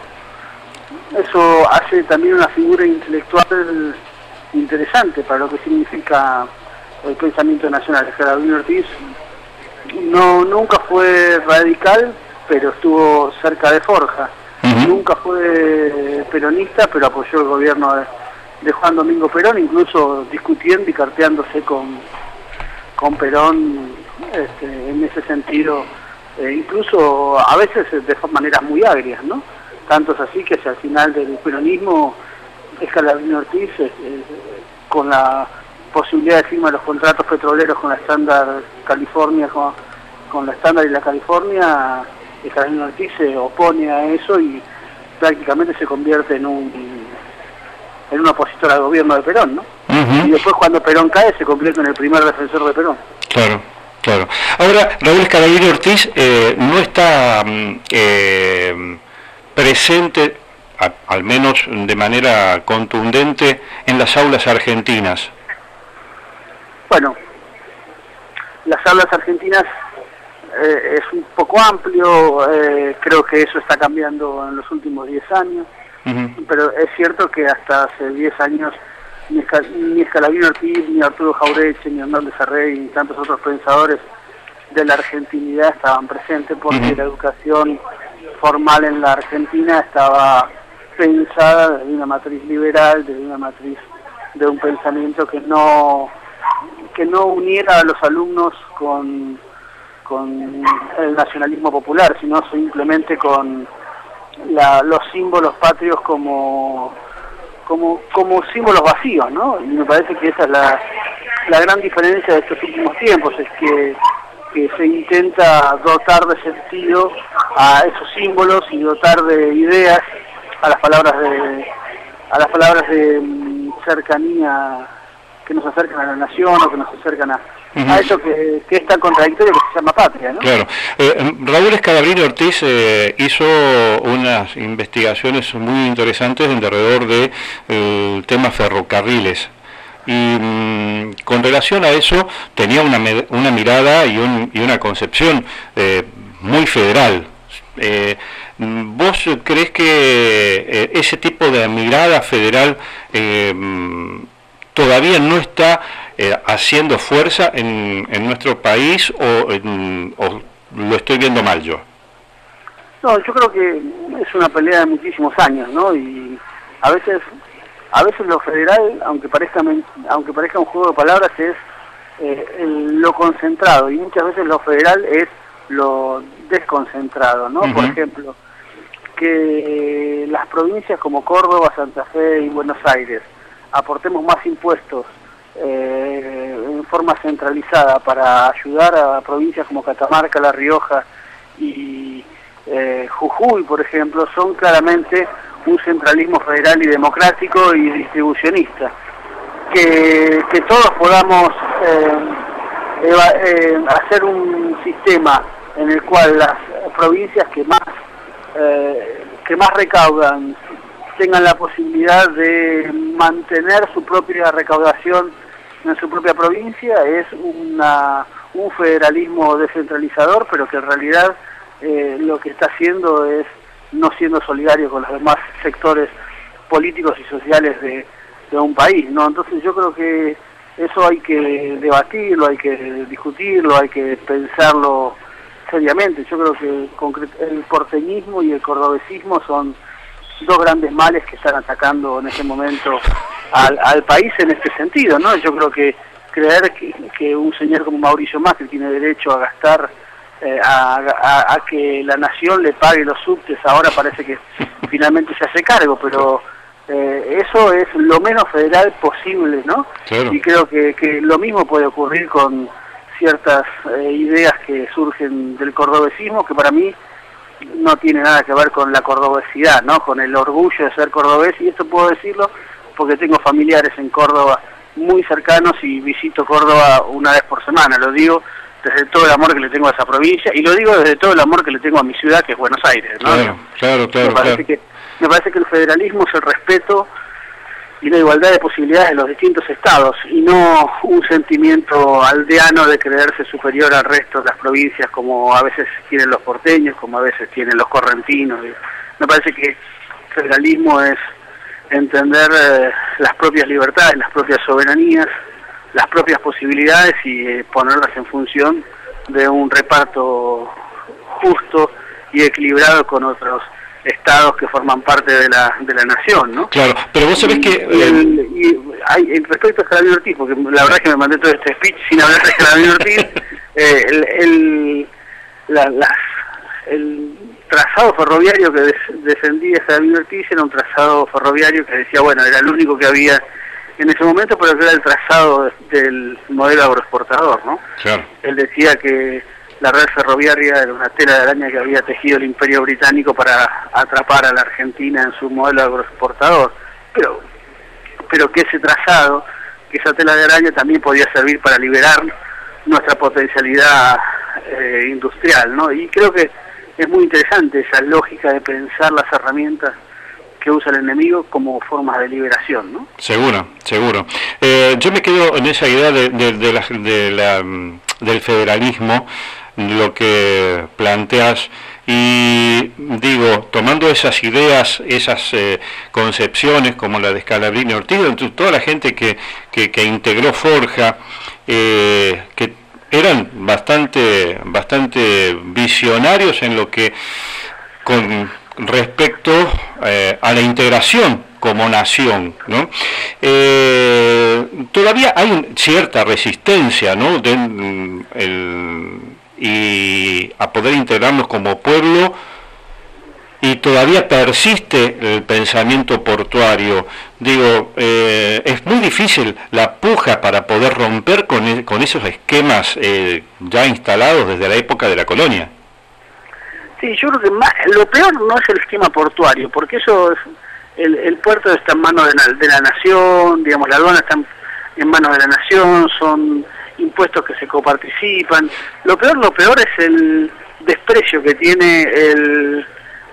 eso hace también una figura intelectual interesante para lo que significa el pensamiento nacional. Scalabrini Ortiz no nunca fue radical, pero estuvo cerca de Forja. Uh-huh. Nunca fue peronista, pero apoyó el gobierno de, de Juan Domingo Perón, incluso discutiendo y carteándose con con Perón este, en ese sentido, eh, incluso a veces de maneras muy agrias, ¿no? Tanto es así que hacia el final del peronismo, Scalabrini Ortiz, eh, con la posibilidad de firma de los contratos petroleros con la Standard California, con, con la Standard y la California, Scalabrini Ortiz se opone a eso y prácticamente se convierte en un en un opositor al gobierno de Perón, ¿no? Uh-huh. Y después cuando Perón cae se convierte en el primer defensor de Perón. Claro, claro. Ahora, Raúl Scalabrini Ortiz eh, no está eh, presente, a, al menos de manera contundente, en las aulas argentinas. Bueno, las aulas argentinas eh, es un poco amplio, eh, creo que eso está cambiando en los últimos diez años. Uh-huh. Pero es cierto que hasta hace diez años ni, Escal ni Scalabrini Ortiz, ni Arturo Jauretche, ni Hernán de Sarrey, ni tantos otros pensadores de la argentinidad estaban presentes porque uh-huh. la educación formal en la Argentina estaba pensada desde una matriz liberal, desde una matriz de un pensamiento que no que no uniera a los alumnos con, con el nacionalismo popular, sino simplemente con La, los símbolos patrios como, como como símbolos vacíos, ¿no? Y me parece que esa es la, la gran diferencia de estos últimos tiempos, es que, que se intenta dotar de sentido a esos símbolos y dotar de ideas a las palabras de a las palabras de cercanía que nos acercan a la nación o que nos acercan a, uh-huh. a eso que, que es tan contradictorio que se llama patria, ¿no? Claro. Eh, Raúl Scalabrini Ortiz eh, hizo unas investigaciones muy interesantes alrededor de eh, temas ferrocarriles. Y mmm, con relación a eso tenía una, una mirada y, un, y una concepción eh, muy federal. Eh, ¿Vos crees que eh, ese tipo de mirada federal eh, todavía no está eh, haciendo fuerza en, en nuestro país o, en, o lo estoy viendo mal yo? No, yo creo que es una pelea de muchísimos años, ¿no? Y a veces a veces lo federal, aunque parezca aunque parezca un juego de palabras, es eh, el, lo concentrado, y muchas veces lo federal es lo desconcentrado, ¿no? Uh-huh. Por ejemplo, que eh, las provincias como Córdoba, Santa Fe y Buenos Aires aportemos más impuestos eh, en forma centralizada para ayudar a provincias como Catamarca, La Rioja y eh, Jujuy, por ejemplo, son claramente un centralismo federal y democrático y distribucionista. Que, que todos podamos eh, eva, eh, hacer un sistema en el cual las provincias que más eh, que más recaudan tengan la posibilidad de mantener su propia recaudación en su propia provincia es una, un federalismo descentralizador, pero que en realidad eh, lo que está haciendo es no siendo solidario con los demás sectores políticos y sociales de, de un país, ¿no? Entonces yo creo que eso hay que debatirlo, hay que discutirlo, hay que pensarlo seriamente. Yo creo que el porteñismo y el cordobesismo son dos grandes males que están atacando en este momento al, al país en este sentido, ¿no? Yo creo que creer que, que un señor como Mauricio Macri tiene derecho a gastar, eh, a, a, a que la nación le pague los subtes, ahora parece que finalmente se hace cargo, pero eh, eso es lo menos federal posible, ¿no? Claro. Y creo que, que lo mismo puede ocurrir con ciertas eh, ideas que surgen del cordobesismo, que para mí no tiene nada que ver con la cordobesidad, ¿no? Con el orgullo de ser cordobés, y esto puedo decirlo porque tengo familiares en Córdoba muy cercanos y visito Córdoba una vez por semana, lo digo desde todo el amor que le tengo a esa provincia, y lo digo desde todo el amor que le tengo a mi ciudad, que es Buenos Aires, ¿no? Claro, claro, claro. Me parece, claro. Que, me parece que el federalismo es el respeto y la igualdad de posibilidades de los distintos estados, y no un sentimiento aldeano de creerse superior al resto de las provincias, como a veces tienen los porteños, como a veces tienen los correntinos. Me parece que el federalismo es entender eh, las propias libertades, las propias soberanías, las propias posibilidades y eh, ponerlas en función de un reparto justo y equilibrado con otros estados que forman parte de la de la nación, ¿no? Claro, pero vos sabés y, que... Y, el, y hay, respecto a Scalabrini Ortiz, porque la verdad es que me mandé todo este speech sin hablar de Scalabrini Ortiz, eh, el, el, la, la, el trazado ferroviario que des, defendía Scalabrini Ortiz era un trazado ferroviario que decía, bueno, era el único que había en ese momento, pero que era el trazado del modelo agroexportador, ¿no? Claro. Él decía que la red ferroviaria era una tela de araña que había tejido el Imperio Británico para atrapar a la Argentina en su modelo agroexportador, pero pero que ese trazado, que esa tela de araña también podía servir para liberar nuestra potencialidad eh, industrial, ¿no? Y creo que es muy interesante esa lógica de pensar las herramientas que usa el enemigo como formas de liberación, ¿no? Seguro, seguro. Eh, yo me quedo en esa idea de, de, de, la, de la, del federalismo, lo que planteas, y digo, tomando esas ideas, esas eh, concepciones como la de Scalabrini Ortiz, toda la gente que, que, que integró Forja, eh, que eran bastante, bastante visionarios en lo que con respecto eh, a la integración como nación, ¿no? Eh, todavía hay un, cierta resistencia, ¿no? De, el, y a poder integrarnos como pueblo, y todavía persiste el pensamiento portuario. Digo, eh, es muy difícil la puja para poder romper con, el, con esos esquemas eh, ya instalados desde la época de la colonia. Sí, yo creo que más, lo peor no es el esquema portuario, porque eso es, el, el puerto está en manos de la, de la nación, digamos, la aduana está en, en manos de la nación, son impuestos que se coparticipan. Lo peor, lo peor es el desprecio que tiene el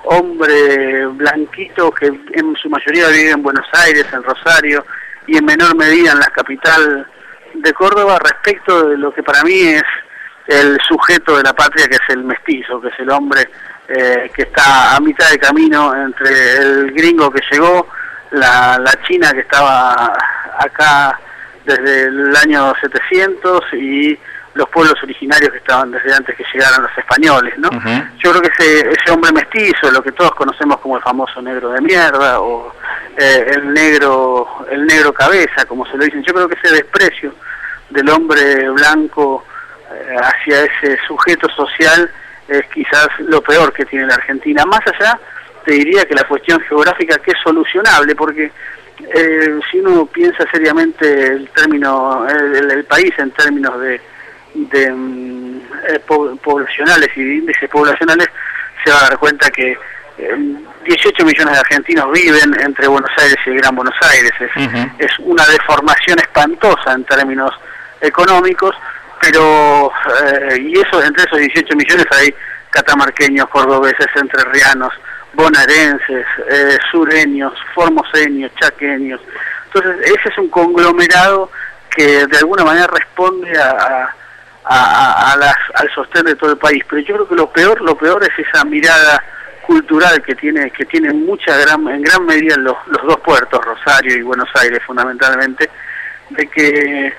hombre blanquito que en su mayoría vive en Buenos Aires, en Rosario y en menor medida en la capital de Córdoba, respecto de lo que para mí es el sujeto de la patria, que es el mestizo, que es el hombre eh, que está a mitad de camino entre el gringo que llegó, la, la china que estaba acá desde el año setecientos y los pueblos originarios que estaban desde antes que llegaran los españoles, ¿no? Uh-huh. Yo creo que ese, ese hombre mestizo, lo que todos conocemos como el famoso negro de mierda, o eh, el negro el negro cabeza, como se lo dicen, yo creo que ese desprecio del hombre blanco eh, hacia ese sujeto social es quizás lo peor que tiene la Argentina. Más allá, te diría que la cuestión geográfica, que es solucionable, porque eh, si uno piensa seriamente el término el, el país en términos de de eh, poblacionales y de índices poblacionales, se va a dar cuenta que eh, dieciocho millones de argentinos viven entre Buenos Aires y el Gran Buenos Aires. Es, uh-huh. es una deformación espantosa en términos económicos, pero eh, y eso, entre esos dieciocho millones hay catamarqueños, cordobeses, entrerrianos, bonaerenses, eh, sureños, formoseños, chaqueños. Entonces ese es un conglomerado que de alguna manera responde a, a A, a las, al sostén de todo el país. Pero yo creo que lo peor lo peor es esa mirada cultural que tiene que tiene mucha gran en gran medida los, los dos puertos, Rosario y Buenos Aires fundamentalmente, de que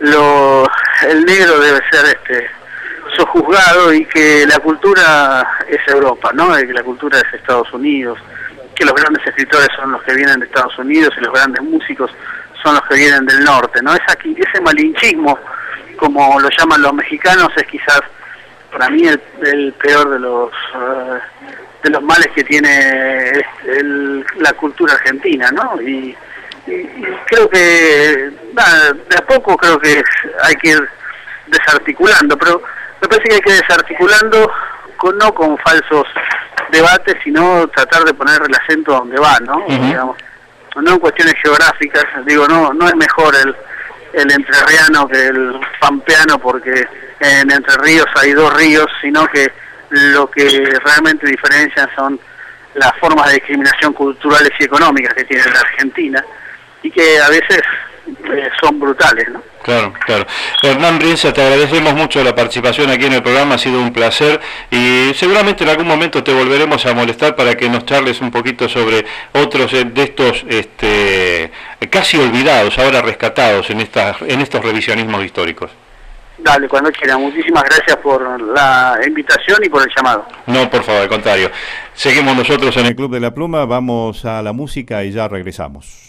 lo, el negro debe ser este sojuzgado y que la cultura es Europa, ¿no? De que la cultura es Estados Unidos, que los grandes escritores son los que vienen de Estados Unidos y los grandes músicos son los que vienen del norte, ¿no? Es aquí, ese malinchismo, como lo llaman los mexicanos, es quizás para mí el, el peor de los uh, de los males que tiene el, la cultura argentina, ¿no? Y, y, y creo que nada, de a poco creo que hay que ir desarticulando, pero me parece que hay que ir desarticulando con, no con falsos debates, sino tratar de poner el acento donde va, ¿no? Uh-huh. Digamos, no en cuestiones geográficas, digo, no no es mejor el el entrerriano que el pampeano porque en Entre Ríos hay dos ríos, sino que lo que realmente diferencian son las formas de discriminación culturales y económicas que tiene la Argentina y que a veces eh, son brutales, ¿no? Claro, claro. Hernán Brienza, te agradecemos mucho la participación aquí en el programa, ha sido un placer y seguramente en algún momento te volveremos a molestar para que nos charles un poquito sobre otros de estos este, casi olvidados, ahora rescatados en, estas, en estos revisionismos históricos. Dale, cuando quiera. Muchísimas gracias por la invitación y por el llamado. No, por favor, al contrario. Seguimos nosotros en el Club de la Pluma, vamos a la música y ya regresamos.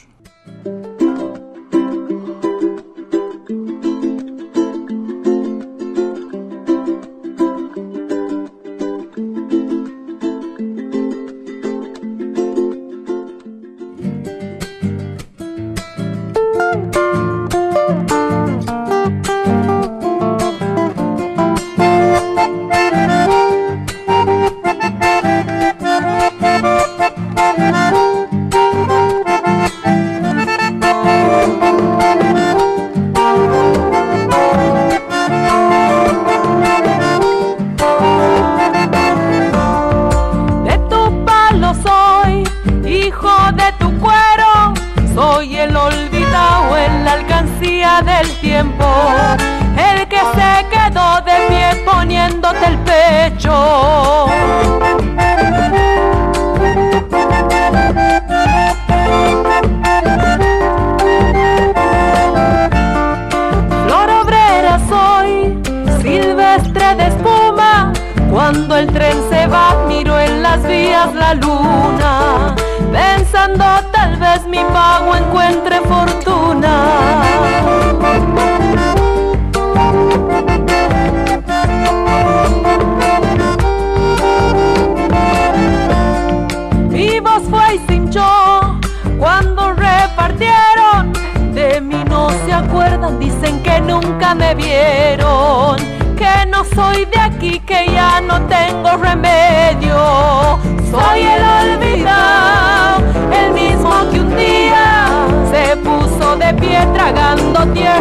Tragando tierra.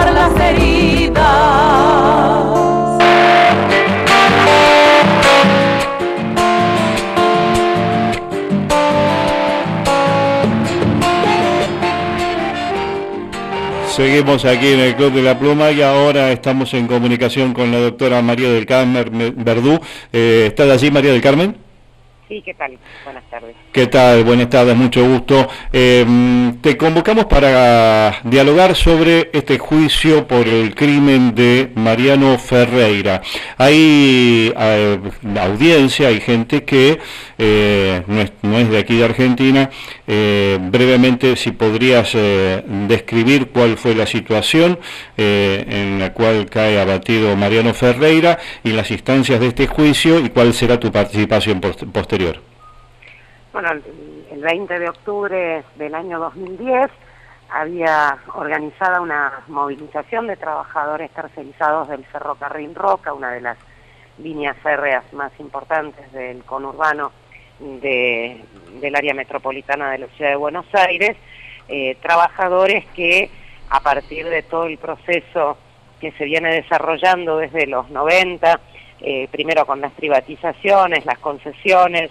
sanar las heridas. Seguimos aquí en el Club de la Pluma y ahora estamos en comunicación con la doctora María del Carmen Verdú. Eh, ¿Estás allí, María del Carmen? Sí, ¿qué tal? Buenas tardes. ¿Qué tal? Buenas tardes, mucho gusto. Eh, te convocamos para dialogar sobre este juicio por el crimen de Mariano Ferreira. Hay eh, audiencia, hay gente que eh, no, es, no es de aquí de Argentina. Eh, brevemente, si podrías eh, describir cuál fue la situación eh, en la cual cae abatido Mariano Ferreira y las instancias de este juicio y cuál será tu participación posterior. Bueno, el veinte de octubre del año dos mil diez había organizada una movilización de trabajadores tercerizados del ferrocarril Roca, una de las líneas férreas más importantes del conurbano de, del área metropolitana de la ciudad de Buenos Aires, eh, trabajadores que a partir de todo el proceso que se viene desarrollando desde los noventa, eh, primero con las privatizaciones, las concesiones,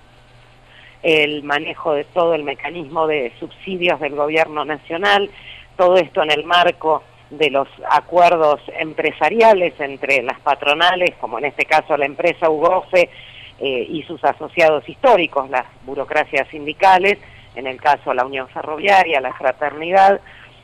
el manejo de todo el mecanismo de subsidios del gobierno nacional, todo esto en el marco de los acuerdos empresariales entre las patronales, como en este caso la empresa UGOFE eh, y sus asociados históricos, las burocracias sindicales, en el caso la Unión Ferroviaria, la Fraternidad,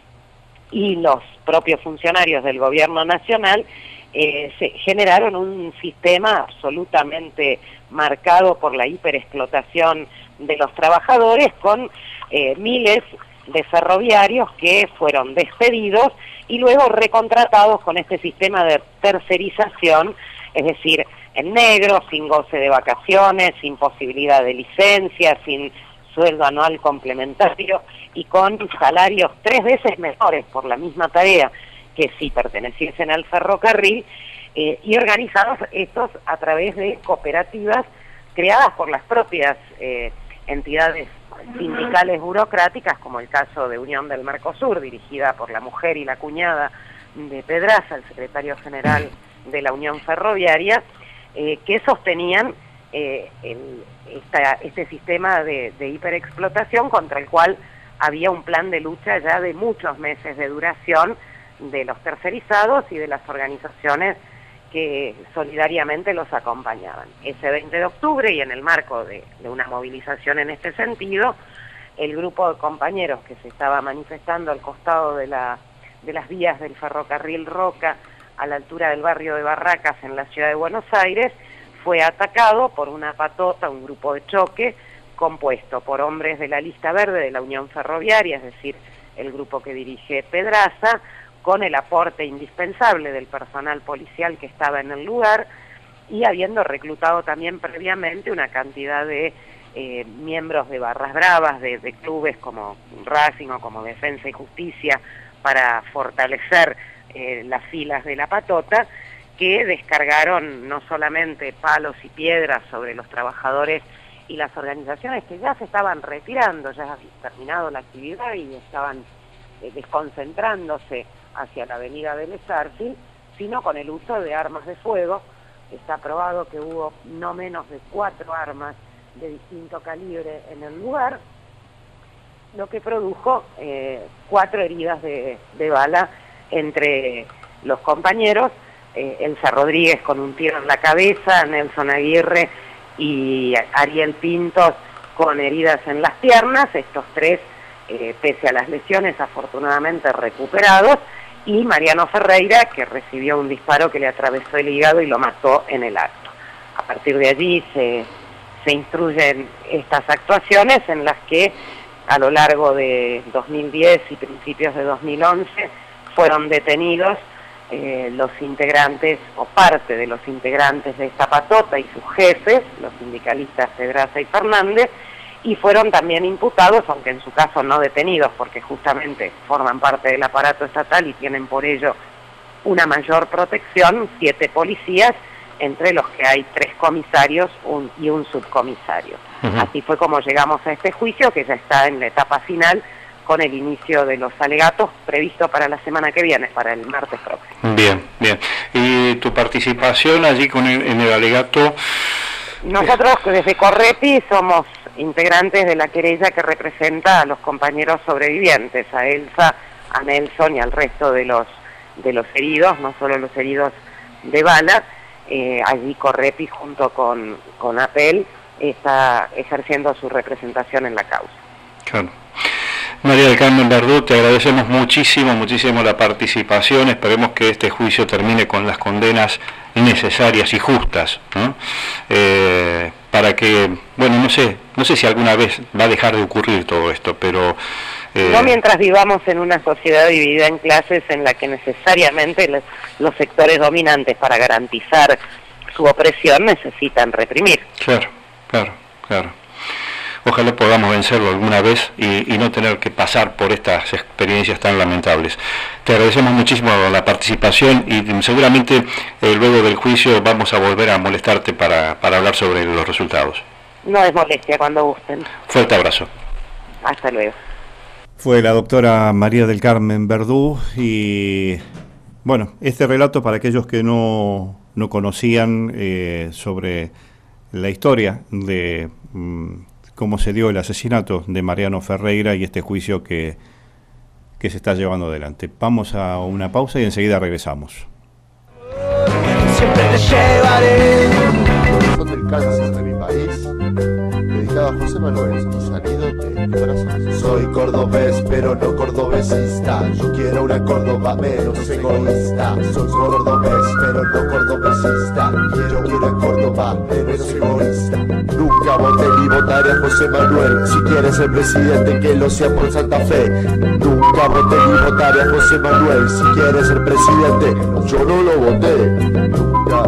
y los propios funcionarios del gobierno nacional, eh, se generaron un sistema absolutamente marcado por la hiperexplotación de los trabajadores, con eh, miles de ferroviarios que fueron despedidos y luego recontratados con este sistema de tercerización, es decir, en negro, sin goce de vacaciones, sin posibilidad de licencia, sin sueldo anual complementario y con salarios tres veces menores por la misma tarea que si perteneciesen al ferrocarril, eh, y organizados estos a través de cooperativas creadas por las propias eh, entidades sindicales burocráticas, como el caso de Unión del Mercosur, dirigida por la mujer y la cuñada de Pedraza, el secretario general de la Unión Ferroviaria, eh, que sostenían eh, el, esta, este sistema de, de hiperexplotación contra el cual había un plan de lucha ya de muchos meses de duración de los tercerizados y de las organizaciones que solidariamente los acompañaban. Ese veinte de octubre, y en el marco de, de una movilización en este sentido, el grupo de compañeros que se estaba manifestando al costado de, la, de las vías del ferrocarril Roca, a la altura del barrio de Barracas en la ciudad de Buenos Aires, fue atacado por una patota, un grupo de choque, compuesto por hombres de la lista verde de la Unión Ferroviaria, es decir, el grupo que dirige Pedraza, con el aporte indispensable del personal policial que estaba en el lugar y habiendo reclutado también previamente una cantidad de eh, miembros de barras bravas, de, de clubes como Racing o como Defensa y Justicia para fortalecer eh, las filas de la patota, que descargaron no solamente palos y piedras sobre los trabajadores y las organizaciones que ya se estaban retirando, ya había terminado la actividad y estaban eh, desconcentrándose hacia la avenida del Esartil, sino con el uso de armas de fuego. Está probado que hubo no menos de cuatro armas de distinto calibre en el lugar, lo que produjo eh, cuatro heridas de, de bala entre los compañeros, eh, Elsa Rodríguez con un tiro en la cabeza, Nelson Aguirre y Ariel Pintos con heridas en las piernas, estos tres, eh, pese a las lesiones, afortunadamente recuperados, y Mariano Ferreira, que recibió un disparo que le atravesó el hígado y lo mató en el acto. A partir de allí se, se instruyen estas actuaciones en las que a lo largo de dos mil diez y principios de dos mil once fueron detenidos eh, los integrantes o parte de los integrantes de esta patota y sus jefes, los sindicalistas Pedraza y Fernández, y fueron también imputados, aunque en su caso no detenidos, porque justamente forman parte del aparato estatal y tienen por ello una mayor protección, siete policías, entre los que hay tres comisarios un, y un subcomisario. Uh-huh. Así fue como llegamos a este juicio, que ya está en la etapa final con el inicio de los alegatos previsto para la semana que viene, para el martes próximo. Bien, bien. ¿Y tu participación allí con el, en el alegato? Nosotros desde Correpi somos integrantes de la querella que representa a los compañeros sobrevivientes, a Elsa, a Nelson y al resto de los de los heridos, no solo los heridos de bala. Eh, allí Correpi junto con, con APEL está ejerciendo su representación en la causa. Claro. María del Carmen Verdú, te agradecemos muchísimo, muchísimo la participación. Esperemos que este juicio termine con las condenas necesarias y justas, ¿no? Eh, para que, bueno, no sé, no sé si alguna vez va a dejar de ocurrir todo esto, pero... Eh... No mientras vivamos en una sociedad dividida en clases en la que necesariamente los, los sectores dominantes para garantizar su opresión necesitan reprimir. Claro, claro, claro. Ojalá podamos vencerlo alguna vez y, y no tener que pasar por estas experiencias tan lamentables. Te agradecemos muchísimo la participación y seguramente eh, luego del juicio vamos a volver a molestarte para, para hablar sobre los resultados. No es molestia, cuando gusten. Fuerte abrazo. Hasta luego. Fue la doctora María del Carmen Verdú y, bueno, este relato para aquellos que no, no conocían eh, sobre la historia de... Mm, cómo se dio el asesinato de Mariano Ferreira y este juicio que, que se está llevando adelante. Vamos a una pausa y enseguida regresamos. Siempre te llevaré. Son del cáncer de mi país, dedicado a José Manuel, salido de mi corazón. Soy cordobés, pero no cordobesista. Yo quiero una Córdoba menos egoísta. Soy cordobés, pero no cordobesista. Quiero una Córdoba menos egoísta. Nunca voté ni votaré a José Manuel. Si quieres ser presidente, que lo sea por Santa Fe. Nunca voté ni votaré a José Manuel. Si quieres ser presidente, yo no lo voté. Nunca,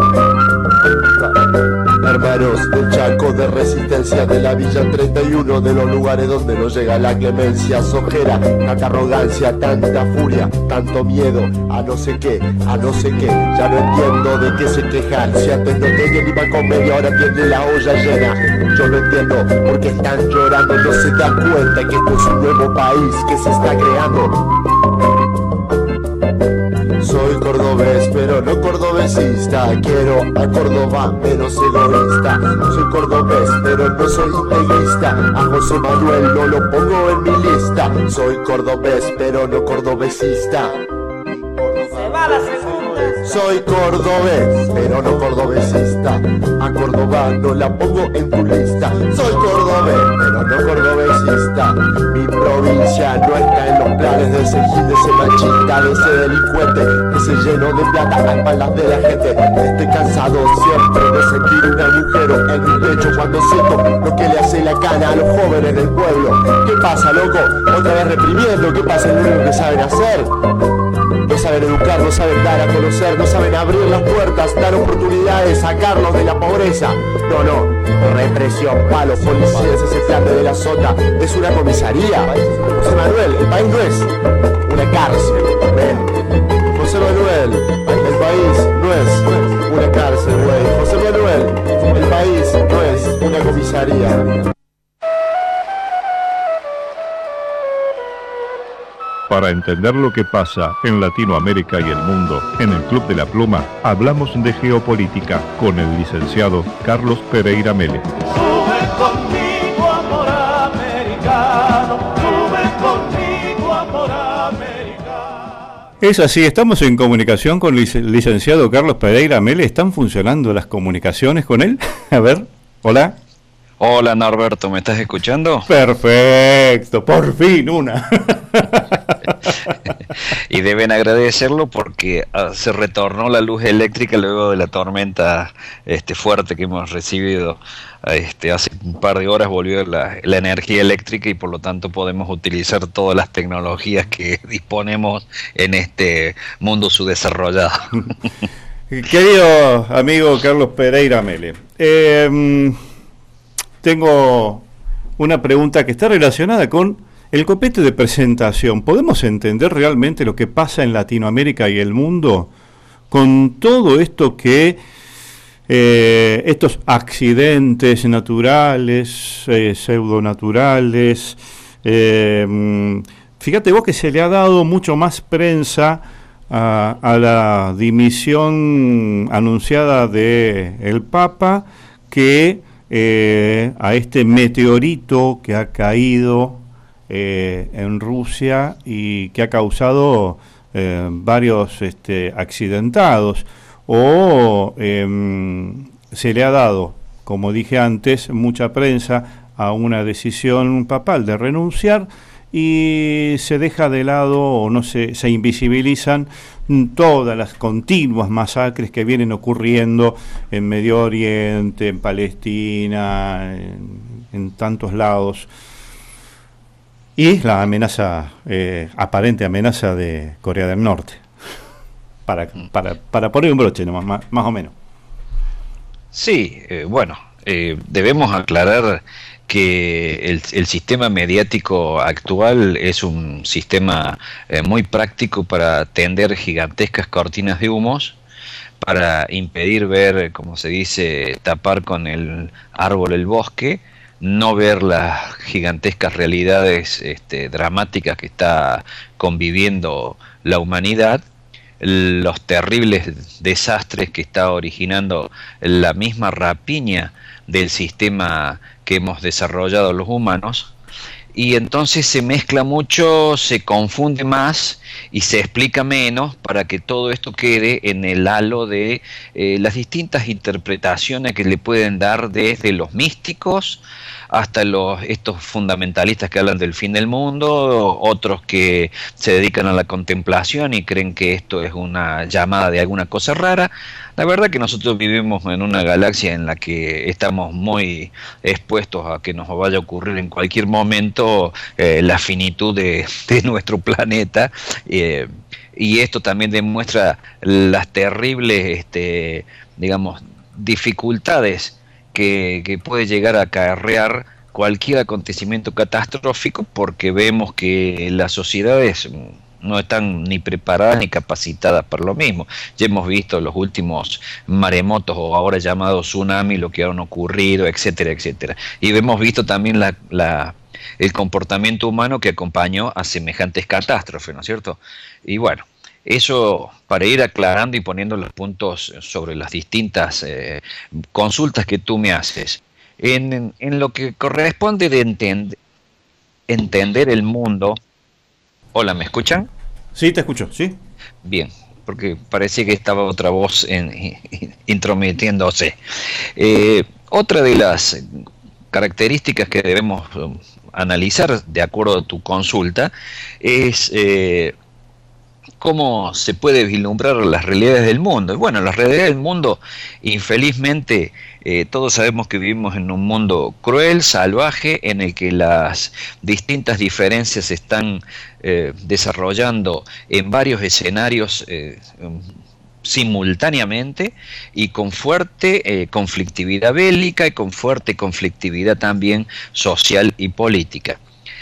nunca. Hermanos del Chaco, de Resistencia, de la Villa treinta y uno, de los lugares donde no llega la clemencia, sojera, tanta arrogancia, tanta furia, tanto miedo, a no sé qué, a no sé qué, ya no entiendo de qué se quejan, si antes no tenían ni para comer y ahora tienen la olla llena, yo no entiendo por qué están llorando, no se dan cuenta que esto es un nuevo país que se está creando. Soy cordobés, pero no cordobesista. Quiero a Córdoba menos egoísta. Soy cordobés, pero no soy integrista. A José Manuel no lo pongo en mi lista. Soy cordobés, pero no cordobesista. Se va la segunda. Soy cordobés, pero no cordobesista. A Córdoba no la pongo en tu lista. Soy cordobés, pero no cordobesista. Mi provincia no está en los planes de ese gil, de ese machista, de ese delincuente que se llenó de plata a espaldas de la gente. Estoy cansado siempre de sentir un agujero en mi pecho cuando siento lo que le hace la cana a los jóvenes del pueblo. ¿Qué pasa, loco? Otra vez reprimiendo. ¿Qué pasa? Es lo único que saben hacer. No saben educar, no saben dar a conocer, no saben abrir las puertas, dar oportunidades, sacarlos de la pobreza. No, no, represión, palos, policías, ese plan de la sota, es una comisaría. José Manuel, el país no es una cárcel. ¿Ven? José Manuel, el país no es una cárcel, güey. José Manuel, el país no es una comisaría. Para entender lo que pasa en Latinoamérica y el mundo, en el Club de la Pluma, hablamos de geopolítica con el licenciado Carlos Pereira Mele. Sube conmigo, amor americano, sube conmigo, amor americano. Es así, estamos en comunicación con el licenciado Carlos Pereira Mele. ¿Están funcionando las comunicaciones con él? A ver, hola. Hola Norberto, ¿me estás escuchando? Perfecto, por fin una. Y deben agradecerlo porque uh, se retornó la luz eléctrica luego de la tormenta este, fuerte que hemos recibido. Este, hace un par de horas volvió la, la energía eléctrica y por lo tanto podemos utilizar todas las tecnologías que disponemos en este mundo subdesarrollado. Querido amigo Carlos Pereira Mele, eh, tengo una pregunta que está relacionada con el copete de presentación. ¿Podemos entender realmente lo que pasa en Latinoamérica y el mundo con todo esto que eh, estos accidentes naturales, eh, pseudonaturales, eh, fíjate vos que se le ha dado mucho más prensa a, a la dimisión anunciada de el Papa que eh, a este meteorito que ha caído eh, en Rusia y que ha causado eh, varios este, accidentados, o eh, se le ha dado, como dije antes, mucha prensa a una decisión papal de renunciar, y se deja de lado o no se, se invisibilizan todas las continuas masacres que vienen ocurriendo en Medio Oriente, en Palestina, en, en tantos lados, y la amenaza, eh, aparente amenaza de Corea del Norte, para, para, para poner un broche nomás, más, más o menos. Sí, eh, bueno, eh, debemos aclarar que el, el sistema mediático actual es un sistema eh, muy práctico para tender gigantescas cortinas de humos, para impedir ver, como se dice, tapar con el árbol el bosque, no ver las gigantescas realidades este, dramáticas que está conviviendo la humanidad, los terribles desastres que está originando la misma rapiña del sistema que hemos desarrollado los humanos, y entonces se mezcla mucho, se confunde más y se explica menos para que todo esto quede en el halo de eh, las distintas interpretaciones que le pueden dar desde los místicos hasta los estos fundamentalistas que hablan del fin del mundo, otros que se dedican a la contemplación y creen que esto es una llamada de alguna cosa rara. La verdad que nosotros vivimos en una galaxia en la que estamos muy expuestos a que nos vaya a ocurrir en cualquier momento eh, la finitud de, de nuestro planeta, eh, y esto también demuestra las terribles, este, digamos, dificultades que, que puede llegar a acarrear cualquier acontecimiento catastrófico, porque vemos que las sociedades no están ni preparadas ni capacitadas para lo mismo. Ya hemos visto los últimos maremotos, o ahora llamados tsunami, lo que han ocurrido, etcétera, etcétera. Y hemos visto también la, la, el comportamiento humano que acompañó a semejantes catástrofes, ¿no es cierto? Y bueno, eso para ir aclarando y poniendo los puntos sobre las distintas eh, consultas que tú me haces. En, en, en lo que corresponde de entend, entender el mundo. Hola, ¿me escuchan? Sí, te escucho, sí. Bien, porque parecía que estaba otra voz en, in, intrometiéndose. Eh, otra de las características que debemos um, analizar, de acuerdo a tu consulta, es eh, cómo se puede vislumbrar las realidades del mundo. Y bueno, las realidades del mundo, infelizmente, eh, todos sabemos que vivimos en un mundo cruel, salvaje, en el que las distintas diferencias se están eh, desarrollando en varios escenarios eh, simultáneamente, y con fuerte eh, conflictividad bélica y con fuerte conflictividad también social y política.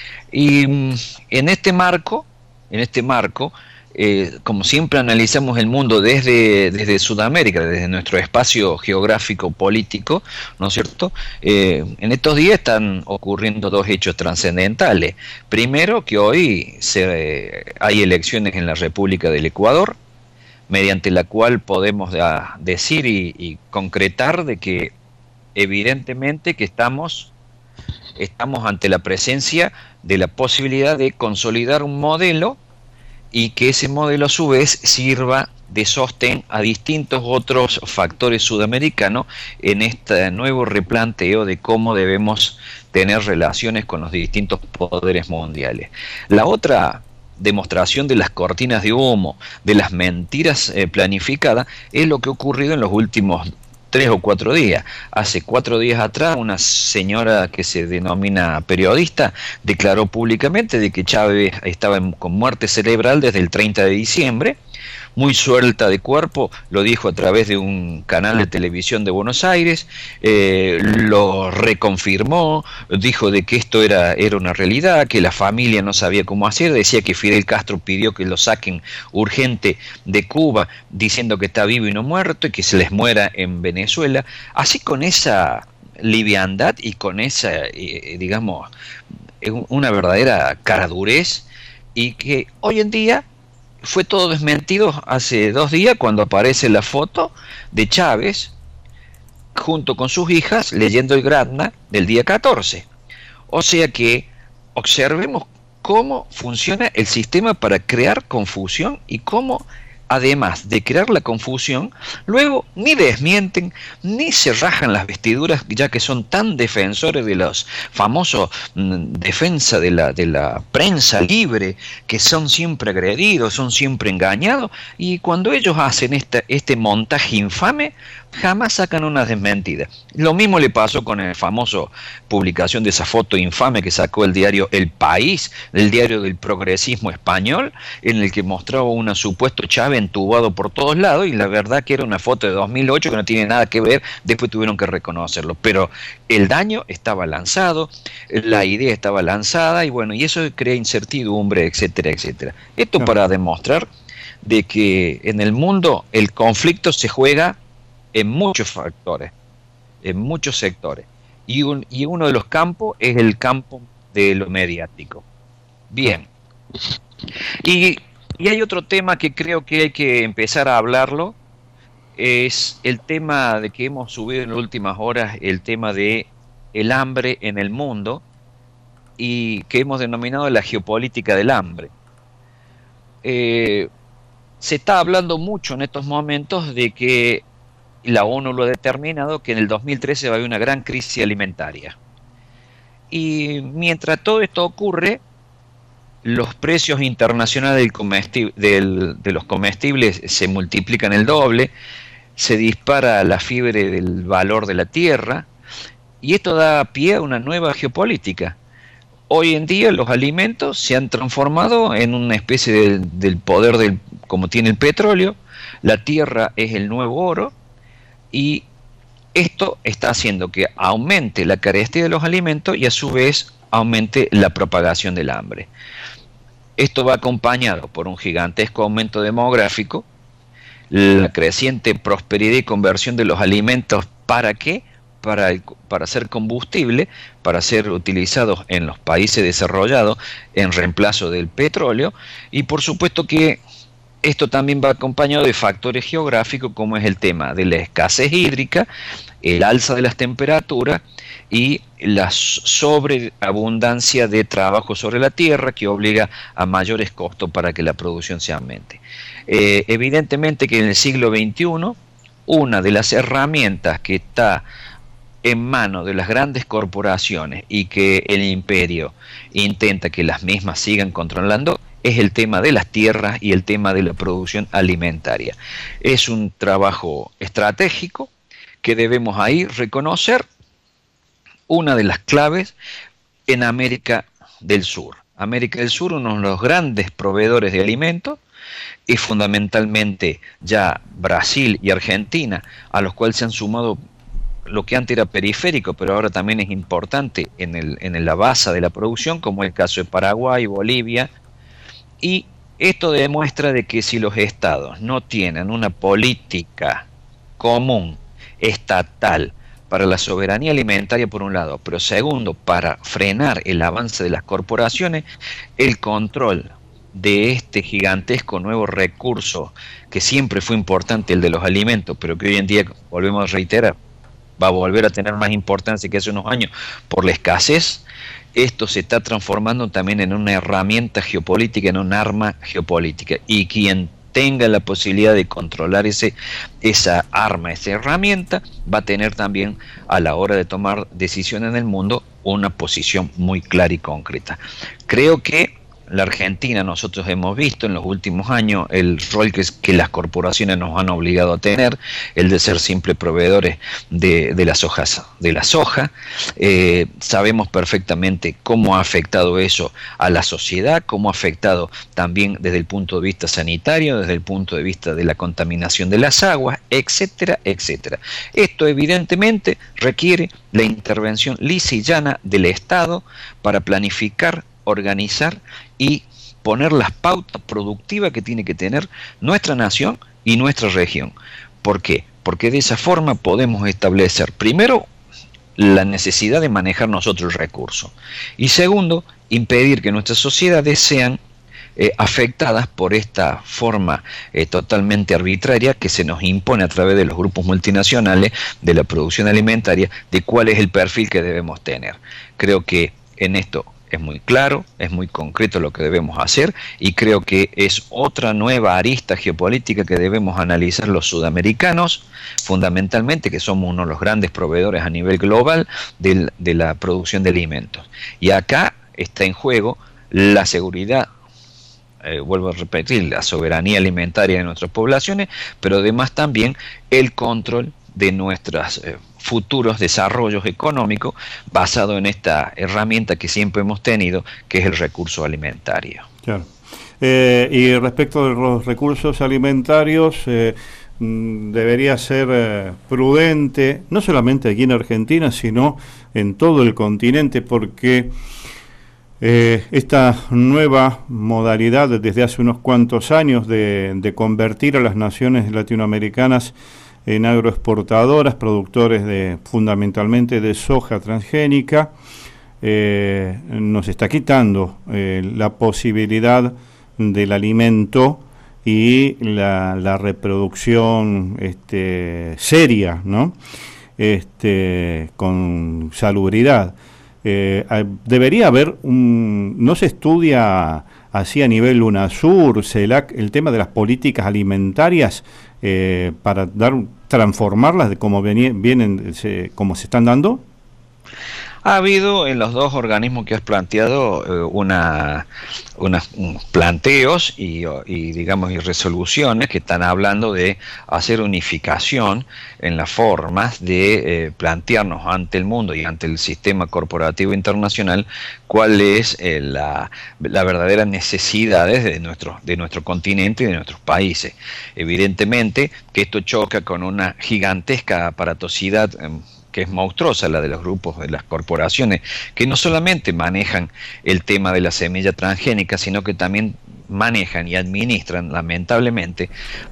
Y mm, en este marco, en este marco, Eh, como siempre analizamos el mundo desde, desde Sudamérica, desde nuestro espacio geográfico político, ¿no es cierto? Eh, en estos días están ocurriendo dos hechos trascendentales. Primero, que hoy se, eh, hay elecciones en la República del Ecuador, mediante la cual podemos da, decir y, y concretar de que evidentemente que estamos, estamos ante la presencia de la posibilidad de consolidar un modelo, y que ese modelo a su vez sirva de sostén a distintos otros factores sudamericanos en este nuevo replanteo de cómo debemos tener relaciones con los distintos poderes mundiales. La otra demostración de las cortinas de humo, de las mentiras eh, planificadas, es lo que ha ocurrido en los últimos tres o cuatro días. Hace cuatro días atrás, una señora que se denomina periodista declaró públicamente de que Chávez estaba en, con muerte cerebral desde el treinta de diciembre, muy suelta de cuerpo, lo dijo a través de un canal de televisión de Buenos Aires, eh, lo reconfirmó, dijo de que esto era, era una realidad, que la familia no sabía cómo hacer, decía que Fidel Castro pidió que lo saquen urgente de Cuba, diciendo que está vivo y no muerto, y que se les muera en Venezuela. Así, con esa liviandad y con esa, eh, digamos, una verdadera caradurez, y que hoy en día fue todo desmentido hace dos días cuando aparece la foto de Chávez junto con sus hijas leyendo el Gratna del día catorce. O sea que observemos cómo funciona el sistema para crear confusión y cómo, además de crear la confusión, luego ni desmienten ni se rajan las vestiduras, ya que son tan defensores de los famosos mmm, defensa de la, de la prensa libre, que son siempre agredidos, son siempre engañados, y cuando ellos hacen esta, este montaje infame, jamás sacan una desmentida. Lo mismo le pasó con el famoso publicación de esa foto infame que sacó el diario El País, el diario del progresismo español, en el que mostraba un supuesto Chávez entubado por todos lados, y la verdad que era una foto de dos mil ocho que no tiene nada que ver, después tuvieron que reconocerlo, pero el daño estaba lanzado, la idea estaba lanzada, y bueno, y eso crea incertidumbre, etcétera, etcétera. Esto no. Para demostrar de que en el mundo el conflicto se juega en muchos factores, en muchos sectores, y, un, y uno de los campos es el campo de lo mediático. Bien, y, y hay otro tema que creo que hay que empezar a hablarlo, es el tema de que hemos subido en las últimas horas, el tema de el hambre en el mundo, y que hemos denominado la geopolítica del hambre. Eh, se está hablando mucho en estos momentos de que la ONU lo ha determinado, que en el dos mil trece va a haber una gran crisis alimentaria. Y mientras todo esto ocurre, los precios internacionales del comestible, del, de los comestibles se multiplican el doble, se dispara la fiebre del valor de la tierra, y esto da pie a una nueva geopolítica. Hoy en día los alimentos se han transformado en una especie de, del poder del, como tiene el petróleo, la tierra es el nuevo oro, y esto está haciendo que aumente la carestía de los alimentos y a su vez aumente la propagación del hambre. Esto va acompañado por un gigantesco aumento demográfico, la creciente prosperidad y conversión de los alimentos. ¿Para qué? Para, el, para ser combustible, para ser utilizados en los países desarrollados en reemplazo del petróleo, y por supuesto que esto también va acompañado de factores geográficos como es el tema de la escasez hídrica, el alza de las temperaturas y la sobreabundancia de trabajo sobre la tierra, que obliga a mayores costos para que la producción se aumente. Eh, evidentemente que en el siglo veintiuno una de las herramientas que está en manos de las grandes corporaciones y que el imperio intenta que las mismas sigan controlando es el tema de las tierras y el tema de la producción alimentaria. Es un trabajo estratégico que debemos ahí reconocer, una de las claves en América del Sur. América del Sur, uno de los grandes proveedores de alimentos, y fundamentalmente ya Brasil y Argentina, a los cuales se han sumado lo que antes era periférico, pero ahora también es importante en, el, en la base de la producción, como el caso de Paraguay, Bolivia. Y esto demuestra de que si los estados no tienen una política común, estatal, para la soberanía alimentaria por un lado, pero segundo, para frenar el avance de las corporaciones, el control de este gigantesco nuevo recurso, que siempre fue importante, el de los alimentos, pero que hoy en día, volvemos a reiterar, va a volver a tener más importancia que hace unos años por la escasez. Esto se está transformando también en una herramienta geopolítica, en un arma geopolítica, y quien tenga la posibilidad de controlar ese, esa arma, esa herramienta, va a tener también a la hora de tomar decisiones en el mundo una posición muy clara y concreta. Creo que la Argentina, nosotros hemos visto en los últimos años el rol que, es, que las corporaciones nos han obligado a tener, el de ser simples proveedores de, de las hojas, de la soja. Eh, sabemos perfectamente cómo ha afectado eso a la sociedad, cómo ha afectado también desde el punto de vista sanitario, desde el punto de vista de la contaminación de las aguas, etcétera, etcétera. Esto evidentemente requiere la intervención lisa y llana del Estado para planificar, organizar y poner las pautas productivas que tiene que tener nuestra nación y nuestra región. ¿Por qué? Porque de esa forma podemos establecer, primero, la necesidad de manejar nosotros el recurso, y segundo, impedir que nuestras sociedades sean eh, afectadas por esta forma eh, totalmente arbitraria que se nos impone a través de los grupos multinacionales de la producción alimentaria, de cuál es el perfil que debemos tener. Creo que en esto es muy claro, es muy concreto lo que debemos hacer, y creo que es otra nueva arista geopolítica que debemos analizar los sudamericanos, fundamentalmente, que somos uno de los grandes proveedores a nivel global de, de la producción de alimentos. Y acá está en juego la seguridad, eh, vuelvo a repetir, la soberanía alimentaria de nuestras poblaciones, pero además también el control de nuestros eh, futuros desarrollos económicos basado en esta herramienta que siempre hemos tenido, que es el recurso alimentario. Claro. Eh, y respecto de los recursos alimentarios, eh, debería ser eh, prudente, no solamente aquí en Argentina, sino en todo el continente, porque eh, esta nueva modalidad desde hace unos cuantos años de, de convertir a las naciones latinoamericanas en agroexportadoras, productores de fundamentalmente de soja transgénica, eh, nos está quitando eh, la posibilidad del alimento y la, la reproducción este, seria, ¿no? Este, con salubridad. Eh, debería haber un, no se estudia así a nivel UNASUR, CELAC, el tema de las políticas alimentarias eh, para dar transformarlas de como venien, vienen, se, como se están dando. Ha habido en los dos organismos que has planteado eh, una, unas planteos y, y digamos y resoluciones que están hablando de hacer unificación en las formas de eh, plantearnos ante el mundo y ante el sistema corporativo internacional cuál es eh, la, la verdadera necesidades de nuestro, de nuestro continente y de nuestros países. Evidentemente que esto choca con una gigantesca aparatosidad eh, que es monstruosa, la de los grupos, de las corporaciones, que no solamente manejan el tema de la semilla transgénica, sino que también manejan y administran, lamentablemente,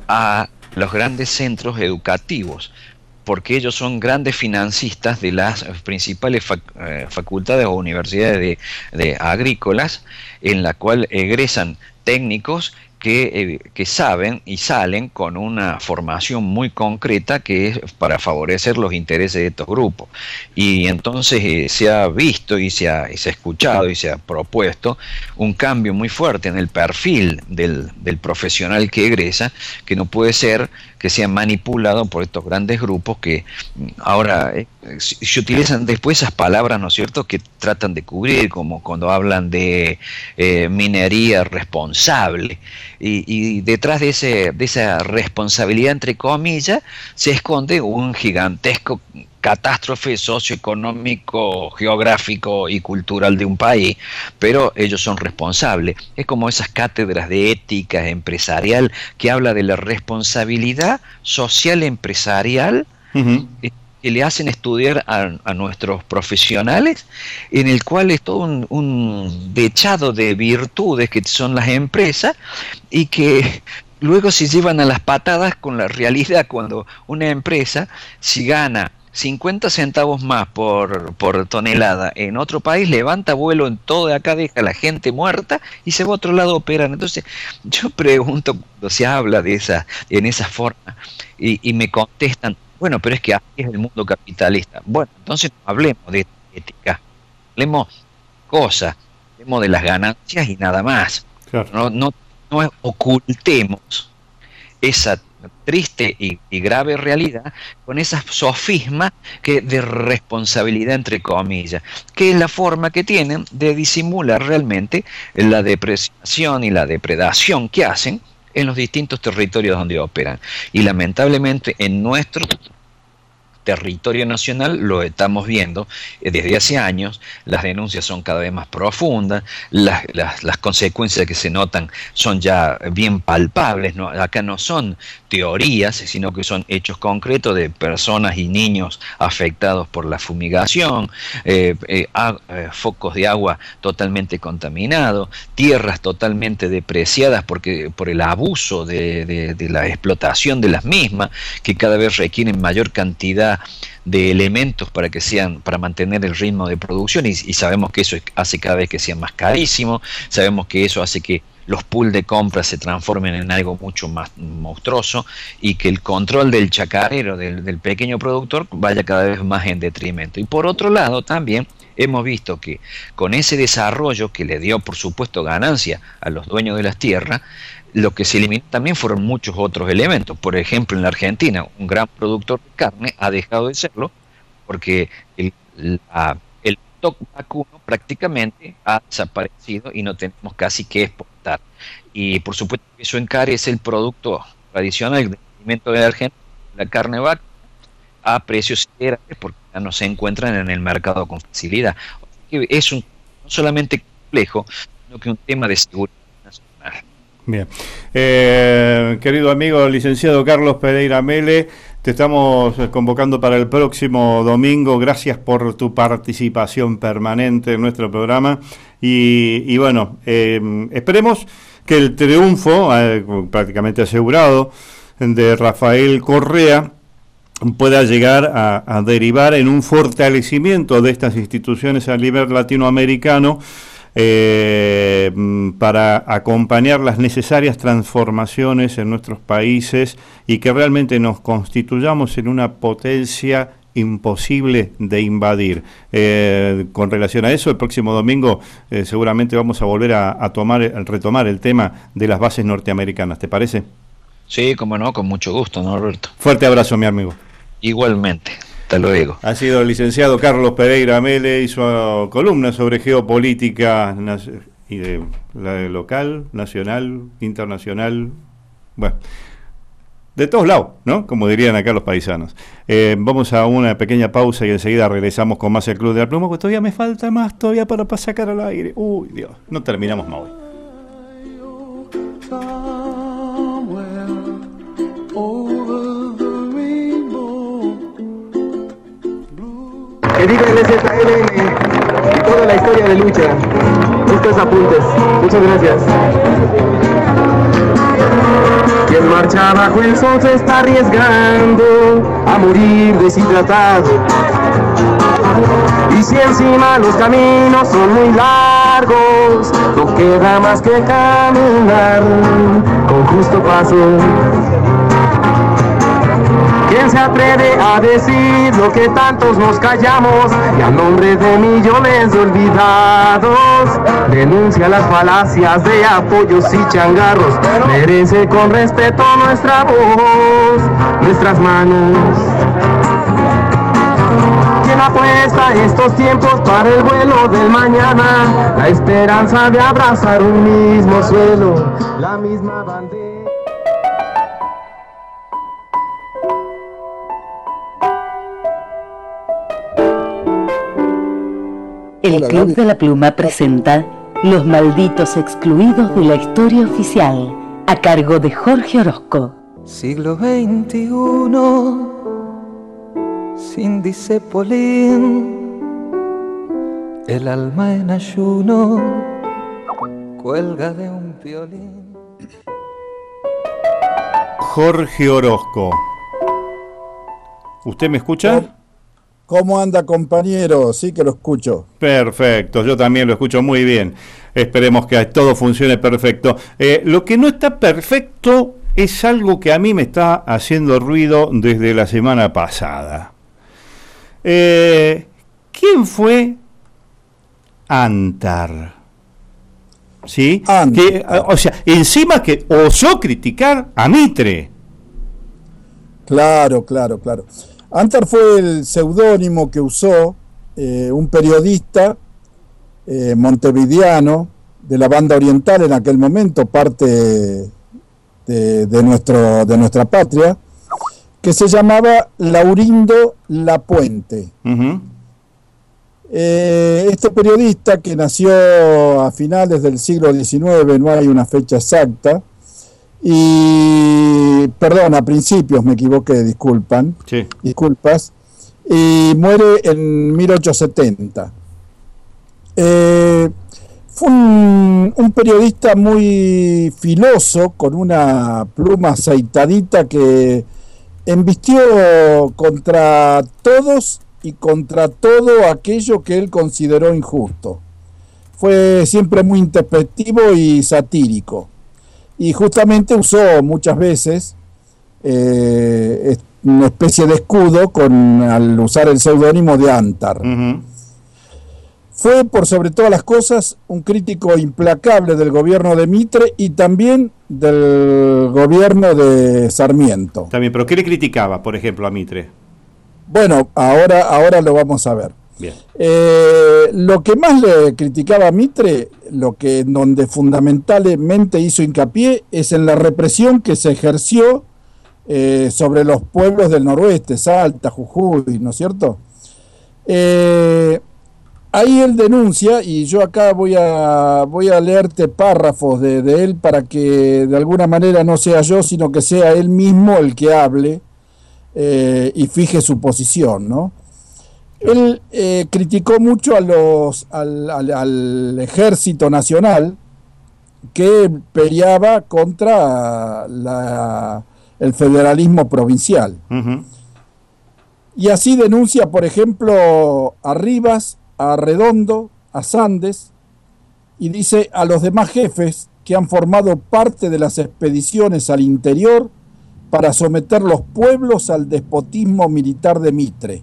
a los grandes centros educativos, porque ellos son grandes financistas de las principales fac eh, facultades o universidades de, de agrícolas, en la cual egresan técnicos Que, eh, que saben y salen con una formación muy concreta que es para favorecer los intereses de estos grupos. Y entonces eh, se ha visto y se ha, y se ha escuchado y se ha propuesto un cambio muy fuerte en el perfil del, del profesional que egresa, que no puede ser que sea manipulado por estos grandes grupos que ahora eh, se utilizan después esas palabras, ¿no es cierto?, que tratan de cubrir, como cuando hablan de eh, minería responsable. Y, y detrás de, ese, de esa responsabilidad, entre comillas, se esconde un gigantesco catástrofe socioeconómico, geográfico y cultural de un país, pero ellos son responsables. Es como esas cátedras de ética empresarial que habla de la responsabilidad social empresarial, uh-huh. que le hacen estudiar a, a nuestros profesionales, en el cual es todo un, un dechado de virtudes que son las empresas y que luego se llevan a las patadas con la realidad cuando una empresa, si gana cincuenta centavos más por, por tonelada en otro país, levanta vuelo en todo de acá, deja a la gente muerta y se va a otro lado a operar. Entonces yo pregunto cuando se habla de esa, en esa forma y, y me contestan, bueno, pero es que así es el mundo capitalista. Bueno, entonces no hablemos de ética, hablemos cosas, hablemos de las ganancias y nada más. Claro. No, no, no ocultemos esa triste y, y grave realidad con esas sofismas que de responsabilidad, entre comillas, que es la forma que tienen de disimular realmente la depreciación y la depredación que hacen en los distintos territorios donde operan. Y lamentablemente en nuestro territorio nacional lo estamos viendo desde hace años. Las denuncias son cada vez más profundas, las, las, las consecuencias que se notan son ya bien palpables, ¿no? Acá no son teorías, sino que son hechos concretos de personas y niños afectados por la fumigación, eh, eh, a, eh, focos de agua totalmente contaminados, tierras totalmente depreciadas porque por el abuso de, de, de la explotación de las mismas, que cada vez requieren mayor cantidad de elementos para que sean, para mantener el ritmo de producción, y, y sabemos que eso hace cada vez que sea más carísimo, sabemos que eso hace que los pools de compra se transformen en algo mucho más monstruoso y que el control del chacarero, del, del pequeño productor, vaya cada vez más en detrimento. Y por otro lado también hemos visto que con ese desarrollo que le dio por supuesto ganancia a los dueños de las tierras, lo que se eliminó también fueron muchos otros elementos. Por ejemplo, en la Argentina, un gran productor de carne ha dejado de serlo porque el, la, el stock vacuno prácticamente ha desaparecido y no tenemos casi que exportar. Y por supuesto eso encarece el producto tradicional del alimento de la Argentina, la carne vaca, a precios siderales porque ya no se encuentran en el mercado con facilidad. O sea que es un, no solamente complejo, sino que un tema de seguridad nacional. Bien. Eh, querido amigo licenciado Carlos Pereira Mele, te estamos convocando para el próximo domingo. Gracias por tu participación permanente en nuestro programa. Y, y bueno, eh, esperemos que el triunfo, eh, prácticamente asegurado, de Rafael Correa pueda llegar a, a derivar en un fortalecimiento de estas instituciones a nivel latinoamericano, Eh, para acompañar las necesarias transformaciones en nuestros países y que realmente nos constituyamos en una potencia imposible de invadir. Eh, con relación a eso, el próximo domingo eh, seguramente vamos a volver a, a tomar, a retomar el tema de las bases norteamericanas. ¿Te parece? Sí, como no, con mucho gusto, ¿no, Roberto? Fuerte abrazo, mi amigo. Igualmente. Hasta luego. Ha sido el licenciado Carlos Pereira Mele y su columna sobre geopolítica y de, la de local, nacional, internacional, bueno, de todos lados, ¿no? Como dirían acá los paisanos. Eh, vamos a una pequeña pausa y enseguida regresamos con más el Club de la Pluma, porque todavía me falta más todavía para, para sacar al aire. Uy, Dios, no terminamos más hoy. Que diga el Z L N y toda la historia de lucha. Estos apuntes. Muchas gracias. Quien marcha bajo el sol se está arriesgando a morir deshidratado. Y si encima los caminos son muy largos, no queda más que caminar con justo paso. ¿Quién se atreve a decir lo que tantos nos callamos? Y a nombre de millones de olvidados denuncia las falacias de apoyos y changarros. Merece con respeto nuestra voz, nuestras manos. ¿Quién apuesta estos tiempos para el vuelo del mañana? La esperanza de abrazar un mismo suelo, la misma bandera. El Club de la Pluma presenta Los Malditos Excluidos de la Historia Oficial, a cargo de Jorge Orozco. Siglo veintiuno, Cindy Cepolín, el alma en ayuno, cuelga de un violín. Jorge Orozco. ¿Usted me escucha? ¿Cómo anda, compañero? Sí que lo escucho. Perfecto, yo también lo escucho muy bien. Esperemos que todo funcione perfecto. Eh, lo que no está perfecto es algo que a mí me está haciendo ruido desde la semana pasada. Eh, ¿Quién fue Antar? ¿Sí? Antar. Que, o sea, encima que osó criticar a Mitre. Claro, claro, claro. Antar fue el seudónimo que usó eh, un periodista eh, montevideano de la banda oriental en aquel momento, parte de, de, nuestro, de nuestra patria, que se llamaba Laurindo Lapuente. Uh-huh. Eh, este periodista, que nació a finales del siglo diecinueve, no hay una fecha exacta, y perdón, a principios me equivoqué, disculpan, sí. disculpas, y muere en mil ochocientos setenta. Eh, fue un, un periodista muy filoso, con una pluma aceitadita, que embistió contra todos y contra todo aquello que él consideró injusto. fue siempre muy introspectivo y satírico. Y justamente usó muchas veces eh, una especie de escudo con, al usar el seudónimo de Antar. Uh-huh. Fue, por sobre todas las cosas, un crítico implacable del gobierno de Mitre y también del gobierno de Sarmiento. También, pero ¿qué le criticaba, por ejemplo, a Mitre? Bueno, ahora, ahora lo vamos a ver. Bien. Eh, lo que más le criticaba a Mitre, lo que donde fundamentalmente hizo hincapié, es en la represión que se ejerció eh, sobre los pueblos del noroeste, Salta, Jujuy, ¿no es cierto? Eh, Ahí él denuncia, y yo acá voy a, voy a leerte párrafos de, de él para que de alguna manera no sea yo, sino que sea él mismo el que hable eh, y fije su posición, ¿no? Él eh, criticó mucho a los, al, al, al ejército nacional que peleaba contra la, el federalismo provincial. Uh-huh. Y así denuncia, por ejemplo, a Rivas, a Redondo, a Sandes, y dice a los demás jefes que han formado parte de las expediciones al interior para someter los pueblos al despotismo militar de Mitre.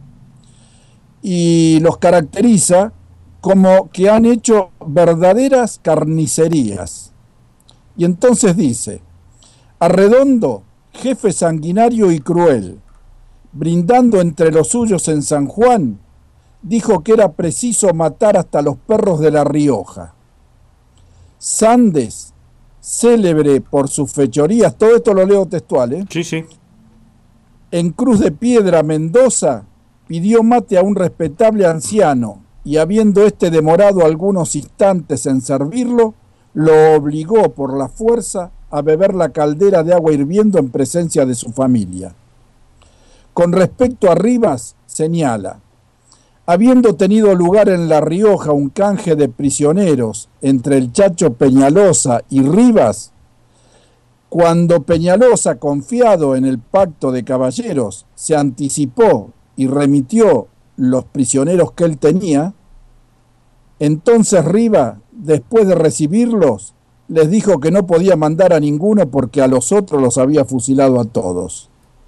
Y los caracteriza como que han hecho verdaderas carnicerías. Y entonces dice, a Redondo, jefe sanguinario y cruel, brindando entre los suyos en San Juan, dijo que era preciso matar hasta los perros de La Rioja. Sandes, célebre por sus fechorías, todo esto lo leo textual, ¿eh? Sí, sí. En Cruz de Piedra, Mendoza, pidió mate a un respetable anciano y habiendo éste demorado algunos instantes en servirlo, lo obligó por la fuerza a beber la caldera de agua hirviendo en presencia de su familia. Con respecto a Rivas, señala, habiendo tenido lugar en La Rioja un canje de prisioneros entre el Chacho Peñalosa y Rivas, cuando Peñalosa, confiado en el pacto de caballeros, se anticipó y remitió los prisioneros que él tenía, entonces Rivas, después de recibirlos, les dijo que no podía mandar a ninguno porque a los otros los había fusilado a todos.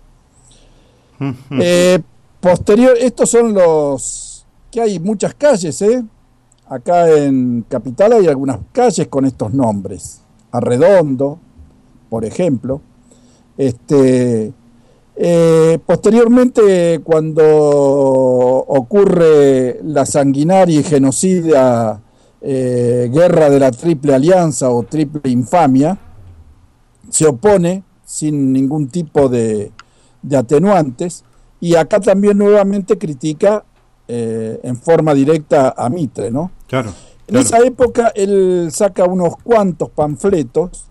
eh, posterior, estos son los que hay muchas calles, ¿eh? Acá en Capital hay algunas calles con estos nombres. Arredondo, por ejemplo. Este, eh, posteriormente, cuando ocurre la sanguinaria y genocida eh, guerra de la Triple Alianza o Triple Infamia, se opone sin ningún tipo de, de atenuantes, y acá también nuevamente critica eh, en forma directa a Mitre, ¿no? Claro. En claro. esa época él saca unos cuantos panfletos,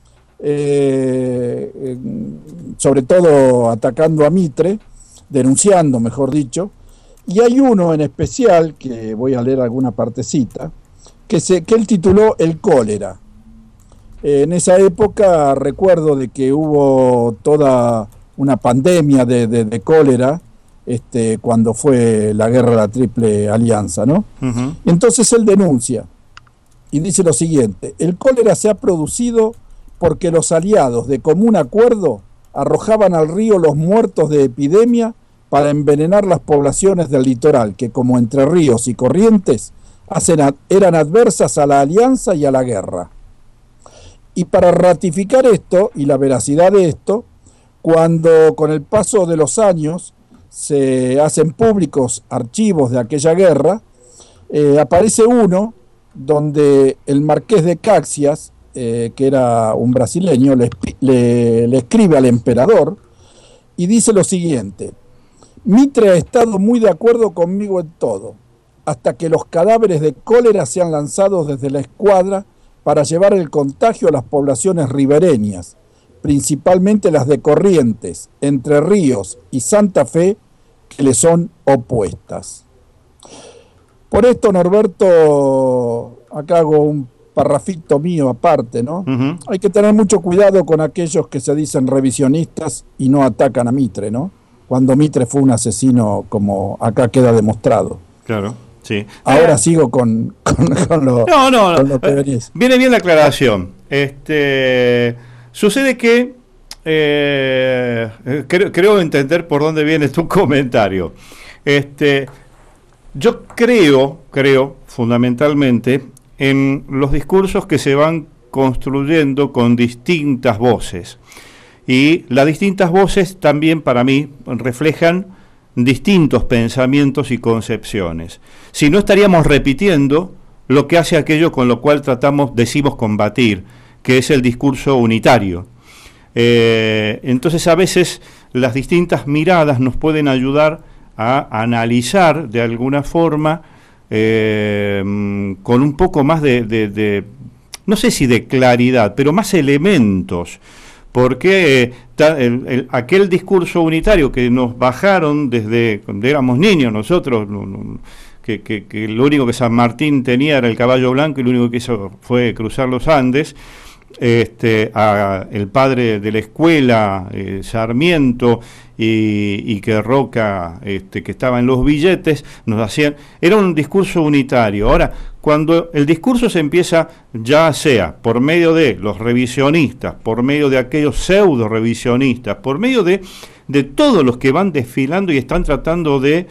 eh, eh, sobre todo atacando a Mitre, denunciando, mejor dicho, y hay uno en especial, que voy a leer alguna partecita, que, se, que él tituló El cólera. Eh, en esa época recuerdo de que hubo toda una pandemia de, de, de cólera, este, cuando fue la guerra de la Triple Alianza, ¿no? Uh-huh. Entonces él denuncia y dice lo siguiente: el cólera se ha producido porque los aliados de común acuerdo arrojaban al río los muertos de epidemia para envenenar las poblaciones del litoral, que como Entre Ríos y Corrientes hacen ad- eran adversas a la alianza y a la guerra. Y para ratificar esto y la veracidad de esto, cuando con el paso de los años se hacen públicos archivos de aquella guerra, eh, aparece uno donde el marqués de Caxias, eh, que era un brasileño, le, le, le escribe al emperador y dice lo siguiente: Mitre ha estado muy de acuerdo conmigo en todo, hasta que los cadáveres de cólera sean lanzados desde la escuadra para llevar el contagio a las poblaciones ribereñas, principalmente las de Corrientes, Entre Ríos y Santa Fe, que le son opuestas. Por esto, Norberto, acá hago un parrafito mío aparte, ¿no? Uh-huh. Hay que tener mucho cuidado con aquellos que se dicen revisionistas y no atacan a Mitre, ¿no? Cuando Mitre fue un asesino, como acá queda demostrado. Claro, sí. Sí. Ahora eh, sigo con, con, con lo, no, no, con no. lo que venís. Viene bien la aclaración. Este, sucede que eh, creo, creo entender por dónde viene tu comentario. Este, yo creo, creo fundamentalmente en los discursos que se van construyendo con distintas voces. Y las distintas voces también para mí reflejan distintos pensamientos y concepciones. Si no, estaríamos repitiendo lo que hace aquello con lo cual tratamos, decimos combatir, que es el discurso unitario. Eh, entonces a veces las distintas miradas nos pueden ayudar a analizar de alguna forma eh, con un poco más de, de, de, no sé si de claridad, pero más elementos. Porque eh, ta, el, el, aquel discurso unitario que nos bajaron desde cuando éramos niños nosotros, no, no, que, que, que lo único que San Martín tenía era el caballo blanco y lo único que hizo fue cruzar los Andes, este, a el padre de la escuela, eh, Sarmiento, y, y que Roca, este, que estaba en los billetes, nos hacían, era un discurso unitario. Ahora, cuando el discurso se empieza, ya sea por medio de los revisionistas, por medio de aquellos pseudo revisionistas, por medio de, de todos los que van desfilando y están tratando de,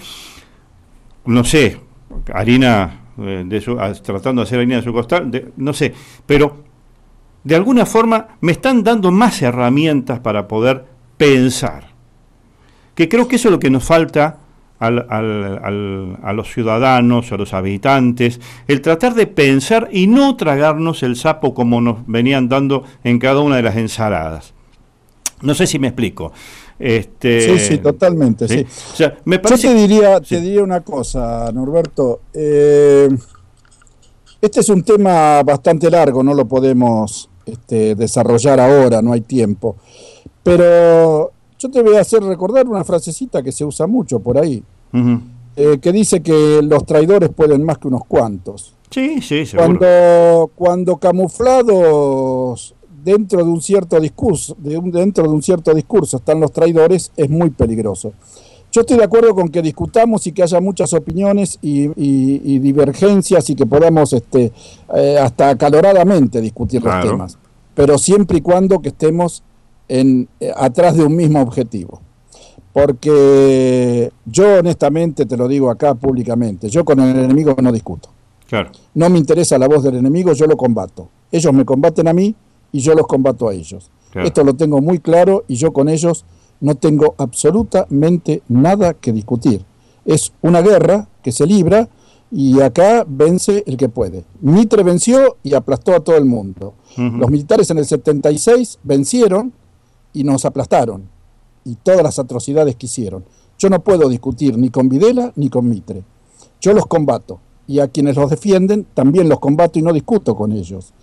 no sé, harina, eh, de su, tratando de hacer harina de su costal, de, no sé, pero de alguna forma me están dando más herramientas para poder pensar. Que creo que eso es lo que nos falta al, al, al, a los ciudadanos, a los habitantes, el tratar de pensar y no tragarnos el sapo como nos venían dando en cada una de las ensaladas. No sé si me explico. Este, sí, sí, totalmente, sí. sí. O sea, me parece... Yo te diría, sí. te diría una cosa, Norberto. Eh, este es un tema bastante largo, no lo podemos este, desarrollar ahora, no hay tiempo. Pero yo te voy a hacer recordar una frasecita que se usa mucho por ahí, uh-huh. eh, que dice que los traidores pueden más que unos cuantos. Sí, sí, seguro. Cuando, cuando camuflados dentro de un cierto discurso, de un, dentro de un cierto discurso están los traidores, es muy peligroso. Yo estoy de acuerdo con que discutamos y que haya muchas opiniones y, y, y divergencias y que podamos este, eh, hasta acaloradamente discutir claro. los temas, pero siempre y cuando que estemos en, eh, atrás de un mismo objetivo. Porque yo honestamente te lo digo acá públicamente, yo con el enemigo no discuto. Claro. No me interesa la voz del enemigo, yo lo combato. Ellos me combaten a mí y yo los combato a ellos. Claro. Esto lo tengo muy claro y yo con ellos no tengo absolutamente nada que discutir. Es una guerra que se libra y acá vence el que puede. Mitre venció y aplastó a todo el mundo. Uh-huh. Los militares en el setenta y seis vencieron y nos aplastaron. Y todas las atrocidades que hicieron. Yo no puedo discutir ni con Videla ni con Mitre. Yo los combato. Y a quienes los defienden también los combato y no discuto con ellos.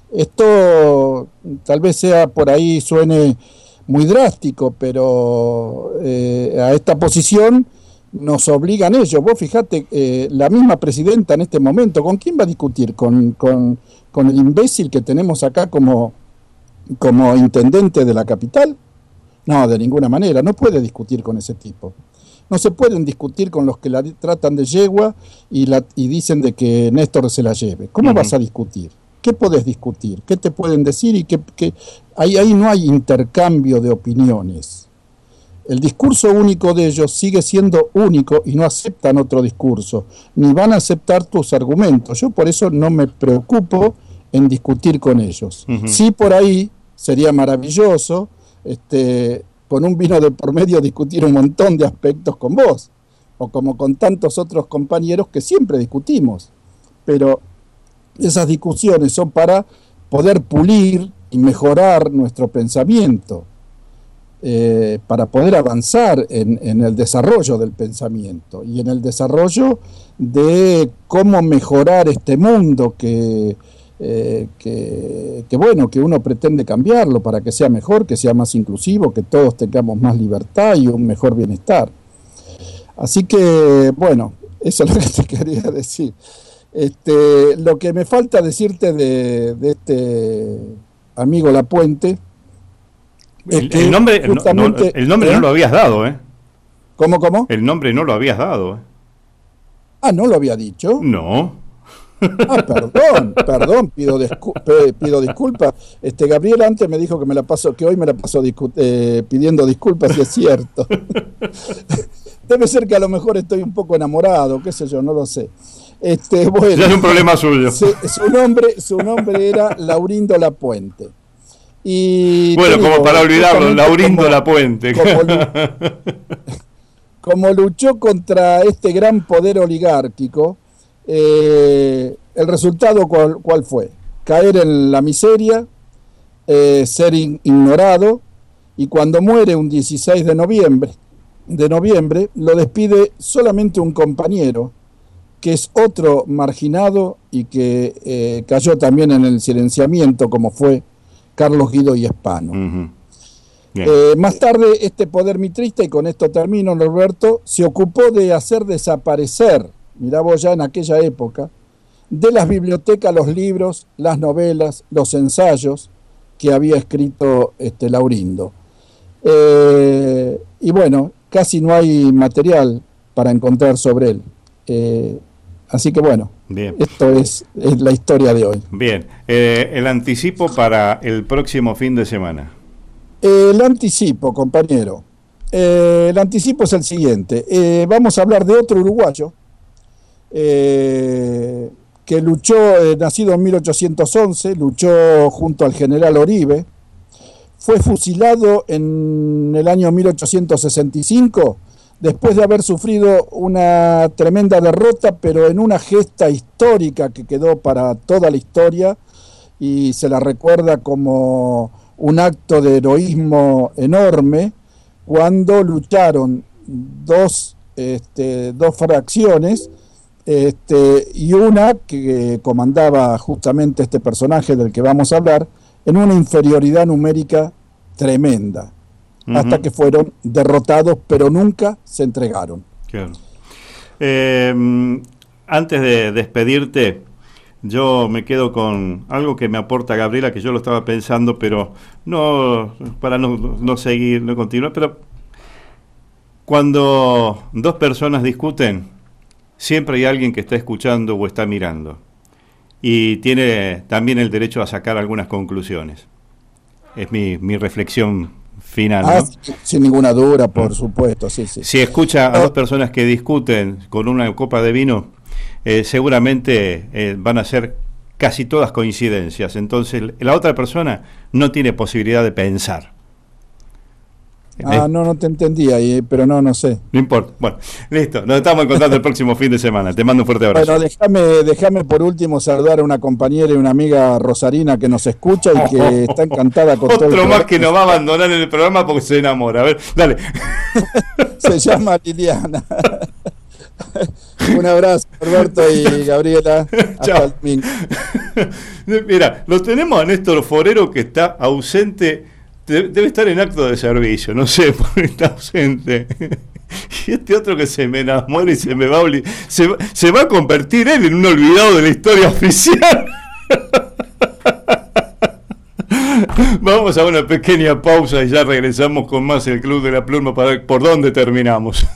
Esto tal vez sea por ahí, suene muy drástico, pero eh, a esta posición nos obligan ellos. Vos fijate, eh, la misma presidenta en este momento, ¿con quién va a discutir? ¿Con, con, con el imbécil que tenemos acá como, como intendente de la capital? No, de ninguna manera, no puede discutir con ese tipo. No se pueden discutir con los que la tratan de yegua y, la, y dicen de que Néstor se la lleve. ¿Cómo uh-huh. vas a discutir? ¿Qué podés discutir? ¿Qué te pueden decir? Y qué, qué... Ahí, ahí no hay intercambio de opiniones. El discurso único de ellos sigue siendo único y no aceptan otro discurso, ni van a aceptar tus argumentos. Yo por eso no me preocupo en discutir con ellos. Uh-huh. Sí, por ahí sería maravilloso este, con un vino de por medio discutir un montón de aspectos con vos, o como con tantos otros compañeros que siempre discutimos, pero esas discusiones son para poder pulir y mejorar nuestro pensamiento, eh, para poder avanzar en, en el desarrollo del pensamiento y en el desarrollo de cómo mejorar este mundo que, eh, que, que bueno, que uno pretende cambiarlo para que sea mejor, que sea más inclusivo, que todos tengamos más libertad y un mejor bienestar. Así que, bueno, eso es lo que te quería decir. Este, lo que me falta decirte de, de este amigo Lapuente es el, que el nombre, justamente, no, no, el nombre ¿eh? no lo habías dado, ¿eh? ¿Cómo, cómo? El nombre no lo habías dado, ¿eh? Ah, ¿no lo había dicho? No. Ah, perdón, perdón, pido, discu pe- pido disculpas. Este, Gabriel antes me dijo que me la paso, que hoy me la paso eh, pidiendo disculpas, y es cierto. Debe ser que a lo mejor estoy un poco enamorado, qué sé yo, no lo sé. Este, bueno, ya es un problema suyo. Su, su nombre, su nombre era Laurindo Lapuente. Y bueno, digo, como para olvidarlo, Laurindo como, Lapuente. Como, como luchó contra este gran poder oligárquico, eh, el resultado cuál, cuál fue: caer en la miseria, eh, ser in, ignorado, y cuando muere un dieciséis de noviembre, de noviembre, lo despide solamente un compañero, que es otro marginado y que eh, cayó también en el silenciamiento, como fue Carlos Guido y Hispano. Uh-huh. Eh, más tarde, este poder mitrista, y con esto termino, Norberto, se ocupó de hacer desaparecer, mirá vos, ya en aquella época, de las bibliotecas los libros, las novelas, los ensayos que había escrito este Laurindo. Eh, y bueno, casi no hay material para encontrar sobre él. Eh, así que bueno, bien. Esto es, es la historia de hoy. Bien, eh, el anticipo para el próximo fin de semana. Eh, el anticipo, compañero. Eh, el anticipo es el siguiente. Eh, vamos a hablar de otro uruguayo eh, que luchó, eh, nacido en mil ochocientos once, luchó junto al general Oribe. Fue fusilado en el año mil ochocientos sesenta y cinco, después de haber sufrido una tremenda derrota, pero en una gesta histórica que quedó para toda la historia y se la recuerda como un acto de heroísmo enorme, cuando lucharon dos, este, dos fracciones, este, y una que comandaba justamente este personaje del que vamos a hablar, en una inferioridad numérica tremenda, uh-huh. hasta que fueron derrotados, pero nunca se entregaron. Claro. Eh, antes de despedirte, yo me quedo con algo que me aporta Gabriela, que yo lo estaba pensando, pero no, para no, no seguir, no continuar, pero cuando dos personas discuten, siempre hay alguien que está escuchando o está mirando, y tiene también el derecho a sacar algunas conclusiones. Es mi, mi reflexión final, ¿no? Ah, sin ninguna duda, por supuesto, sí, sí. Si escucha a dos personas que discuten con una copa de vino, eh, seguramente eh, van a ser casi todas coincidencias. Entonces, la otra persona no tiene posibilidad de pensar. Ah, ¿Eh? no, no te entendía, pero no, no sé. No importa. Bueno, listo. Nos estamos encontrando el próximo fin de semana. Te mando un fuerte abrazo. Bueno, déjame, déjame por último saludar a una compañera y una amiga rosarina que nos escucha y que oh, está encantada con otro todo el Otro más que nos va a abandonar en el programa porque se enamora. A ver, dale. Se llama Liliana. Un abrazo, Roberto y Gabriela. Hasta el domingo. Mira, lo tenemos a Néstor Forero, que está ausente. Debe estar en acto de servicio, no sé, porque está ausente. Y este otro que se me enamora y se me va a olvidar, se, se va a convertir él en un olvidado de la historia oficial. Vamos a una pequeña pausa y ya regresamos con más el Club de la Pluma para ver por dónde terminamos.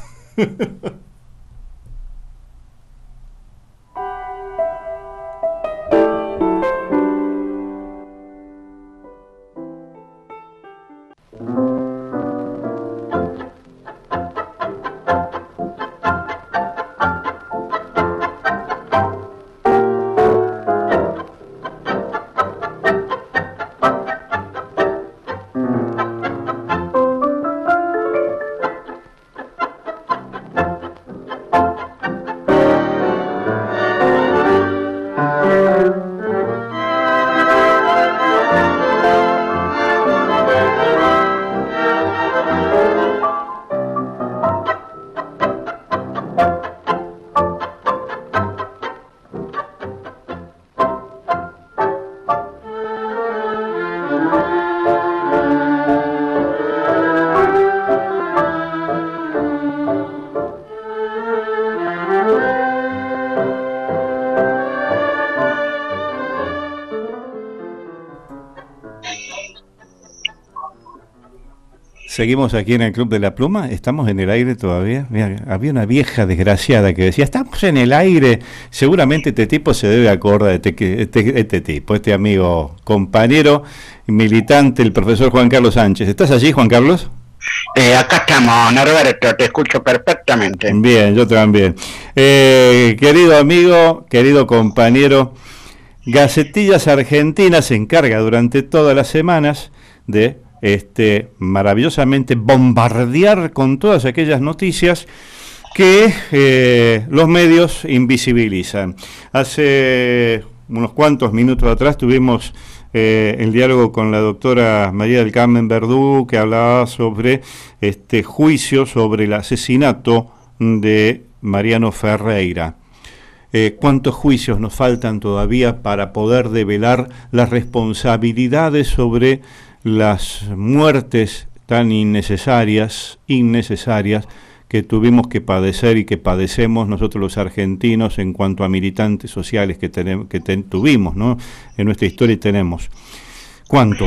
Seguimos aquí en el Club de la Pluma, estamos en el aire todavía. Mira, había una vieja desgraciada que decía, estamos en el aire. Seguramente este tipo se debe acordar de este, este, este tipo, este amigo, compañero, militante, el profesor Juan Carlos Sánchez. ¿Estás allí, Juan Carlos? Eh, acá estamos, Norberto, te escucho perfectamente. Bien, yo también. Eh, querido amigo, querido compañero, Gacetillas Argentinas se encarga durante todas las semanas de este maravillosamente bombardear con todas aquellas noticias que eh, los medios invisibilizan. Hace unos cuantos minutos atrás tuvimos eh, el diálogo con la doctora María del Carmen Verdú, que hablaba sobre este juicio sobre el asesinato de Mariano Ferreira. Eh, ¿Cuántos juicios nos faltan todavía para poder develar las responsabilidades sobre las muertes tan innecesarias, innecesarias, que tuvimos que padecer y que padecemos nosotros los argentinos en cuanto a militantes sociales que, tenemos, que ten, tuvimos, ¿no? En nuestra historia tenemos? ¿Cuánto?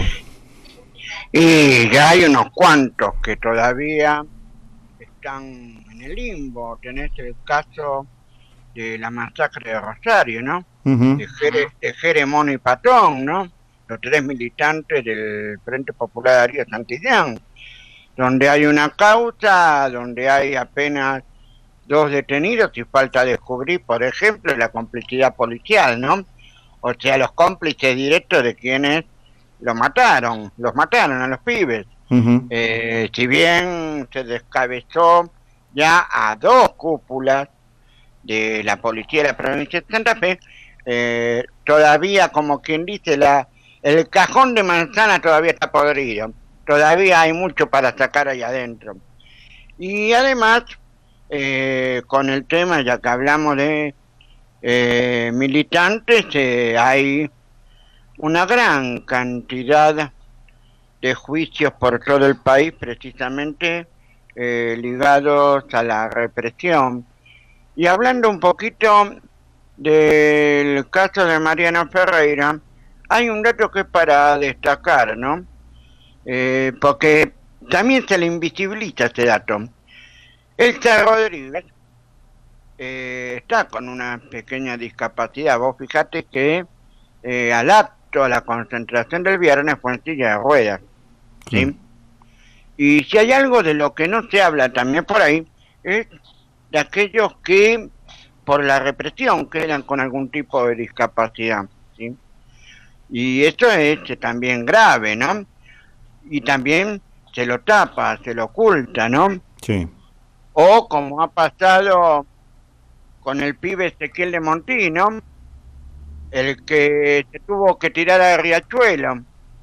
Y ya hay unos cuantos que todavía están en el limbo. Tenés el caso de la masacre de Rosario, ¿no? Uh-huh. De, Jere, de Jeremón y Patón, ¿no? Los tres militantes del Frente Popular Darío Santillán, donde hay una causa, donde hay apenas dos detenidos y falta descubrir, por ejemplo, la complicidad policial, ¿no? O sea, los cómplices directos de quienes lo mataron, los mataron a los pibes. Uh-huh. Eh, si bien se descabezó ya a dos cúpulas de la policía de la provincia de Santa Fe, eh, todavía, como quien dice, la el cajón de manzana todavía está podrido, todavía hay mucho para sacar ahí adentro. Y además, eh, con el tema, ya que hablamos de eh, militantes, eh, hay una gran cantidad de juicios por todo el país, precisamente eh, ligados a la represión. Y hablando un poquito del caso de Mariano Ferreira, hay un dato que es para destacar, ¿no? Eh, porque también se le invisibiliza este dato. Elsa Rodríguez eh, está con una pequeña discapacidad. Vos fijate que eh, al acto, a la concentración del viernes, fue en silla de ruedas, ¿sí? Mm. Y si hay algo de lo que no se habla también por ahí, es de aquellos que por la represión quedan con algún tipo de discapacidad, ¿sí? Y esto es también grave, ¿no? Y también se lo tapa, se lo oculta, ¿no? Sí. O como ha pasado con el pibe Ezequiel de Montí, ¿no? El que se tuvo que tirar a Riachuelo,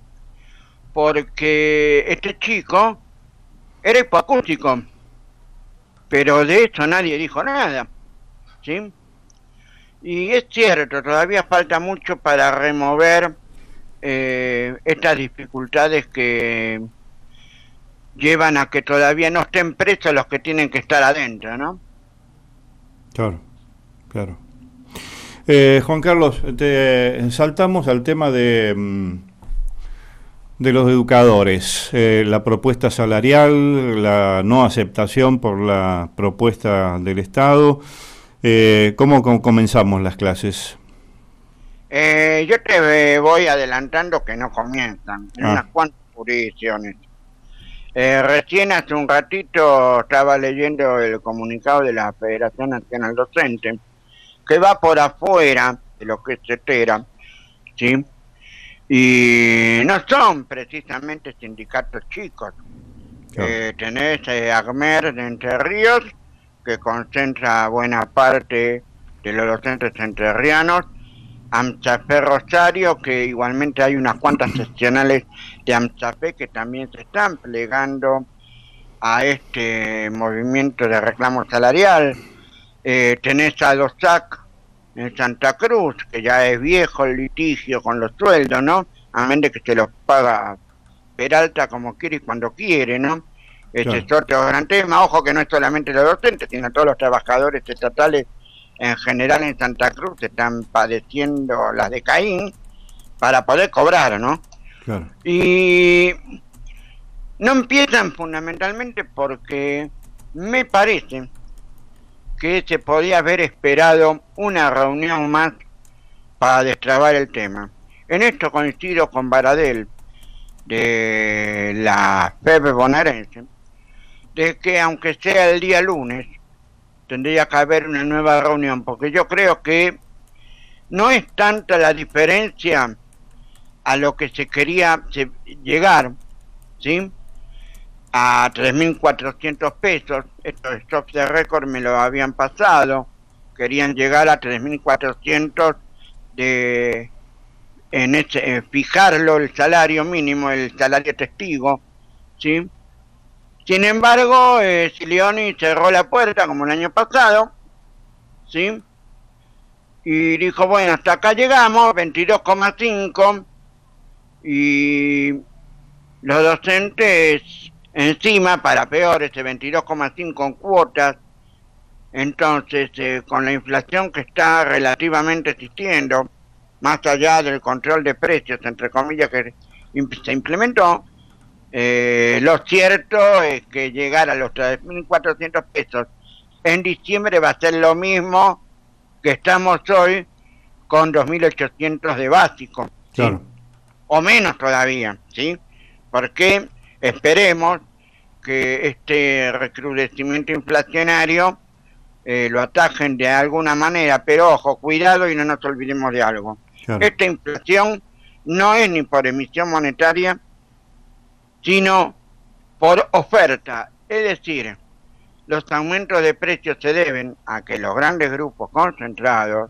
porque este chico era hipoacústico, pero de eso nadie dijo nada, ¿sí? Y es cierto, todavía falta mucho para remover eh, estas dificultades que llevan a que todavía no estén presos los que tienen que estar adentro, ¿no? Claro, claro. Eh, Juan Carlos, te saltamos al tema de, de los educadores, eh, la propuesta salarial, la no aceptación por la propuesta del Estado. Eh, ¿Cómo com- comenzamos las clases? Eh, yo te voy adelantando que no comienzan, en ah. unas cuantas jurisdicciones. Eh, recién hace un ratito estaba leyendo el comunicado de la Federación Nacional Docente, que va por afuera de lo que es CETERA, ¿sí? Y no son precisamente sindicatos chicos. Claro. Eh, tenés eh, ACMER de Entre Ríos, que concentra buena parte de los docentes entrerrianos, AMSAFE Rosario, que igualmente hay unas cuantas seccionales de AMSAFE que también se están plegando a este movimiento de reclamo salarial. Eh, tenés a DOSAC en Santa Cruz, que ya es viejo el litigio con los sueldos, ¿no? A menos de que se los paga Peralta como quiere y cuando quiere, ¿no? Ese claro. es otro gran tema. Ojo que no es solamente los docentes, sino todos los trabajadores estatales en general en Santa Cruz están padeciendo las de Caín para poder cobrar, ¿no? Claro. Y no empiezan fundamentalmente porque me parece que se podía haber esperado una reunión más para destrabar el tema. En esto coincido con Baradel, de la F E B bonaerense, de que aunque sea el día lunes, tendría que haber una nueva reunión, porque yo creo que no es tanta la diferencia a lo que se quería se, llegar, ¿sí?, a tres mil cuatrocientos pesos. Estos stocks de récord me lo habían pasado, querían llegar a tres mil cuatrocientos de en ese, eh, fijarlo el salario mínimo, el salario testigo, ¿sí? Sin embargo, eh, Silioni cerró la puerta como el año pasado, ¿sí? Y dijo, bueno, hasta acá llegamos, veintidós coma cinco, y los docentes encima, para peor, ese veintidós coma cinco en cuotas. Entonces, eh, con la inflación que está relativamente existiendo, más allá del control de precios, entre comillas, que se implementó, eh, lo cierto es que llegar a los tres mil cuatrocientos pesos en diciembre va a ser lo mismo que estamos hoy con dos mil ochocientos de básico, ¿sí? Claro. O menos todavía, ¿sí? Porque esperemos que este recrudecimiento inflacionario eh, lo atajen de alguna manera, pero ojo, cuidado y no nos olvidemos de algo. Claro. Esta inflación no es ni por emisión monetaria, sino por oferta. Es decir, los aumentos de precios se deben a que los grandes grupos concentrados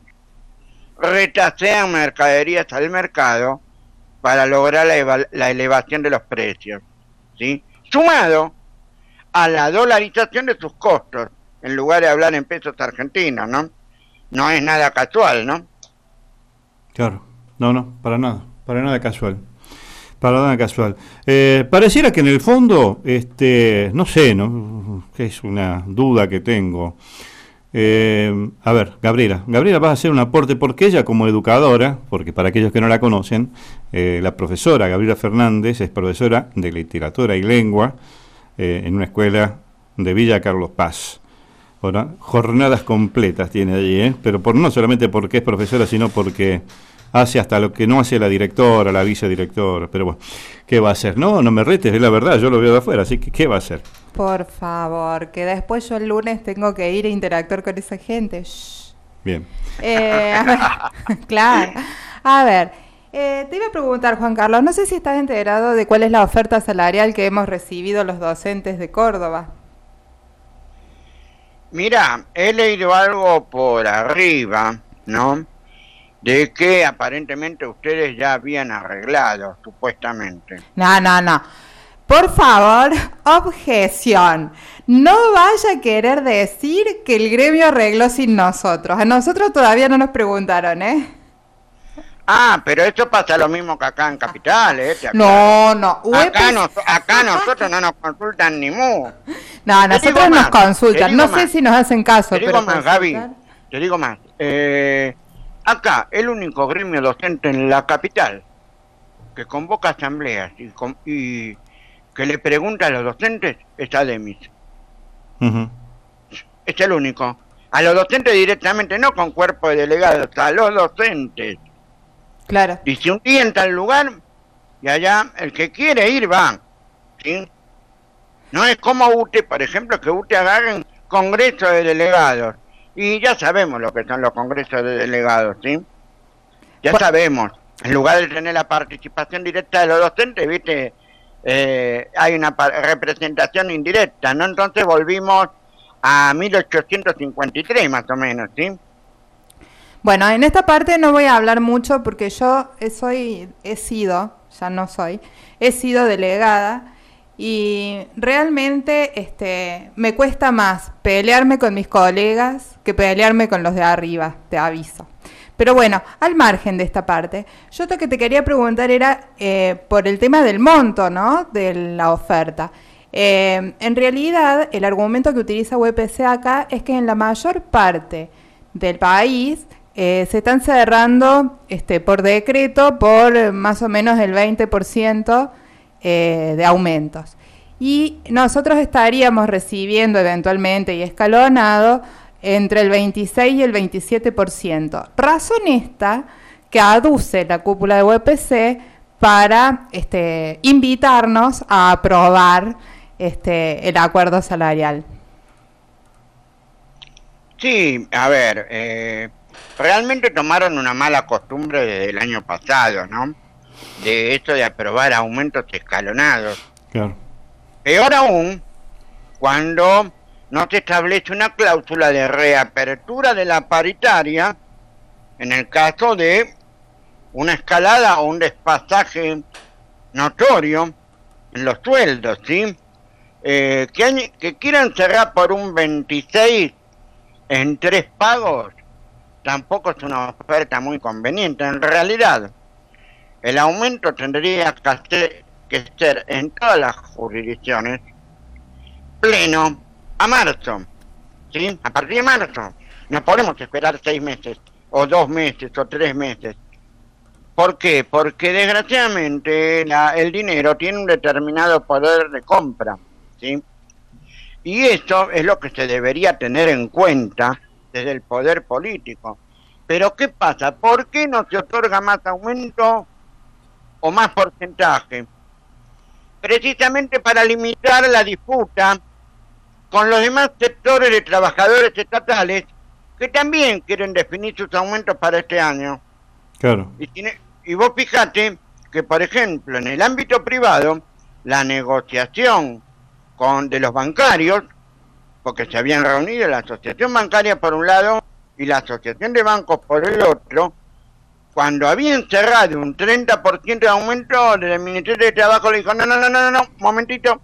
retasean mercaderías al mercado para lograr la, la elevación de los precios, ¿sí? Sumado a la dolarización de sus costos, en lugar de hablar en pesos argentinos, ¿no? No es nada casual, ¿no? Claro, no, no, para nada, para nada casual, para nada casual. Eh, pareciera que en el fondo, este, no sé, ¿no? Que es una duda que tengo. Eh, a ver, Gabriela, Gabriela va a hacer un aporte porque ella como educadora, porque para aquellos que no la conocen, eh, la profesora Gabriela Fernández es profesora de literatura y lengua eh, en una escuela de Villa Carlos Paz. Ahora, jornadas completas tiene allí, ¿eh? Pero por no solamente porque es profesora, sino porque hace hasta lo que no hace la directora, la vicedirectora. Pero bueno, ¿qué va a hacer? No, no me retes, es la verdad, yo lo veo de afuera, así que ¿qué va a hacer? Por favor, que después yo el lunes tengo que ir a interactuar con esa gente. Shh. Bien. Eh, a ver, claro. A ver, eh, te iba a preguntar, Juan Carlos, no sé si estás enterado de cuál es la oferta salarial que hemos recibido los docentes de Córdoba. Mira, he leído algo por arriba, ¿no? De que aparentemente ustedes ya habían arreglado, supuestamente. No, no, no. Por favor, objeción. No vaya a querer decir que el gremio arregló sin nosotros. A nosotros todavía no nos preguntaron, ¿eh? Ah, pero esto pasa lo mismo que acá en Capital, ¿eh? No, no. Acá, nos, acá nosotros no nos consultan ni mu. No, nosotros nos consultan. No sé si nos hacen caso. Te digo más, Gaby. Te digo más. Eh, acá, el único gremio docente en la Capital que convoca asambleas y, con, y que le pregunta a los docentes es ADEMIS. Uh-huh. Es el único. A los docentes directamente, no con cuerpo de delegados, a los docentes. Claro. Dice un día en tal lugar y allá el que quiere ir va, ¿sí? No es como U T E, por ejemplo, que U T E agarren congreso de delegados. Y ya sabemos lo que son los congresos de delegados, ¿sí? Ya bueno. sabemos. En lugar de tener la participación directa de los docentes, ¿viste? Eh, hay una representación indirecta, ¿no? Entonces volvimos a mil ochocientos cincuenta y tres más o menos, ¿sí? Bueno, en esta parte no voy a hablar mucho porque yo soy, he sido, ya no soy, he sido delegada y realmente este, me cuesta más pelearme con mis colegas que pelearme con los de arriba, te aviso. Pero bueno, al margen de esta parte, yo lo que te quería preguntar era eh, por el tema del monto, ¿no?, de la oferta. Eh, en realidad, el argumento que utiliza U P C acá es que en la mayor parte del país eh, se están cerrando este, por decreto por más o menos el veinte por ciento eh, de aumentos. y nosotros estaríamos recibiendo eventualmente y escalonado entre el veintiséis y el veintisiete por ciento. Razón esta que aduce la cúpula de U P C para este, invitarnos a aprobar este, el acuerdo salarial. Sí, a ver, eh, realmente tomaron una mala costumbre desde el año pasado, ¿no? De esto de aprobar aumentos escalonados. Claro. Peor aún, cuando no se establece una cláusula de reapertura de la paritaria en el caso de una escalada o un desfasaje notorio en los sueldos, ¿sí? Eh, que, que quieran cerrar por un veintiséis en tres pagos tampoco es una oferta muy conveniente. En realidad, el aumento tendría que, hacer, que ser en todas las jurisdicciones pleno a marzo, ¿sí? A partir de marzo. No podemos esperar seis meses, o dos meses, o tres meses. ¿Por qué? Porque desgraciadamente la, el dinero tiene un determinado poder de compra, ¿sí? Y esto es lo que se debería tener en cuenta desde el poder político. Pero ¿qué pasa? ¿Por qué no se otorga más aumento o más porcentaje? Precisamente para limitar la disputa con los demás sectores de trabajadores estatales que también quieren definir sus aumentos para este año. Claro. Y, tiene, y vos fijate que, por ejemplo, en el ámbito privado, la negociación con de los bancarios, porque se habían reunido la asociación bancaria por un lado y la asociación de bancos por el otro, cuando habían cerrado un treinta por ciento de aumento, desde el Ministerio de Trabajo le dijo, no, no, no, no, no, momentito,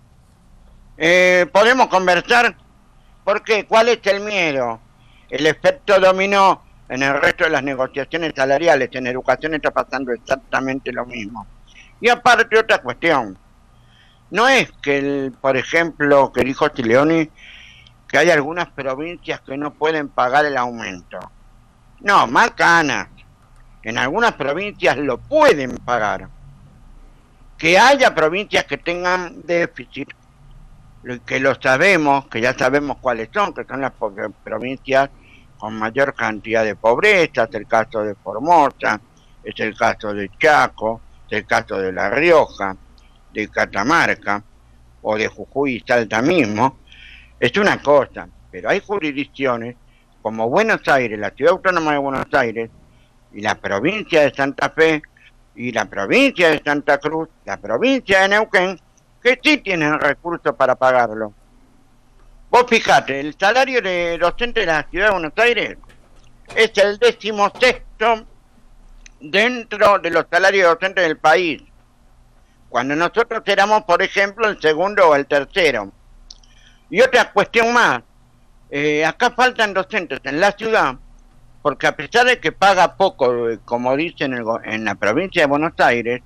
eh, podemos conversar. ¿Por qué? ¿Cuál es el miedo? El efecto dominó en el resto de las negociaciones salariales. En educación está pasando exactamente lo mismo. Y aparte otra cuestión, no es que, el, por ejemplo, que dijo Stileoni, que hay algunas provincias que no pueden pagar el aumento. No, más canas. En algunas provincias lo pueden pagar. Que haya provincias que tengan déficit, que lo sabemos, que ya sabemos cuáles son, que son las provincias con mayor cantidad de pobreza, es el caso de Formosa, es el caso de Chaco, es el caso de La Rioja, de Catamarca, o de Jujuy y Salta mismo. Es una cosa, pero hay jurisdicciones como Buenos Aires, la Ciudad Autónoma de Buenos Aires, y la provincia de Santa Fe, y la provincia de Santa Cruz, la provincia de Neuquén, que sí tienen recursos para pagarlo. Vos fijate, el salario de docente de la Ciudad de Buenos Aires es el decimosexto dentro de los salarios de docentes del país, cuando nosotros éramos, por ejemplo, el segundo o el tercero. Y otra cuestión más, eh, acá faltan docentes en la ciudad, porque a pesar de que paga poco, como dicen en, en la provincia de Buenos Aires,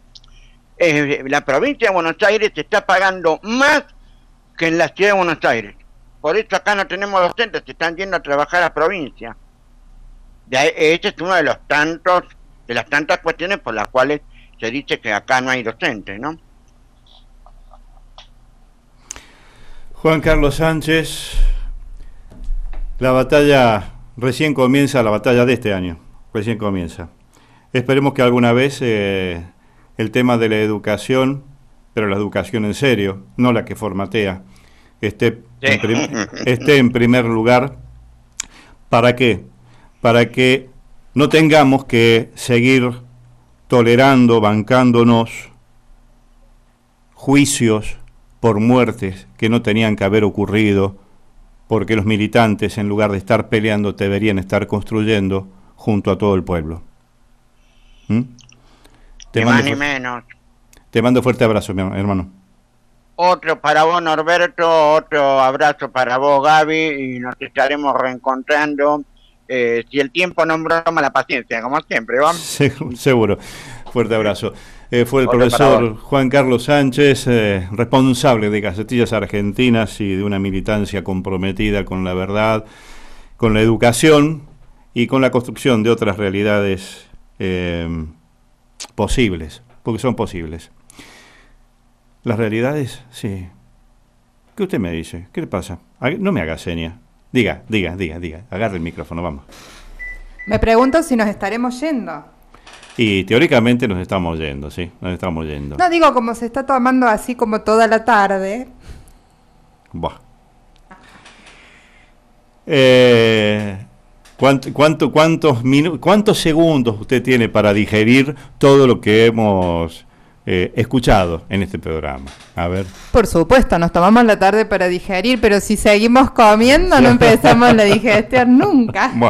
eh, la provincia de Buenos Aires está pagando más que en la ciudad de Buenos Aires. Por eso acá no tenemos docentes, se están yendo a trabajar a la provincia. Ese es uno de los tantos, de las tantas cuestiones por las cuales se dice que acá no hay docentes, ¿no? Juan Carlos Sánchez, la batalla recién comienza, la batalla de este año, recién comienza. Esperemos que alguna vez eh, el tema de la educación, pero la educación en serio, no la que formatea, esté, sí. en, prim esté en primer lugar. ¿Para qué? Para que no tengamos que seguir tolerando, bancándonos juicios por muertes que no tenían que haber ocurrido, porque los militantes, en lugar de estar peleando, deberían estar construyendo junto a todo el pueblo. ¿Mm? Te ni mando más ni menos. Te mando fuerte abrazo, mi hermano. Otro para vos, Norberto, otro abrazo para vos, Gaby, y nos estaremos reencontrando. Eh, si el tiempo no broma, la paciencia, como siempre, ¿vamos? Seguro. Fuerte abrazo. Eh, fue el otro profesor Juan Carlos Sánchez, eh, responsable de Gacetillas Argentinas y de una militancia comprometida con la verdad, con la educación y con la construcción de otras realidades eh, posibles, porque son posibles. Las realidades, sí. ¿Qué usted me dice? ¿Qué le pasa? No me haga seña. Diga, diga, diga, diga. Agarre el micrófono, vamos. Me pregunto si nos estaremos yendo. Y teóricamente nos estamos yendo, sí, nos estamos yendo. No, digo, como se está tomando así como toda la tarde. Buah. Eh, ¿cuánto, cuánto, cuántos, minu- ¿Cuántos segundos usted tiene para digerir todo lo que hemos eh, escuchado en este programa? A ver. Por supuesto, nos tomamos la tarde para digerir, pero si seguimos comiendo no empezamos la digestión nunca. Buah.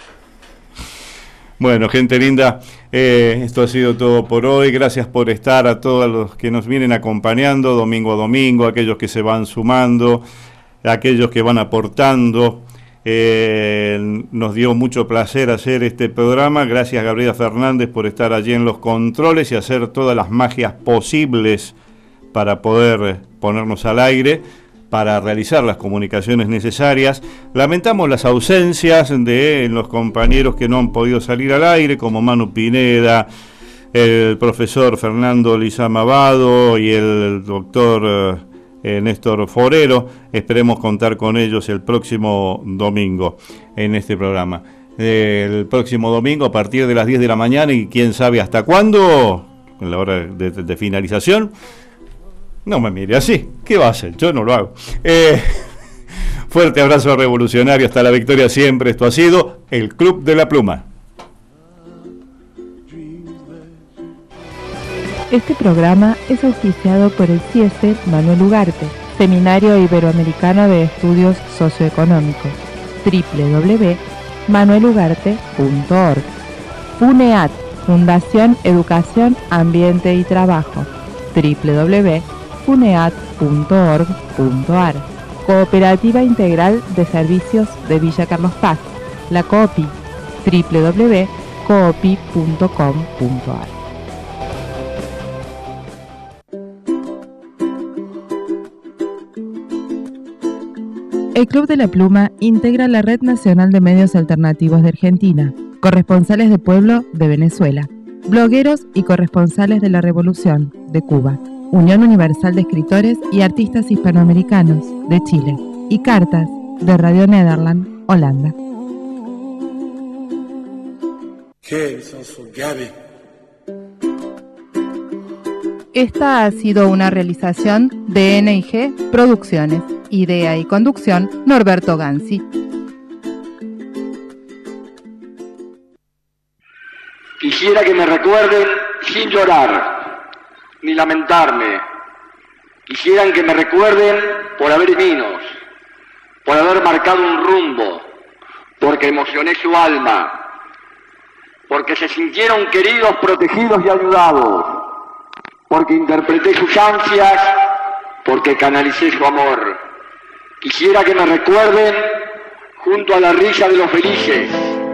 Bueno, gente linda, eh, esto ha sido todo por hoy. Gracias por estar, a todos los que nos vienen acompañando domingo a domingo, aquellos que se van sumando, aquellos que van aportando. Eh, nos dio mucho placer hacer este programa. Gracias, Gabriela Fernández, por estar allí en los controles y hacer todas las magias posibles para poder ponernos al aire, para realizar las comunicaciones necesarias. Lamentamos las ausencias de los compañeros que no han podido salir al aire, como Manu Pineda, el profesor Fernando Lizama Vado y el doctor eh, Néstor Forero. Esperemos contar con ellos el próximo domingo en este programa. El próximo domingo a partir de las diez de la mañana y quién sabe hasta cuándo, en la hora de, de, de finalización. No me mire así, ¿qué va a hacer? Yo no lo hago. Eh, fuerte abrazo revolucionario, hasta la victoria siempre. Esto ha sido el Club de la Pluma. Este programa es auspiciado por el C I E S E Manuel Ugarte, Seminario Iberoamericano de Estudios Socioeconómicos, doble u doble u doble u punto manuel ugarte punto org. FUNEAT, Fundación Educación, Ambiente y Trabajo, doble u doble u doble u punto funeat punto org punto ar. Cooperativa Integral de Servicios de Villa Carlos Paz, la COOPI, doble u doble u doble u punto coopi punto com punto ar. El Club de la Pluma integra la Red Nacional de Medios Alternativos de Argentina, corresponsales de pueblo de Venezuela, blogueros y corresponsales de la Revolución de Cuba, Unión Universal de Escritores y Artistas Hispanoamericanos de Chile y Cartas de Radio Nederland, Holanda. Esta ha sido una realización de N I G Producciones. Idea y conducción, Norberto Ganzi. Quisiera que me recuerden sin llorar, ni lamentarme. Quisieran que me recuerden por haber venidos, por haber marcado un rumbo, porque emocioné su alma, porque se sintieron queridos, protegidos y ayudados, porque interpreté sus ansias, porque canalicé su amor. Quisiera que me recuerden junto a la risa de los felices,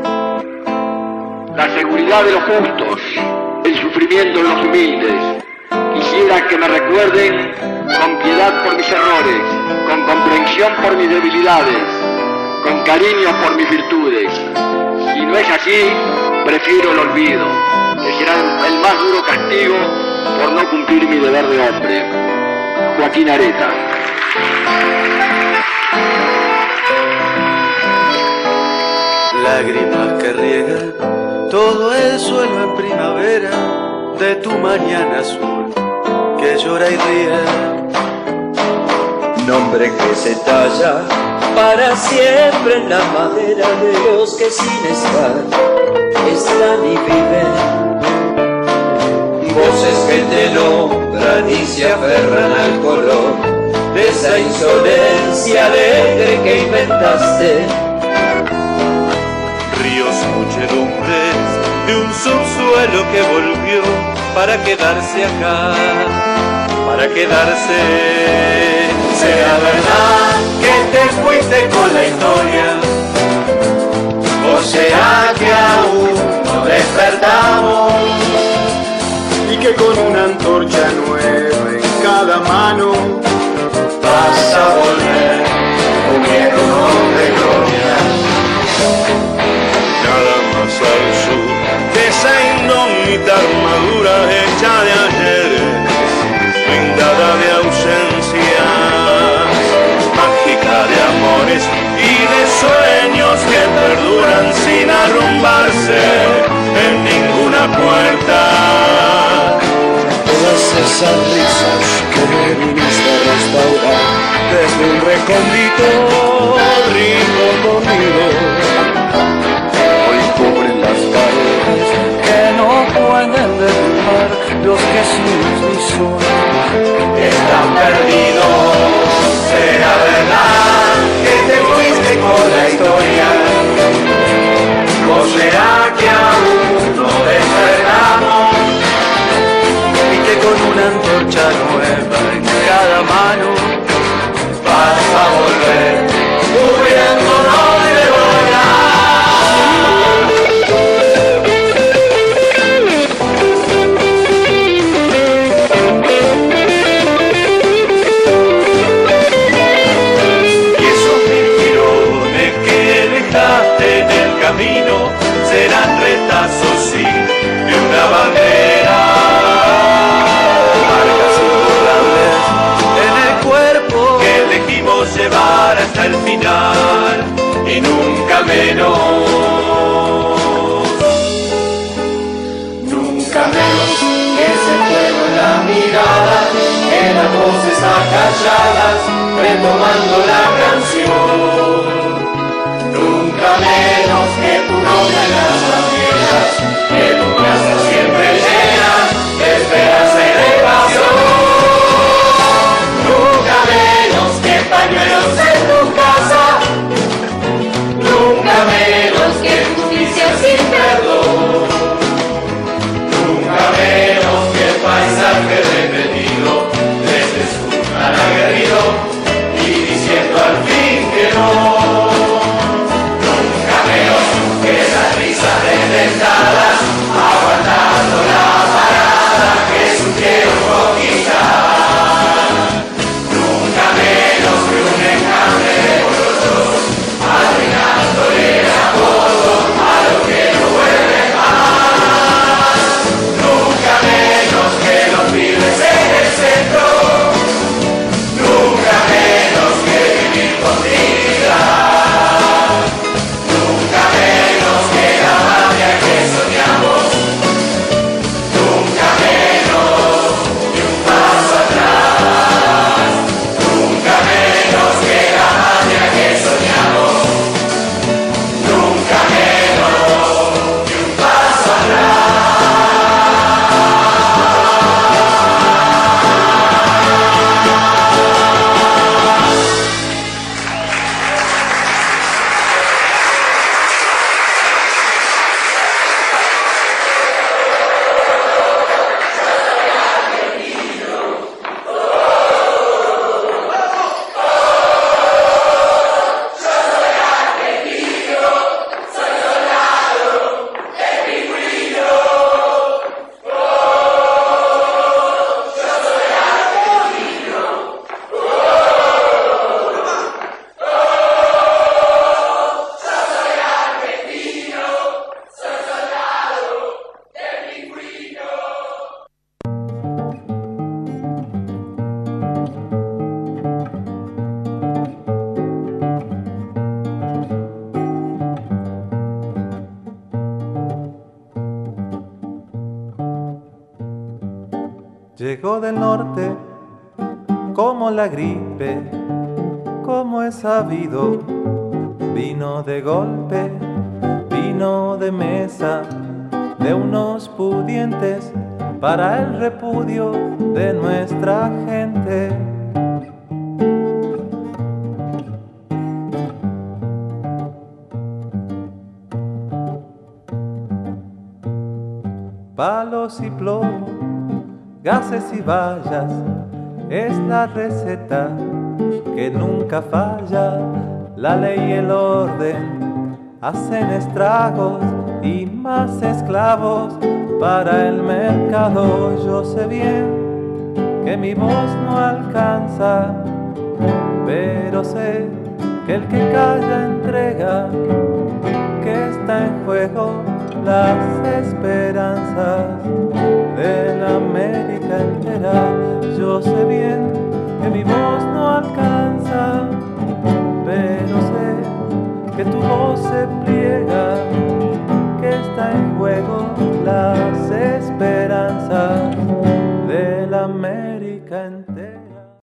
la seguridad de los justos, el sufrimiento de los humildes. Quisiera que me recuerden con piedad por mis errores, con comprensión por mis debilidades, con cariño por mis virtudes. Si no es así, prefiero el olvido, que será el más duro castigo por no cumplir mi deber de hombre. Joaquín Areta. Lágrimas que riegan todo el suelo en primavera de tu mañana azul que llora y ríe. Nombre que se talla para siempre en la madera de los que sin estar están y viven. Voces que te nombran y se aferran al color de esa insolencia alegre que inventaste. Ríos, muchedumbres de un subsuelo que volvió para quedarse acá, para quedarse. ¿Será verdad que te fuiste con la historia? ¿O será que aún no despertamos? Y que con una antorcha nueva en cada mano vas a volver un viejo de gloria. Nada más al sur de esa indómita armadura hecha de ayer, blindada de sueños que perduran sin arrumbarse en ninguna puerta. Todas esas risas que me viniste a restaurar desde un recóndito rincón dormido, hoy cubren las paredes que no pueden derrumbar los que sin mi sueño están perdidos. ¿Será verdad que te fuiste con la historia? ¿O será que aún no despertamos? Y que con una antorcha nueva en cada mano vas a volver cubriéndonos de volar? Camino serán retazos, sí, de una bandera. Marcas imborrables en el cuerpo que elegimos llevar hasta el final y nunca menos. Nunca menos que se fuego en la mirada, que las voces acalladas retomando la canción. Nunca menos que tu nombre en las banderas, que tu casa siempre llena de esperanza y de pasión. Nunca menos que pañuelos en tu casa, nunca menos que justicia sin perdón. Nunca menos que el paisaje repetido desde su tan aguerrido y diciendo al fin que no. Detentadas, aguantando la parada que supieron conquistar. Nunca menos que un enjambre de morosos, arruinándole la foto a lo que no vuelve más. Nunca menos que los pibes en el centro, nunca menos que vivir con dignidad. Nunca menos que la patria que soñamos, nunca menos que un paso atrás. Nunca menos que la patria que soñamos, nunca menos que un paso atrás. Llegó del norte como la gripe, como es sabido, vino de golpe, vino de mesa, de unos pudientes para el repudio de nuestra gente. Palos y plomo, gases y vallas, es la receta que nunca falla. La ley y el orden hacen estragos y más esclavos para el mercado. Yo sé bien que mi voz no alcanza, pero sé que el que calla entrega, que está en juego las esperanzas de la América entera. Yo sé bien que mi voz